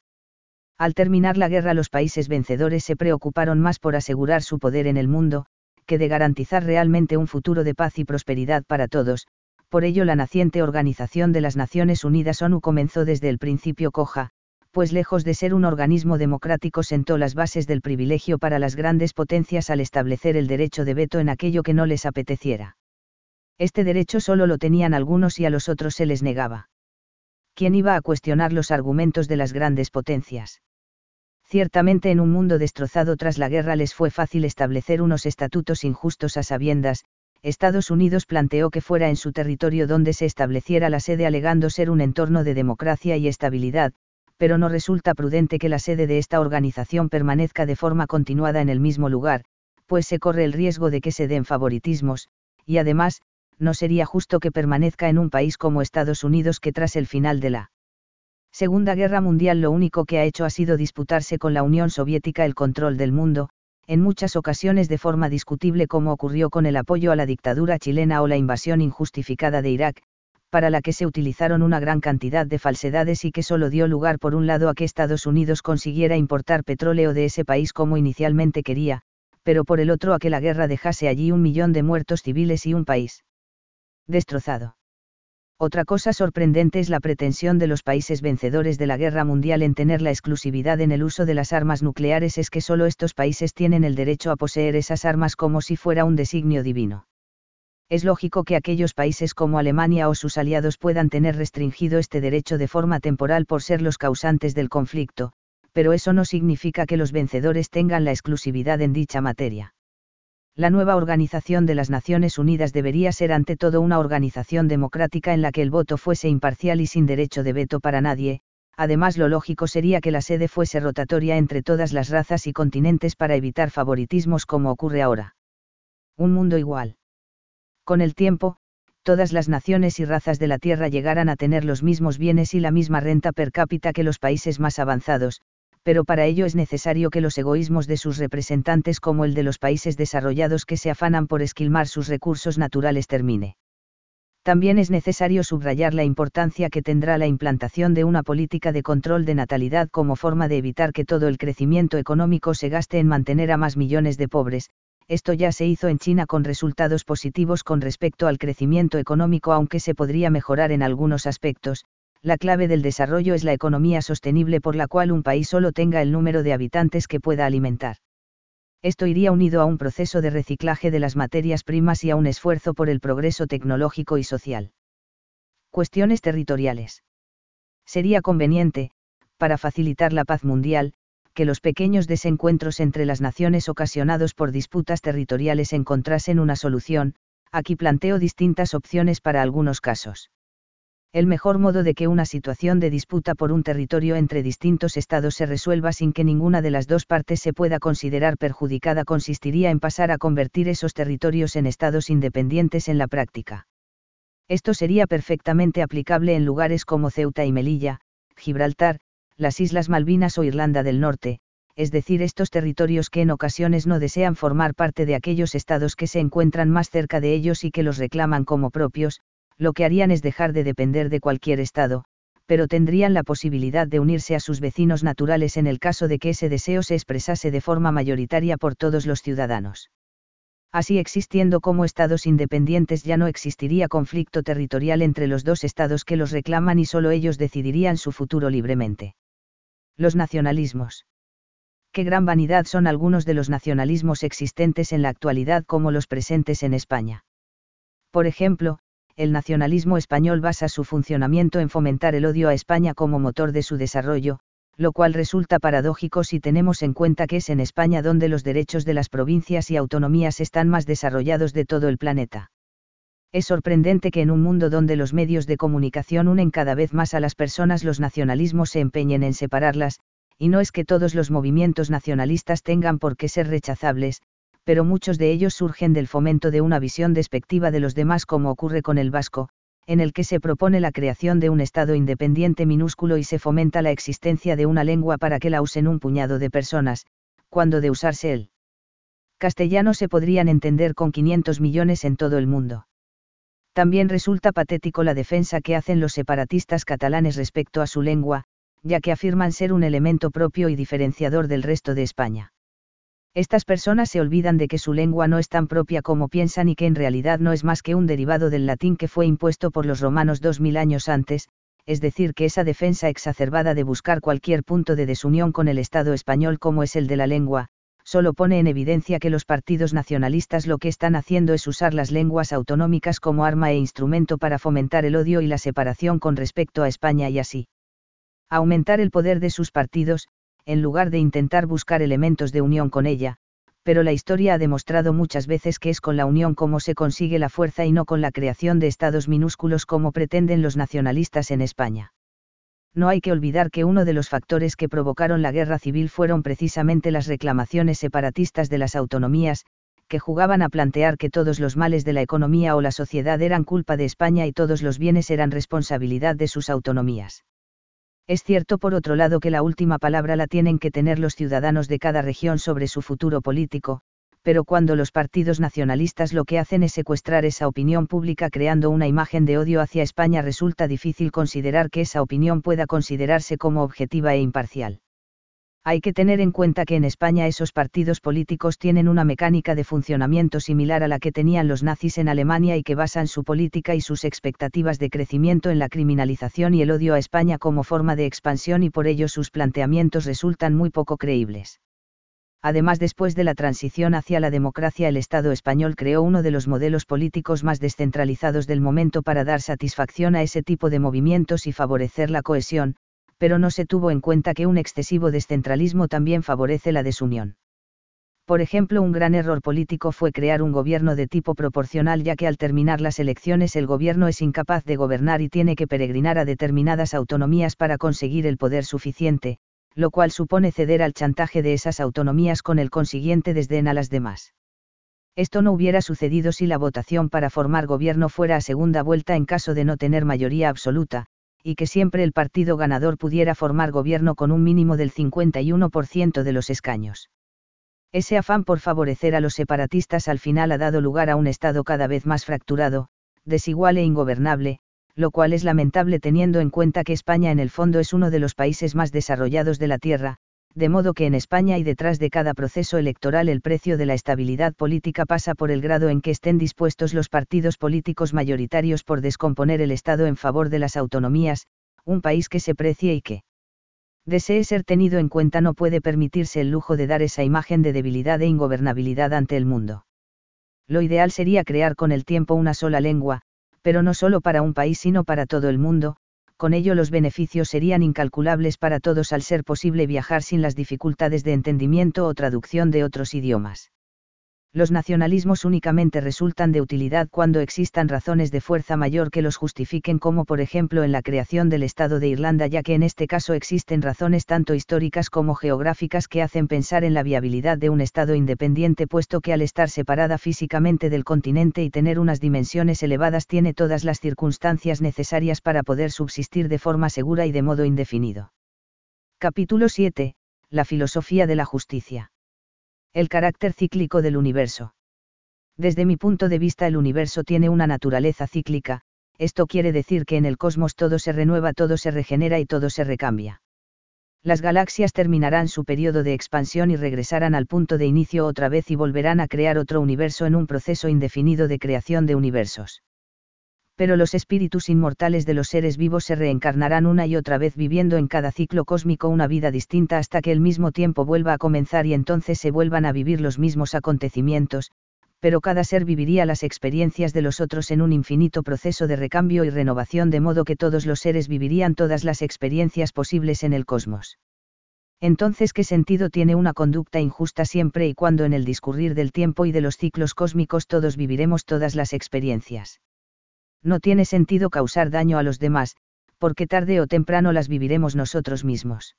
Al terminar la guerra, los países vencedores se preocuparon más por asegurar su poder en el mundo, que de garantizar realmente un futuro de paz y prosperidad para todos. Por ello, la naciente Organización de las Naciones Unidas ONU comenzó desde el principio coja, pues lejos de ser un organismo democrático sentó las bases del privilegio para las grandes potencias al establecer el derecho de veto en aquello que no les apeteciera. Este derecho solo lo tenían algunos y a los otros se les negaba. ¿Quién iba a cuestionar los argumentos de las grandes potencias? Ciertamente, en un mundo destrozado tras la guerra les fue fácil establecer unos estatutos injustos a sabiendas. Estados Unidos planteó que fuera en su territorio donde se estableciera la sede, alegando ser un entorno de democracia y estabilidad, pero no resulta prudente que la sede de esta organización permanezca de forma continuada en el mismo lugar, pues se corre el riesgo de que se den favoritismos, y además, no sería justo que permanezca en un país como Estados Unidos, que tras el final de la Segunda Guerra Mundial lo único que ha hecho ha sido disputarse con la Unión Soviética el control del mundo, en muchas ocasiones de forma discutible, como ocurrió con el apoyo a la dictadura chilena o la invasión injustificada de Irak, para la que se utilizaron una gran cantidad de falsedades y que solo dio lugar por un lado a que Estados Unidos consiguiera importar petróleo de ese país como inicialmente quería, pero por el otro a que la guerra dejase allí 1 millón de muertos civiles y un país destrozado. Otra cosa sorprendente es la pretensión de los países vencedores de la guerra mundial en tener la exclusividad en el uso de las armas nucleares. Es que solo estos países tienen el derecho a poseer esas armas, como si fuera un designio divino. Es lógico que aquellos países como Alemania o sus aliados puedan tener restringido este derecho de forma temporal por ser los causantes del conflicto, pero eso no significa que los vencedores tengan la exclusividad en dicha materia. La nueva Organización de las Naciones Unidas debería ser ante todo una organización democrática en la que el voto fuese imparcial y sin derecho de veto para nadie. Además, lo lógico sería que la sede fuese rotatoria entre todas las razas y continentes para evitar favoritismos como ocurre ahora. Un mundo igual. Con el tiempo, todas las naciones y razas de la Tierra llegarán a tener los mismos bienes y la misma renta per cápita que los países más avanzados, pero para ello es necesario que los egoísmos de sus representantes, como el de los países desarrollados que se afanan por esquilmar sus recursos naturales, termine. También es necesario subrayar la importancia que tendrá la implantación de una política de control de natalidad como forma de evitar que todo el crecimiento económico se gaste en mantener a más millones de pobres. Esto ya se hizo en China con resultados positivos con respecto al crecimiento económico, aunque se podría mejorar en algunos aspectos. La clave del desarrollo es la economía sostenible, por la cual un país solo tenga el número de habitantes que pueda alimentar. Esto iría unido a un proceso de reciclaje de las materias primas y a un esfuerzo por el progreso tecnológico y social. Cuestiones territoriales. Sería conveniente, para facilitar la paz mundial, que los pequeños desencuentros entre las naciones ocasionados por disputas territoriales encontrasen una solución. Aquí planteo distintas opciones para algunos casos. El mejor modo de que una situación de disputa por un territorio entre distintos estados se resuelva sin que ninguna de las dos partes se pueda considerar perjudicada consistiría en pasar a convertir esos territorios en estados independientes en la práctica. Esto sería perfectamente aplicable en lugares como Ceuta y Melilla, Gibraltar, las Islas Malvinas o Irlanda del Norte, es decir, estos territorios que en ocasiones no desean formar parte de aquellos estados que se encuentran más cerca de ellos y que los reclaman como propios. Lo que harían es dejar de depender de cualquier estado, pero tendrían la posibilidad de unirse a sus vecinos naturales en el caso de que ese deseo se expresase de forma mayoritaria por todos los ciudadanos. Así, existiendo como estados independientes, ya no existiría conflicto territorial entre los dos estados que los reclaman y solo ellos decidirían su futuro libremente. Los nacionalismos. Qué gran vanidad son algunos de los nacionalismos existentes en la actualidad, como los presentes en España. Por ejemplo, el nacionalismo español basa su funcionamiento en fomentar el odio a España como motor de su desarrollo, lo cual resulta paradójico si tenemos en cuenta que es en España donde los derechos de las provincias y autonomías están más desarrollados de todo el planeta. Es sorprendente que en un mundo donde los medios de comunicación unen cada vez más a las personas, los nacionalismos se empeñen en separarlas, y no es que todos los movimientos nacionalistas tengan por qué ser rechazables, pero muchos de ellos surgen del fomento de una visión despectiva de los demás, como ocurre con el vasco, en el que se propone la creación de un estado independiente minúsculo y se fomenta la existencia de una lengua para que la usen un puñado de personas, cuando de usarse el castellano se podrían entender con 500 millones en todo el mundo. También resulta patético la defensa que hacen los separatistas catalanes respecto a su lengua, ya que afirman ser un elemento propio y diferenciador del resto de España. Estas personas se olvidan de que su lengua no es tan propia como piensan y que en realidad no es más que un derivado del latín que fue impuesto por los romanos 2000 años antes, es decir, que esa defensa exacerbada de buscar cualquier punto de desunión con el Estado español como es el de la lengua, solo pone en evidencia que los partidos nacionalistas lo que están haciendo es usar las lenguas autonómicas como arma e instrumento para fomentar el odio y la separación con respecto a España y así aumentar el poder de sus partidos, en lugar de intentar buscar elementos de unión con ella, pero la historia ha demostrado muchas veces que es con la unión como se consigue la fuerza y no con la creación de estados minúsculos como pretenden los nacionalistas en España. No hay que olvidar que uno de los factores que provocaron la guerra civil fueron precisamente las reclamaciones separatistas de las autonomías, que jugaban a plantear que todos los males de la economía o la sociedad eran culpa de España y todos los bienes eran responsabilidad de sus autonomías. Es cierto por otro lado que la última palabra la tienen que tener los ciudadanos de cada región sobre su futuro político, pero cuando los partidos nacionalistas lo que hacen es secuestrar esa opinión pública creando una imagen de odio hacia España, resulta difícil considerar que esa opinión pueda considerarse como objetiva e imparcial. Hay que tener en cuenta que en España esos partidos políticos tienen una mecánica de funcionamiento similar a la que tenían los nazis en Alemania y que basan su política y sus expectativas de crecimiento en la criminalización y el odio a España como forma de expansión, y por ello sus planteamientos resultan muy poco creíbles. Además, después de la transición hacia la democracia, el Estado español creó uno de los modelos políticos más descentralizados del momento para dar satisfacción a ese tipo de movimientos y favorecer la cohesión, pero no se tuvo en cuenta que un excesivo descentralismo también favorece la desunión. Por ejemplo, un gran error político fue crear un gobierno de tipo proporcional, ya que al terminar las elecciones el gobierno es incapaz de gobernar y tiene que peregrinar a determinadas autonomías para conseguir el poder suficiente, lo cual supone ceder al chantaje de esas autonomías con el consiguiente desdén a las demás. Esto no hubiera sucedido si la votación para formar gobierno fuera a segunda vuelta en caso de no tener mayoría absoluta, y que siempre el partido ganador pudiera formar gobierno con un mínimo del 51% de los escaños. Ese afán por favorecer a los separatistas al final ha dado lugar a un Estado cada vez más fracturado, desigual e ingobernable, lo cual es lamentable teniendo en cuenta que España en el fondo es uno de los países más desarrollados de la Tierra, de modo que en España y detrás de cada proceso electoral el precio de la estabilidad política pasa por el grado en que estén dispuestos los partidos políticos mayoritarios por descomponer el Estado en favor de las autonomías. Un país que se precie y que desee ser tenido en cuenta no puede permitirse el lujo de dar esa imagen de debilidad e ingobernabilidad ante el mundo. Lo ideal sería crear con el tiempo una sola lengua, pero no solo para un país sino para todo el mundo. Con ello los beneficios serían incalculables para todos al ser posible viajar sin las dificultades de entendimiento o traducción de otros idiomas. Los nacionalismos únicamente resultan de utilidad cuando existan razones de fuerza mayor que los justifiquen, como por ejemplo en la creación del Estado de Irlanda, ya que en este caso existen razones tanto históricas como geográficas que hacen pensar en la viabilidad de un Estado independiente, puesto que al estar separada físicamente del continente y tener unas dimensiones elevadas tiene todas las circunstancias necesarias para poder subsistir de forma segura y de modo indefinido. Capítulo 7. La filosofía de la justicia. El carácter cíclico del universo. Desde mi punto de vista, el universo tiene una naturaleza cíclica. Esto quiere decir que en el cosmos todo se renueva, todo se regenera y todo se recambia. Las galaxias terminarán su periodo de expansión y regresarán al punto de inicio otra vez y volverán a crear otro universo en un proceso indefinido de creación de universos. Pero los espíritus inmortales de los seres vivos se reencarnarán una y otra vez, viviendo en cada ciclo cósmico una vida distinta hasta que el mismo tiempo vuelva a comenzar y entonces se vuelvan a vivir los mismos acontecimientos, pero cada ser viviría las experiencias de los otros en un infinito proceso de recambio y renovación, de modo que todos los seres vivirían todas las experiencias posibles en el cosmos. Entonces, ¿qué sentido tiene una conducta injusta siempre y cuando en el discurrir del tiempo y de los ciclos cósmicos todos viviremos todas las experiencias? No tiene sentido causar daño a los demás, porque tarde o temprano las viviremos nosotros mismos.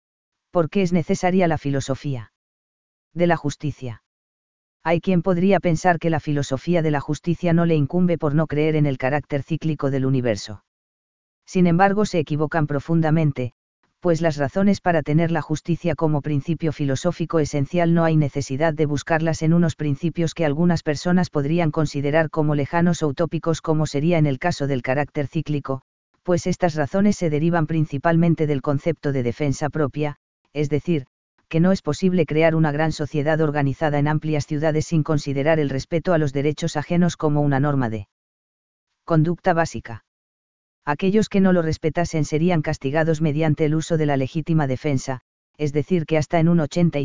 ¿Por qué es necesaria la filosofía de la justicia? Hay quien podría pensar que la filosofía de la justicia no le incumbe por no creer en el carácter cíclico del universo. Sin embargo, se equivocan profundamente, pues las razones para tener la justicia como principio filosófico esencial no hay necesidad de buscarlas en unos principios que algunas personas podrían considerar como lejanos o utópicos, como sería en el caso del carácter cíclico, pues estas razones se derivan principalmente del concepto de defensa propia, es decir, que no es posible crear una gran sociedad organizada en amplias ciudades sin considerar el respeto a los derechos ajenos como una norma de conducta básica. Aquellos que no lo respetasen serían castigados mediante el uso de la legítima defensa, es decir, que hasta en un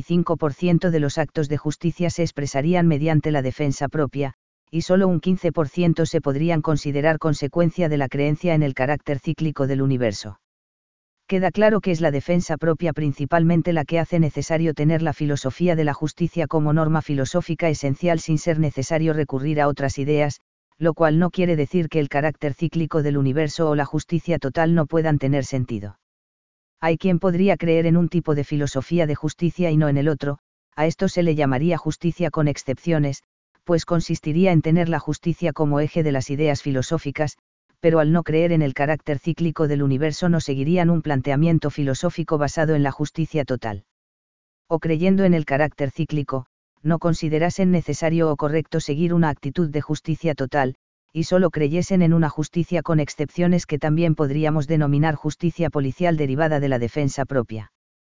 85% de los actos de justicia se expresarían mediante la defensa propia, y solo un 15% se podrían considerar consecuencia de la creencia en el carácter cíclico del universo. Queda claro que es la defensa propia principalmente la que hace necesario tener la filosofía de la justicia como norma filosófica esencial sin ser necesario recurrir a otras ideas, lo cual no quiere decir que el carácter cíclico del universo o la justicia total no puedan tener sentido. Hay quien podría creer en un tipo de filosofía de justicia y no en el otro, a esto se le llamaría justicia con excepciones, pues consistiría en tener la justicia como eje de las ideas filosóficas, pero al no creer en el carácter cíclico del universo no seguirían un planteamiento filosófico basado en la justicia total. O creyendo en el carácter cíclico, no considerasen necesario o correcto seguir una actitud de justicia total, y solo creyesen en una justicia con excepciones que también podríamos denominar justicia policial derivada de la defensa propia.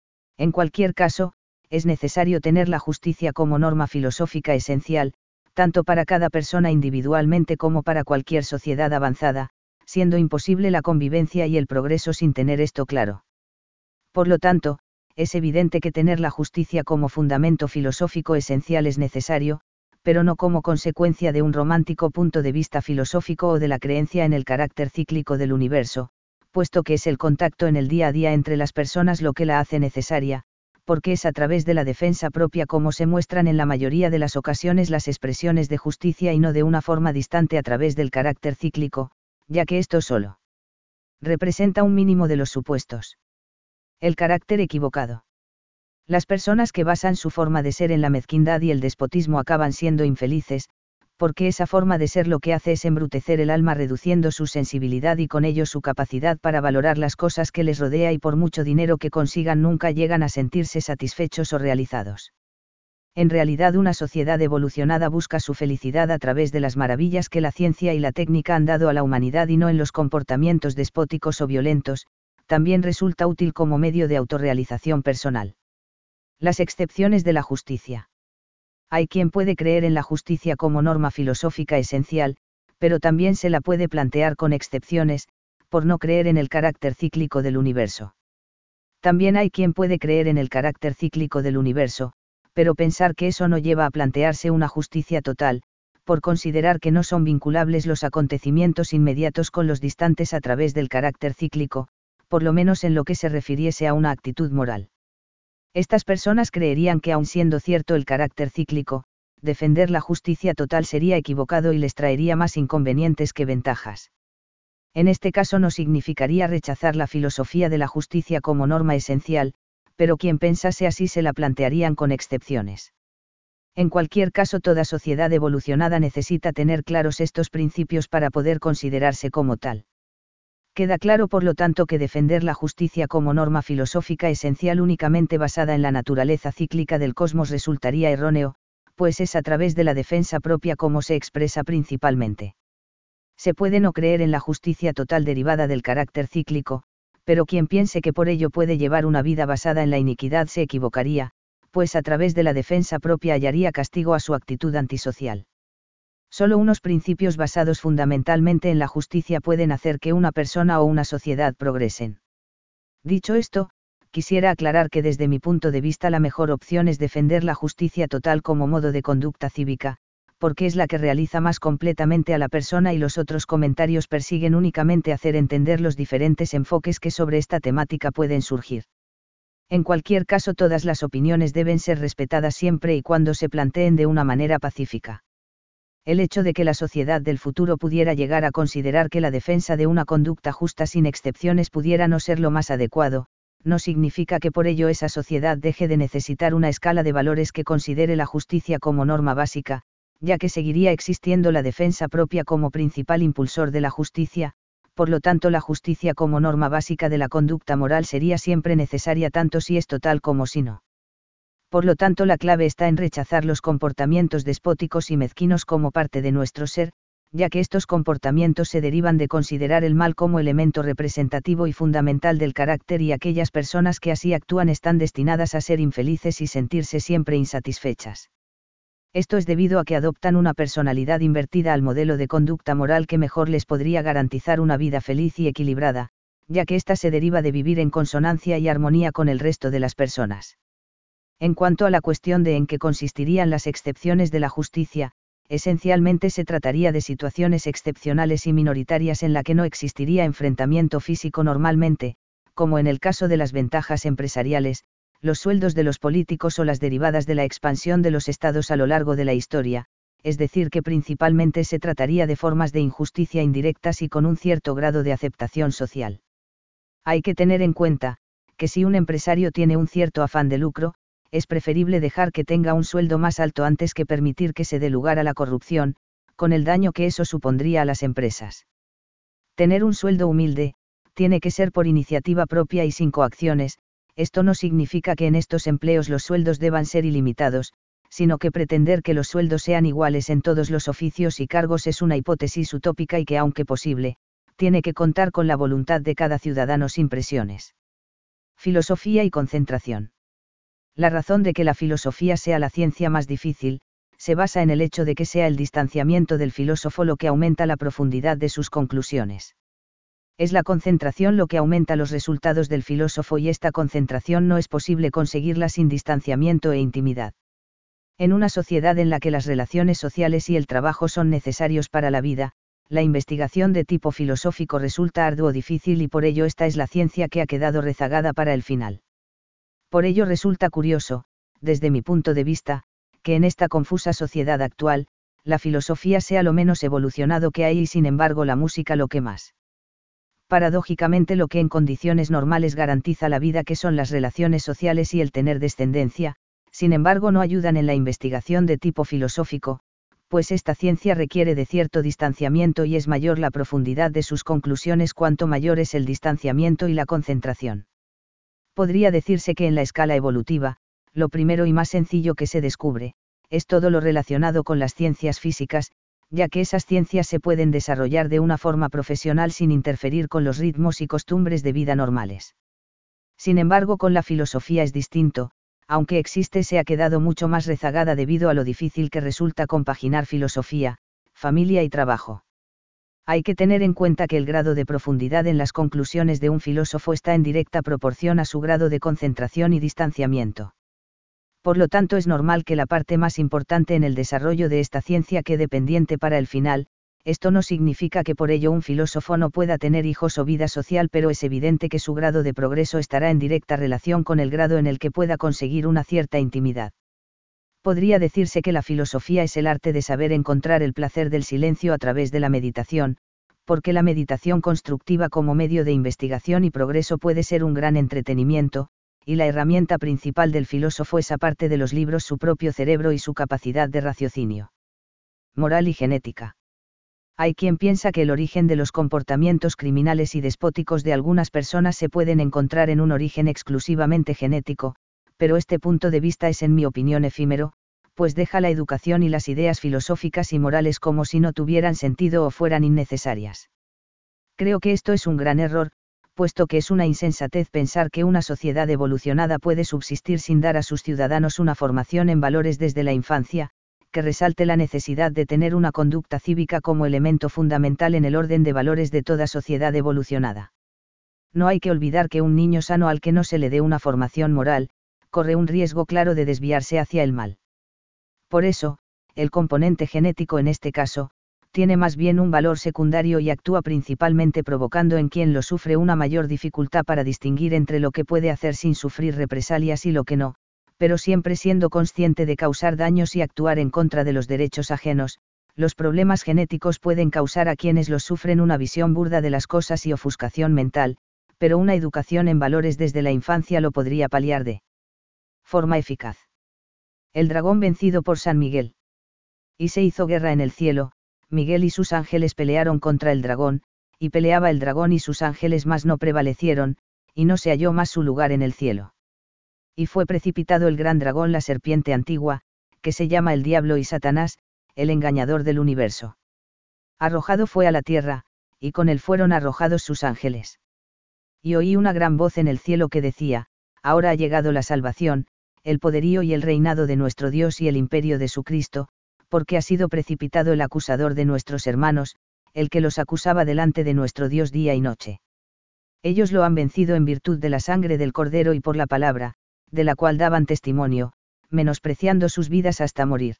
En cualquier caso, es necesario tener la justicia como norma filosófica esencial, tanto para cada persona individualmente como para cualquier sociedad avanzada, siendo imposible la convivencia y el progreso sin tener esto claro. Por lo tanto, es evidente que tener la justicia como fundamento filosófico esencial es necesario, pero no como consecuencia de un romántico punto de vista filosófico o de la creencia en el carácter cíclico del universo, puesto que es el contacto en el día a día entre las personas lo que la hace necesaria, porque es a través de la defensa propia como se muestran en la mayoría de las ocasiones las expresiones de justicia y no de una forma distante a través del carácter cíclico, ya que esto solo representa un mínimo de los supuestos. El carácter equivocado. Las personas que basan su forma de ser en la mezquindad y el despotismo acaban siendo infelices, porque esa forma de ser lo que hace es embrutecer el alma reduciendo su sensibilidad y con ello su capacidad para valorar las cosas que les rodea, y por mucho dinero que consigan nunca llegan a sentirse satisfechos o realizados. En realidad una sociedad evolucionada busca su felicidad a través de las maravillas que la ciencia y la técnica han dado a la humanidad y no en los comportamientos despóticos o violentos, también resulta útil como medio de autorrealización personal. Las excepciones de la justicia. Hay quien puede creer en la justicia como norma filosófica esencial, pero también se la puede plantear con excepciones, por no creer en el carácter cíclico del universo. También hay quien puede creer en el carácter cíclico del universo, pero pensar que eso no lleva a plantearse una justicia total, por considerar que no son vinculables los acontecimientos inmediatos con los distantes a través del carácter cíclico, por lo menos en lo que se refiriese a una actitud moral. Estas personas creerían que aun siendo cierto el carácter cíclico, defender la justicia total sería equivocado y les traería más inconvenientes que ventajas. En este caso no significaría rechazar la filosofía de la justicia como norma esencial, pero quien pensase así se la plantearían con excepciones. En cualquier caso, toda sociedad evolucionada necesita tener claros estos principios para poder considerarse como tal. Queda claro por lo tanto que defender la justicia como norma filosófica esencial únicamente basada en la naturaleza cíclica del cosmos resultaría erróneo, pues es a través de la defensa propia como se expresa principalmente. Se puede no creer en la justicia total derivada del carácter cíclico, pero quien piense que por ello puede llevar una vida basada en la iniquidad se equivocaría, pues a través de la defensa propia hallaría castigo a su actitud antisocial. Solo unos principios basados fundamentalmente en la justicia pueden hacer que una persona o una sociedad progresen. Dicho esto, quisiera aclarar que desde mi punto de vista la mejor opción es defender la justicia total como modo de conducta cívica, porque es la que realiza más completamente a la persona, y los otros comentarios persiguen únicamente hacer entender los diferentes enfoques que sobre esta temática pueden surgir. En cualquier caso, todas las opiniones deben ser respetadas siempre y cuando se planteen de una manera pacífica. El hecho de que la sociedad del futuro pudiera llegar a considerar que la defensa de una conducta justa sin excepciones pudiera no ser lo más adecuado, no significa que por ello esa sociedad deje de necesitar una escala de valores que considere la justicia como norma básica, ya que seguiría existiendo la defensa propia como principal impulsor de la justicia, Por lo tanto, la justicia como norma básica de la conducta moral sería siempre necesaria tanto si es total como si no. Por lo tanto, la clave está en rechazar los comportamientos despóticos y mezquinos como parte de nuestro ser, ya que estos comportamientos se derivan de considerar el mal como elemento representativo y fundamental del carácter, y aquellas personas que así actúan están destinadas a ser infelices y sentirse siempre insatisfechas. Esto es debido a que adoptan una personalidad invertida al modelo de conducta moral que mejor les podría garantizar una vida feliz y equilibrada, ya que ésta se deriva de vivir en consonancia y armonía con el resto de las personas. En cuanto a la cuestión de en qué consistirían las excepciones de la justicia, esencialmente se trataría de situaciones excepcionales y minoritarias en la que no existiría enfrentamiento físico normalmente, como en el caso de las ventajas empresariales, los sueldos de los políticos o las derivadas de la expansión de los estados a lo largo de la historia, es decir, que principalmente se trataría de formas de injusticia indirectas y con un cierto grado de aceptación social. Hay que tener en cuenta, que si un empresario tiene un cierto afán de lucro, es preferible dejar que tenga un sueldo más alto antes que permitir que se dé lugar a la corrupción, con el daño que eso supondría a las empresas. Tener un sueldo humilde, tiene que ser por iniciativa propia y sin coacciones. Esto no significa que en estos empleos los sueldos deban ser ilimitados, sino que pretender que los sueldos sean iguales en todos los oficios y cargos es una hipótesis utópica y que, aunque posible, tiene que contar con la voluntad de cada ciudadano sin presiones. Filosofía y concentración. La razón de que la filosofía sea la ciencia más difícil, se basa en el hecho de que sea el distanciamiento del filósofo lo que aumenta la profundidad de sus conclusiones. Es la concentración lo que aumenta los resultados del filósofo, y esta concentración no es posible conseguirla sin distanciamiento e intimidad. En una sociedad en la que las relaciones sociales y el trabajo son necesarios para la vida, la investigación de tipo filosófico resulta arduo, difícil, y por ello esta es la ciencia que ha quedado rezagada para el final. Por ello resulta curioso, desde mi punto de vista, que en esta confusa sociedad actual, la filosofía sea lo menos evolucionado que hay y sin embargo la música lo que más. Paradójicamente, lo que en condiciones normales garantiza la vida, que son las relaciones sociales y el tener descendencia, sin embargo no ayudan en la investigación de tipo filosófico, pues esta ciencia requiere de cierto distanciamiento y es mayor la profundidad de sus conclusiones cuanto mayor es el distanciamiento y la concentración. Podría decirse que en la escala evolutiva, lo primero y más sencillo que se descubre, es todo lo relacionado con las ciencias físicas, ya que esas ciencias se pueden desarrollar de una forma profesional sin interferir con los ritmos y costumbres de vida normales. Sin embargo, con la filosofía es distinto, aunque existe, se ha quedado mucho más rezagada debido a lo difícil que resulta compaginar filosofía, familia y trabajo. Hay que tener en cuenta que el grado de profundidad en las conclusiones de un filósofo está en directa proporción a su grado de concentración y distanciamiento. Por lo tanto, es normal que la parte más importante en el desarrollo de esta ciencia quede pendiente para el final. Esto no significa que por ello un filósofo no pueda tener hijos o vida social, pero es evidente que su grado de progreso estará en directa relación con el grado en el que pueda conseguir una cierta intimidad. Podría decirse que la filosofía es el arte de saber encontrar el placer del silencio a través de la meditación, porque la meditación constructiva como medio de investigación y progreso puede ser un gran entretenimiento, y la herramienta principal del filósofo es, aparte de los libros, su propio cerebro y su capacidad de raciocinio. Moral y genética. Hay quien piensa que el origen de los comportamientos criminales y despóticos de algunas personas se pueden encontrar en un origen exclusivamente genético, pero este punto de vista es, en mi opinión, efímero, pues deja la educación y las ideas filosóficas y morales como si no tuvieran sentido o fueran innecesarias. Creo que esto es un gran error, puesto que es una insensatez pensar que una sociedad evolucionada puede subsistir sin dar a sus ciudadanos una formación en valores desde la infancia, que resalte la necesidad de tener una conducta cívica como elemento fundamental en el orden de valores de toda sociedad evolucionada. No hay que olvidar que un niño sano al que no se le dé una formación moral, corre un riesgo claro de desviarse hacia el mal. Por eso, el componente genético en este caso, tiene más bien un valor secundario y actúa principalmente provocando en quien lo sufre una mayor dificultad para distinguir entre lo que puede hacer sin sufrir represalias y lo que no, pero siempre siendo consciente de causar daños y actuar en contra de los derechos ajenos. Los problemas genéticos pueden causar a quienes los sufren una visión burda de las cosas y ofuscación mental, pero una educación en valores desde la infancia lo podría paliar de forma eficaz. El dragón vencido por San Miguel. Y se hizo guerra en el cielo, Miguel y sus ángeles pelearon contra el dragón, y peleaba el dragón y sus ángeles, mas no prevalecieron, y no se halló más su lugar en el cielo. Y fue precipitado el gran dragón, la serpiente antigua, que se llama el diablo y Satanás, el engañador del universo. Arrojado fue a la tierra, y con él fueron arrojados sus ángeles. Y oí una gran voz en el cielo que decía: ahora ha llegado la salvación, el poderío y el reinado de nuestro Dios y el imperio de su Cristo, porque ha sido precipitado el acusador de nuestros hermanos, el que los acusaba delante de nuestro Dios día y noche. Ellos lo han vencido en virtud de la sangre del Cordero y por la palabra, de la cual daban testimonio, menospreciando sus vidas hasta morir.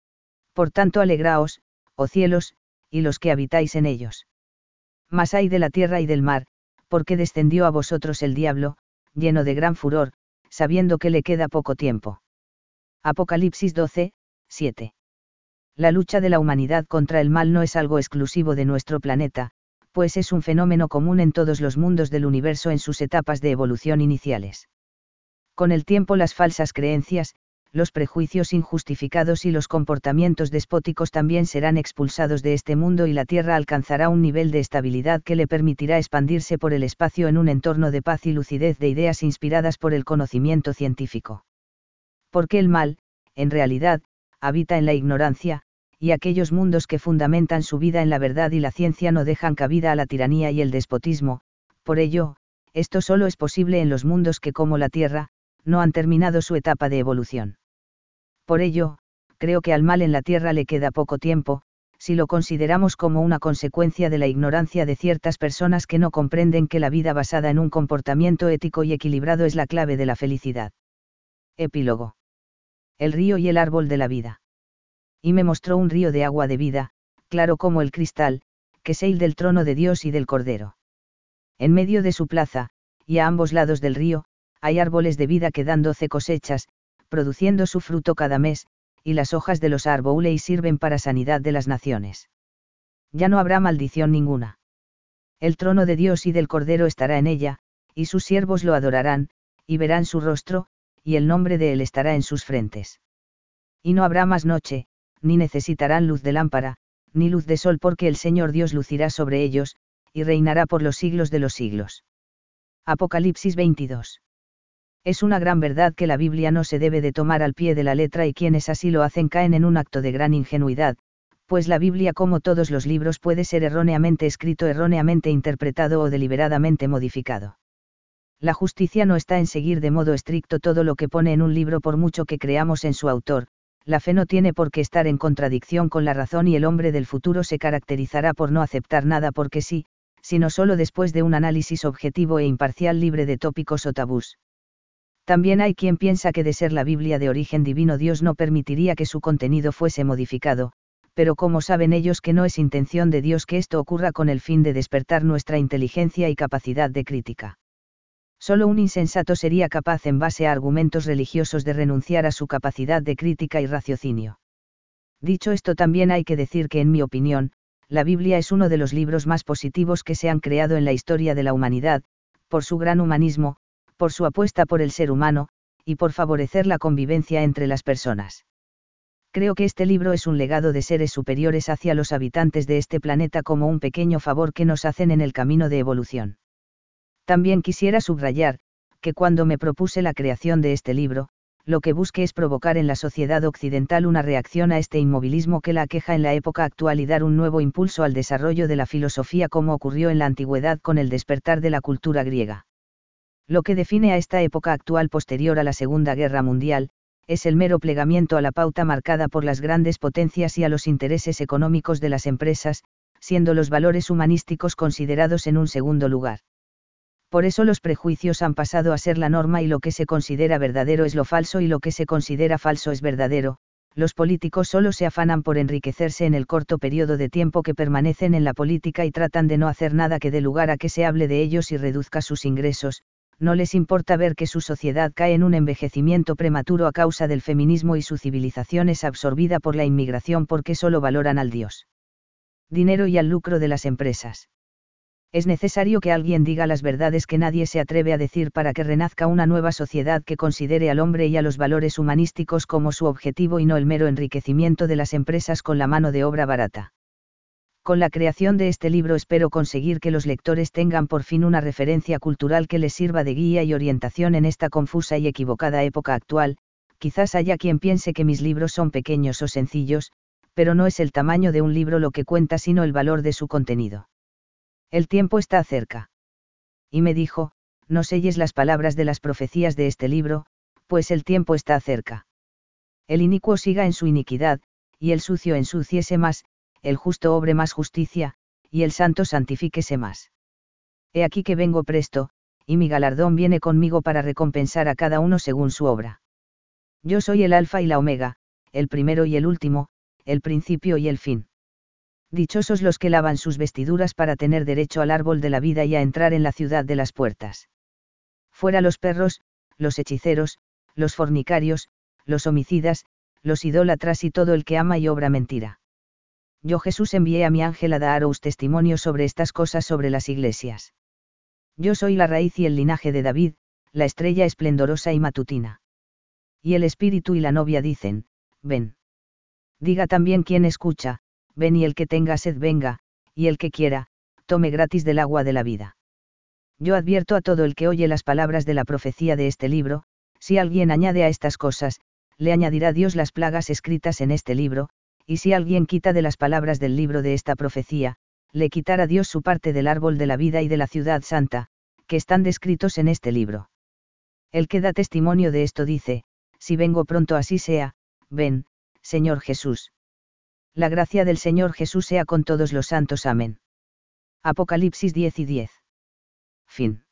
Por tanto, alegraos, oh cielos, y los que habitáis en ellos. Mas ay de la tierra y del mar, porque descendió a vosotros el diablo, lleno de gran furor, sabiendo que le queda poco tiempo. Apocalipsis 12, 7. La lucha de la humanidad contra el mal no es algo exclusivo de nuestro planeta, pues es un fenómeno común en todos los mundos del universo en sus etapas de evolución iniciales. Con el tiempo las falsas creencias, los prejuicios injustificados y los comportamientos despóticos también serán expulsados de este mundo y la Tierra alcanzará un nivel de estabilidad que le permitirá expandirse por el espacio en un entorno de paz y lucidez de ideas inspiradas por el conocimiento científico. Porque el mal, en realidad, habita en la ignorancia, y aquellos mundos que fundamentan su vida en la verdad y la ciencia no dejan cabida a la tiranía y el despotismo. Por ello, esto solo es posible en los mundos que, como la Tierra, no han terminado su etapa de evolución. Por ello, creo que al mal en la Tierra le queda poco tiempo, si lo consideramos como una consecuencia de la ignorancia de ciertas personas que no comprenden que la vida basada en un comportamiento ético y equilibrado es la clave de la felicidad. Epílogo. El río y el árbol de la vida. Y me mostró un río de agua de vida, claro como el cristal, que sail del trono de Dios y del Cordero. En medio de su plaza, y a ambos lados del río, hay árboles de vida que dan 12 cosechas, produciendo su fruto cada mes, y las hojas de los árboles sirven para sanidad de las naciones. Ya no habrá maldición ninguna. El trono de Dios y del Cordero estará en ella, y sus siervos lo adorarán, y verán su rostro, y el nombre de él estará en sus frentes. Y no habrá más noche, ni necesitarán luz de lámpara, ni luz de sol, porque el Señor Dios lucirá sobre ellos, y reinará por los siglos de los siglos. Apocalipsis 22. Es una gran verdad que la Biblia no se debe de tomar al pie de la letra, y quienes así lo hacen caen en un acto de gran ingenuidad, pues la Biblia, como todos los libros, puede ser erróneamente escrito, erróneamente interpretado o deliberadamente modificado. La justicia no está en seguir de modo estricto todo lo que pone en un libro por mucho que creamos en su autor. La fe no tiene por qué estar en contradicción con la razón, y el hombre del futuro se caracterizará por no aceptar nada porque sí, sino solo después de un análisis objetivo e imparcial, libre de tópicos o tabús. También hay quien piensa que de ser la Biblia de origen divino, Dios no permitiría que su contenido fuese modificado, pero ¿cómo saben ellos que no es intención de Dios que esto ocurra con el fin de despertar nuestra inteligencia y capacidad de crítica? Solo un insensato sería capaz, en base a argumentos religiosos, de renunciar a su capacidad de crítica y raciocinio. Dicho esto, también hay que decir que, en mi opinión, la Biblia es uno de los libros más positivos que se han creado en la historia de la humanidad, por su gran humanismo, por su apuesta por el ser humano, y por favorecer la convivencia entre las personas. Creo que este libro es un legado de seres superiores hacia los habitantes de este planeta, como un pequeño favor que nos hacen en el camino de evolución. También quisiera subrayar, que cuando me propuse la creación de este libro, lo que busqué es provocar en la sociedad occidental una reacción a este inmovilismo que la aqueja en la época actual y dar un nuevo impulso al desarrollo de la filosofía, como ocurrió en la antigüedad con el despertar de la cultura griega. Lo que define a esta época actual posterior a la Segunda Guerra Mundial, es el mero plegamiento a la pauta marcada por las grandes potencias y a los intereses económicos de las empresas, siendo los valores humanísticos considerados en un segundo lugar. Por eso los prejuicios han pasado a ser la norma, y lo que se considera verdadero es lo falso y lo que se considera falso es verdadero. Los políticos solo se afanan por enriquecerse en el corto periodo de tiempo que permanecen en la política y tratan de no hacer nada que dé lugar a que se hable de ellos y reduzca sus ingresos. No les importa ver que su sociedad cae en un envejecimiento prematuro a causa del feminismo y su civilización es absorbida por la inmigración, porque solo valoran al Dios, dinero y al lucro de las empresas. Es necesario que alguien diga las verdades que nadie se atreve a decir para que renazca una nueva sociedad que considere al hombre y a los valores humanísticos como su objetivo y no el mero enriquecimiento de las empresas con la mano de obra barata. Con la creación de este libro espero conseguir que los lectores tengan por fin una referencia cultural que les sirva de guía y orientación en esta confusa y equivocada época actual. Quizás haya quien piense que mis libros son pequeños o sencillos, pero no es el tamaño de un libro lo que cuenta sino el valor de su contenido. El tiempo está cerca. Y me dijo, no selles las palabras de las profecías de este libro, pues el tiempo está cerca. El inicuo siga en su iniquidad, y el sucio ensúciese más, el justo obre más justicia, y el santo santifíquese más. He aquí que vengo presto, y mi galardón viene conmigo para recompensar a cada uno según su obra. Yo soy el Alfa y la Omega, el primero y el último, el principio y el fin. Dichosos los que lavan sus vestiduras para tener derecho al árbol de la vida y a entrar en la ciudad de las puertas. Fuera los perros, los hechiceros, los fornicarios, los homicidas, los idólatras y todo el que ama y obra mentira. Yo Jesús envié a mi ángel a daros testimonio sobre estas cosas sobre las iglesias. Yo soy la raíz y el linaje de David, la estrella esplendorosa y matutina. Y el espíritu y la novia dicen, ven. Diga también quien escucha, ven y el que tenga sed venga, y el que quiera, tome gratis del agua de la vida. Yo advierto a todo el que oye las palabras de la profecía de este libro, si alguien añade a estas cosas, le añadirá Dios las plagas escritas en este libro, y si alguien quita de las palabras del libro de esta profecía, le quitará Dios su parte del árbol de la vida y de la ciudad santa, que están descritos en este libro. El que da testimonio de esto dice, si vengo pronto así sea, ven, Señor Jesús. La gracia del Señor Jesús sea con todos los santos. Amén. Apocalipsis 10:10. Fin.